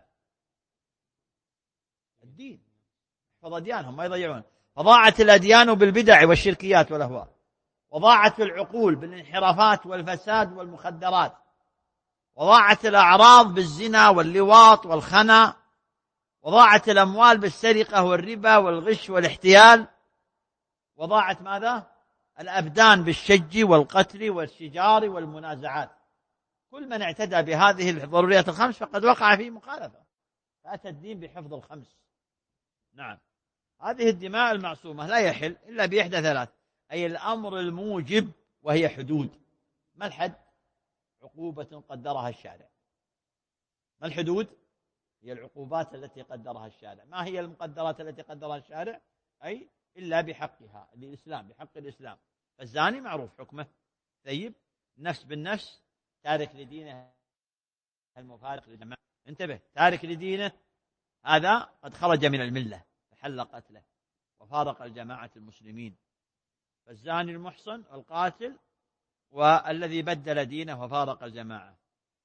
الدين. حفظ أديانهم ما يضيعون. فضاعت الأديان بالبدع والشركيات والأهواء، وضاعت العقول بالانحرافات والفساد والمخدرات، وضاعت الأعراض بالزنا واللواط والخنا، وضاعت الأموال بالسرقة والربا والغش والاحتيال، وضاعت ماذا؟ الأبدان بالشج والقتل والشجار والمنازعات. كل من اعتدى بهذه الضروريات الخمس فقد وقع في مخالفة، فأتى الدين بحفظ الخمس. نعم، هذه الدماء المعصومة لا يحل إلا بإحدى ثلاث، أي الأمر الموجب وهي حدود. ما الحد؟ عقوبة قدرها الشارع. ما الحدود؟ هي العقوبات التي قدرها الشارع. ما هي المقدرات التي قدرها الشارع؟ أي إلا بحقها الإسلام، بحق الإسلام. فالزاني معروف حكمه ثيب، نفس بالنفس، تارك لدينه المفارق للجماعة. انتبه، تارك لدينه هذا قد خرج من الملة، فحل قتله وفارق الجماعة المسلمين. فالزاني المحصن القاتل والذي بدل دينه وفارق الجماعة.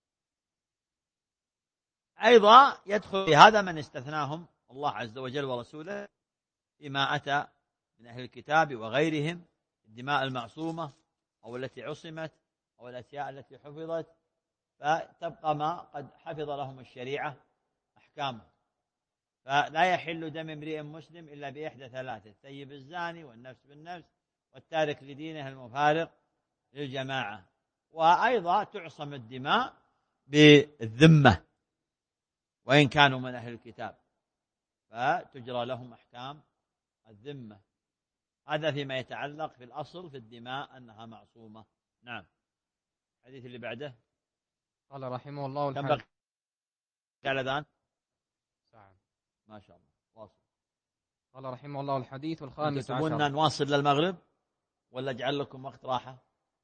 أيضا يدخل في هذا من استثناهم الله عز وجل ورسوله فيما أتى من أهل الكتاب وغيرهم، الدماء المعصومة أو التي عصمت أو الأشياء التي حفظت، فتبقى ما قد حفظ لهم الشريعة أحكامه. فلا يحل دم امرئ مسلم إلا بإحدى ثلاثة: الثيب الزاني والنفس بالنفس والتارك لدينه المفارق للجماعة. وأيضا تعصم الدماء بالذمة وإن كانوا من أهل الكتاب، فتجرى لهم أحكام الذمة. هذا فيما يتعلق في الأصل في الدماء أنها معصومة. نعم. الحديث اللي بعده قال رحمه الله: كم بقي على ذان؟ ساعة. ما شاء الله، واصل. قال رحمه الله: الحديث الخامس عشر. تبون نواصل للمغرب ولا أجعل لكم وقت راحة؟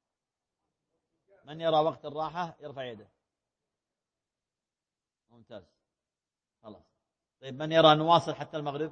من يرى وقت الراحة يرفع يده. ممتاز، خلاص. طيب من يرى نواصل حتى المغرب؟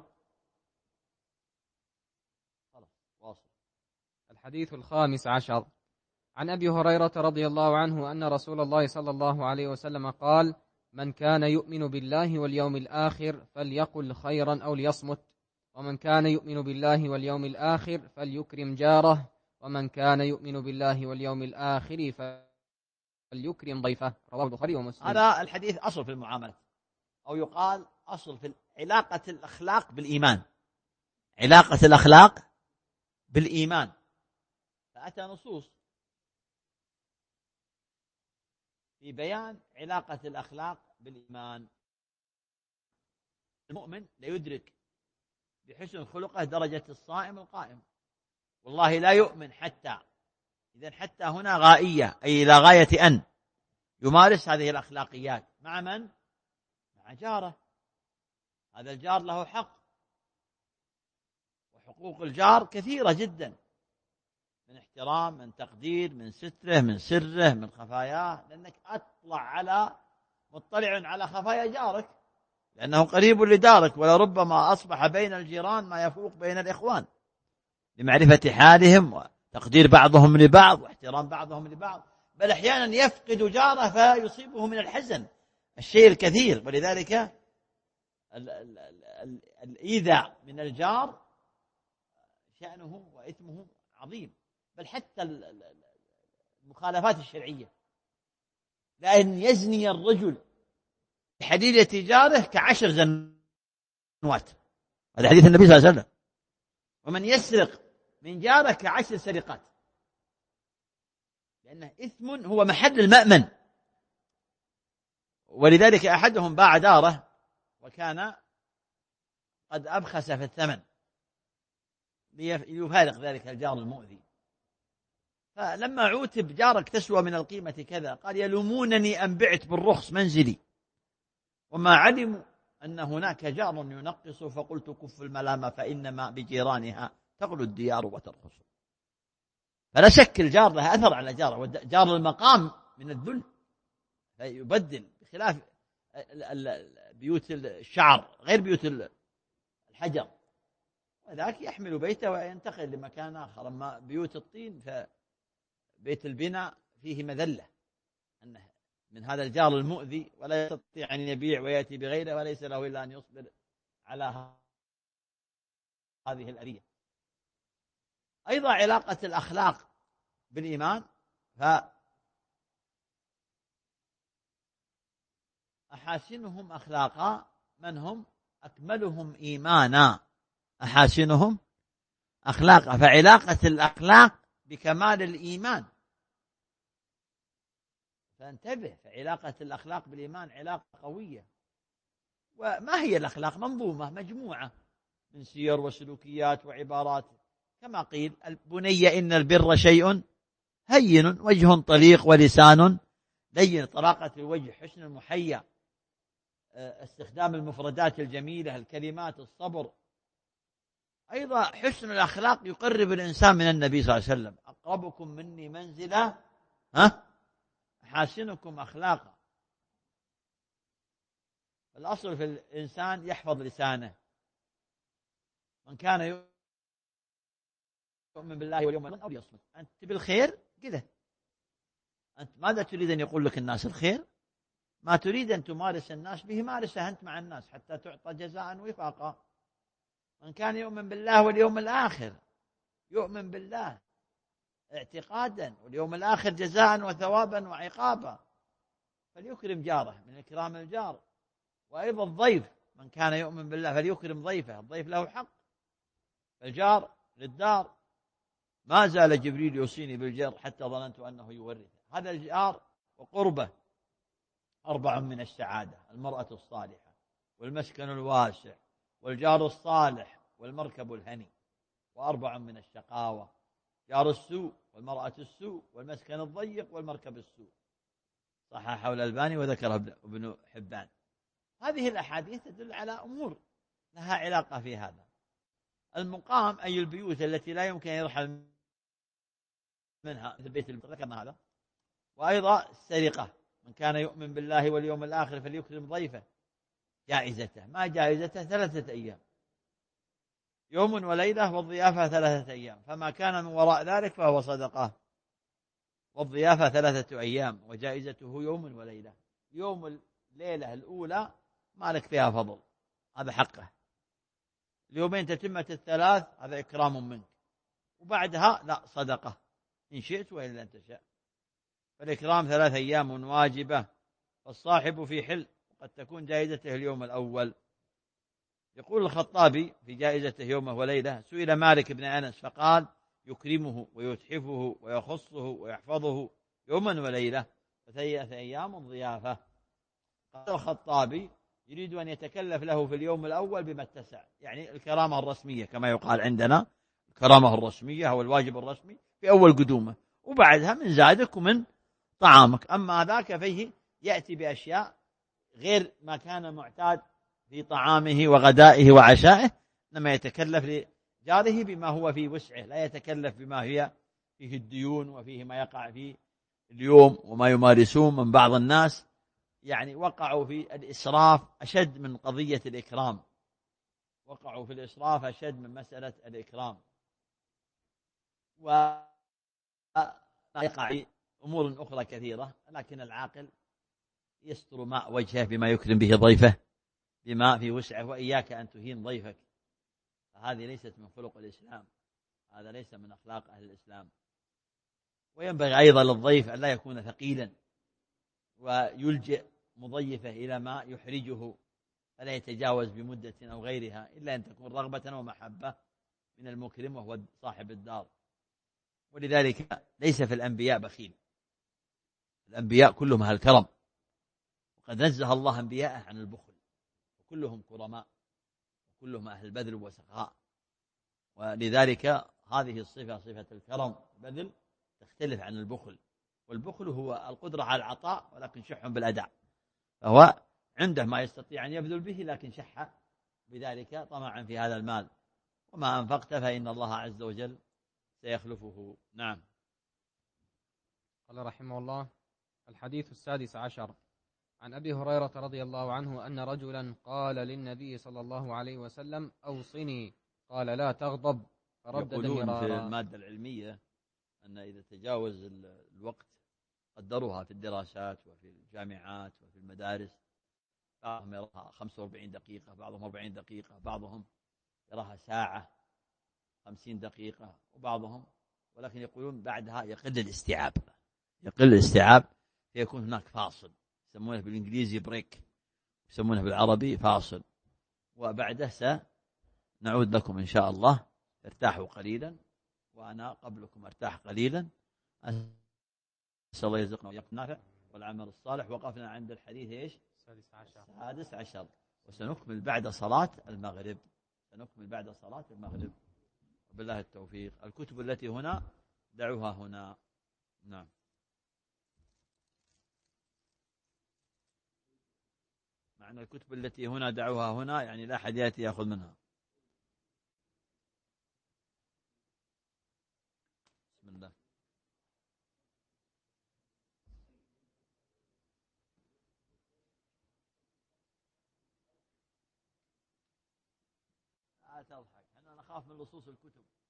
خلاص، واصل. الحديث الخامس عشر عن أبي هريرة رضي الله عنه أن رسول الله صلى الله عليه وسلم قال: من كان يؤمن بالله واليوم الآخر فليقل خيرا أو ليصمت، ومن كان يؤمن بالله واليوم الآخر فليكرم جاره، ومن كان يؤمن بالله واليوم الآخر فليكرم ضيفه. رواه البخاري ومسلم. هذا الحديث أصل في المعاملة، أو يقال أصل في علاقة الأخلاق بالإيمان، علاقة الأخلاق بالإيمان. فأتى نصوص في بيان علاقة الأخلاق بالإيمان. المؤمن لا يدرك بحسن خلقه درجة الصائم القائم، والله لا يؤمن حتى، إذن حتى هنا غائية، أي إلى غاية أن يمارس هذه الأخلاقيات. مع من؟ مع جاره. هذا الجار له حق، وحقوق الجار كثيرة جدا، من احترام، من تقدير، من ستره، من سره، من خفاياه، لأنك أطلع على مطلع على خفايا جارك، لأنه قريب لدارك، ولربما أصبح بين الجيران ما يفوق بين الإخوان. لمعرفة حالهم وتقدير بعضهم لبعض واحترام بعضهم لبعض، بل أحيانا يفقد جاره فيصيبه من الحزن الشيء الكثير. ولذلك الإيذاء من الجار شأنه وإثمه عظيم، بل حتى المخالفات الشرعية، لأن يزني الرجل بحديدة جاره كعشر زنوات، هذا حديث النبي صلى الله عليه وسلم، ومن يسرق من جاره كعشر سرقات، لأنه إثم هو محل المأمن. ولذلك أحدهم باع داره وكان قد أبخس في الثمن ليفارق ذلك الجار المؤذي، فلما عوتب جارك تسوى من القيمة كذا، قال يلومونني أن بعت بالرخص منزلي وما علموا أن هناك جار ينقص، فقلت كف الملامة فإنما بجيرانها تغلو الديار وترخص. فلا شك الجار له أثر على جاره، وجار المقام من الذل يبدل، بخلاف بيوت الشعر غير بيوت الحجر، وذاك يحمل بيته وينتقل لمكان آخر. أما بيوت الطين فبيت البناء فيه مذلة أنه من هذا الجار المؤذي، ولا يستطيع أن يبيع ويأتي بغيره، وليس له إلا أن يصبر على هذه الأذية. أيضا علاقة الأخلاق بالإيمان، فأحاسنهم أخلاقا من هم أكملهم إيمانا، أحاسنهم أخلاقا، فعلاقة الأخلاق بكمال الإيمان، فانتبه، فعلاقة الأخلاق بالإيمان علاقة قوية. وما هي الأخلاق؟ منظومة مجموعة من سير وسلوكيات وعبارات، كما قيل البني إن البر شيء هين وجه طليق ولسان لين، طلاقة الوجه، حسن المحيا، استخدام المفردات الجميلة، الكلمات، الصبر. أيضا حسن الأخلاق يقرب الإنسان من النبي صلى الله عليه وسلم، أقربكم مني منزلا ها أحاسنكم أخلاقا. الأصل في الإنسان يحفظ لسانه، من كان يؤمن بالله واليوم الآخر أو يصمت. أنت بالخير كذا، أنت ماذا تريد أن يقول لك الناس؟ الخير. ما تريد أن تمارس الناس به مارسه أنت مع الناس حتى تعطى جزاء وفاقا. من كان يؤمن بالله واليوم الآخر، يؤمن بالله اعتقادا واليوم الآخر جزاء وثوابا وعقابا، فليكرم جاره من إكرام الجار. وأيضا الضيف، من كان يؤمن بالله فليكرم ضيفه، الضيف له حق، الجار للدار. ما زال جبريل يوصيني بالجار حتى ظننت أنه يورثه. هذا الجار وقربه أربع من السعادة: المرأة الصالحة، والمسكن الواسع، والجار الصالح، والمركب الهني. وأربع من الشقاوة: جار السوء، والمرأة السوء، والمسكن الضيق، والمركب السوء. صححه الألباني وذكره ابن حبان. هذه الأحاديث تدل على أمور لها علاقة في هذا. المقام أي البيوت التي لا يمكن أن يرحل منها، مثل بيت ذكرنا هذا. وأيضا السرقة، من كان يؤمن بالله واليوم الآخر فليكرم ضيفه. جائزته، ما جائزته؟ ثلاثة أيام، يوم وليلة، والضيافة ثلاثة أيام، فما كان من وراء ذلك فهو صدقة. والضيافة ثلاثة أيام وجائزته يوم وليلة. يوم الليلة الأولى ما لك فيها فضل، هذا حقه. اليومين تتمة الثلاث هذا إكرام منك، وبعدها لا، صدقة إن شئت وإن لم تشاء. فالإكرام ثلاث أيام واجبة، فالصاحب في حل، قد تكون جائزته اليوم الأول. يقول الخطابي في جائزته يومه وليلة: سئل مالك بن أنس فقال: يكرمه ويتحفه ويخصه ويحفظه يوما وليلة، فثلاثة أيام ضيافة. قال الخطابي: يريد أن يتكلف له في اليوم الأول بما اتسع، يعني الكرامة الرسمية كما يقال عندنا، الكرامة الرسمية أو الواجب الرسمي في أول قدومه، وبعدها من زادك ومن طعامك. أما ذاك فيه يأتي بأشياء غير ما كان معتاد في طعامه وغدائه وعشائه، لما يتكلف لجاره بما هو في وسعه، لا يتكلف بما هي فيه الديون وفيه ما يقع فيه اليوم وما يمارسون من بعض الناس. يعني وقعوا في الإسراف أشد من قضية الإكرام، وقعوا في الإسراف أشد من مسألة الإكرام. وما يقع أمور أخرى كثيرة، لكن العاقل يستر ماء وجهه بما يكرم به ضيفه بما في وسعه، وإياك أن تهين ضيفك، فهذه ليست من خلق الإسلام، هذا ليس من أخلاق أهل الإسلام. وينبغي أيضا للضيف أن لا يكون ثقيلا ويلجئ مضيفه إلى ما يحرجه، فلا يتجاوز بمدة أو غيرها، إلا أن تكون رغبة ومحبة من المكرم وهو صاحب الدار. ولذلك ليس في الأنبياء بخيل، الأنبياء كلهم أهل الكرم، وقد نزه الله أنبياءه عن البخل، وكلهم كرماء، وكلهم أهل البذل والسخاء. ولذلك هذه الصفة، صفة الكرم البذل، تختلف عن البخل، والبخل هو القدرة على العطاء ولكن شح بالأداء، فهو عنده ما يستطيع أن يبذل به لكن شح بذلك طمعا في هذا المال، وما أنفقت فإن الله عز وجل سيخلفه. نعم. قال رحمه الله: الحديث السادس عشر عن أبي هريرة رضي الله عنه أن رجلا قال للنبي صلى الله عليه وسلم: أوصني، قال: لا تغضب، فردد يقولون مرارا. في المادة العلمية أن إذا تجاوز الوقت قدروها في الدراسات وفي الجامعات وفي المدارس، بعضهم يراها خمسة وأربعين دقيقة، بعضهم أربعين دقيقة، بعضهم يراها ساعة خمسين دقيقة، وبعضهم، ولكن يقولون بعدها يقل الاستيعاب، يقل الاستيعاب فيكون هناك فاصل، يسمونه بالإنجليزي بريك، يسمونه بالعربي فاصل، وبعده سنعود لكم إن شاء الله. ارتاحوا قليلا وأنا قبلكم ارتاح قليلا، أسأل الله يرزقنا وإياكم النافع والعمل الصالح. وقفنا عند الحديث إيش؟ السادس عشر، وسنكمل بعد صلاة المغرب، سنكمل بعد صلاة المغرب، وبالله التوفيق. الكتب التي هنا دعوها هنا. نعم. معنى الكتب التي هنا دعوها هنا يعني لا أحد يأتي يأخذ منها. بسم الله. لا تضحك، أنا أخاف من لصوص الكتب.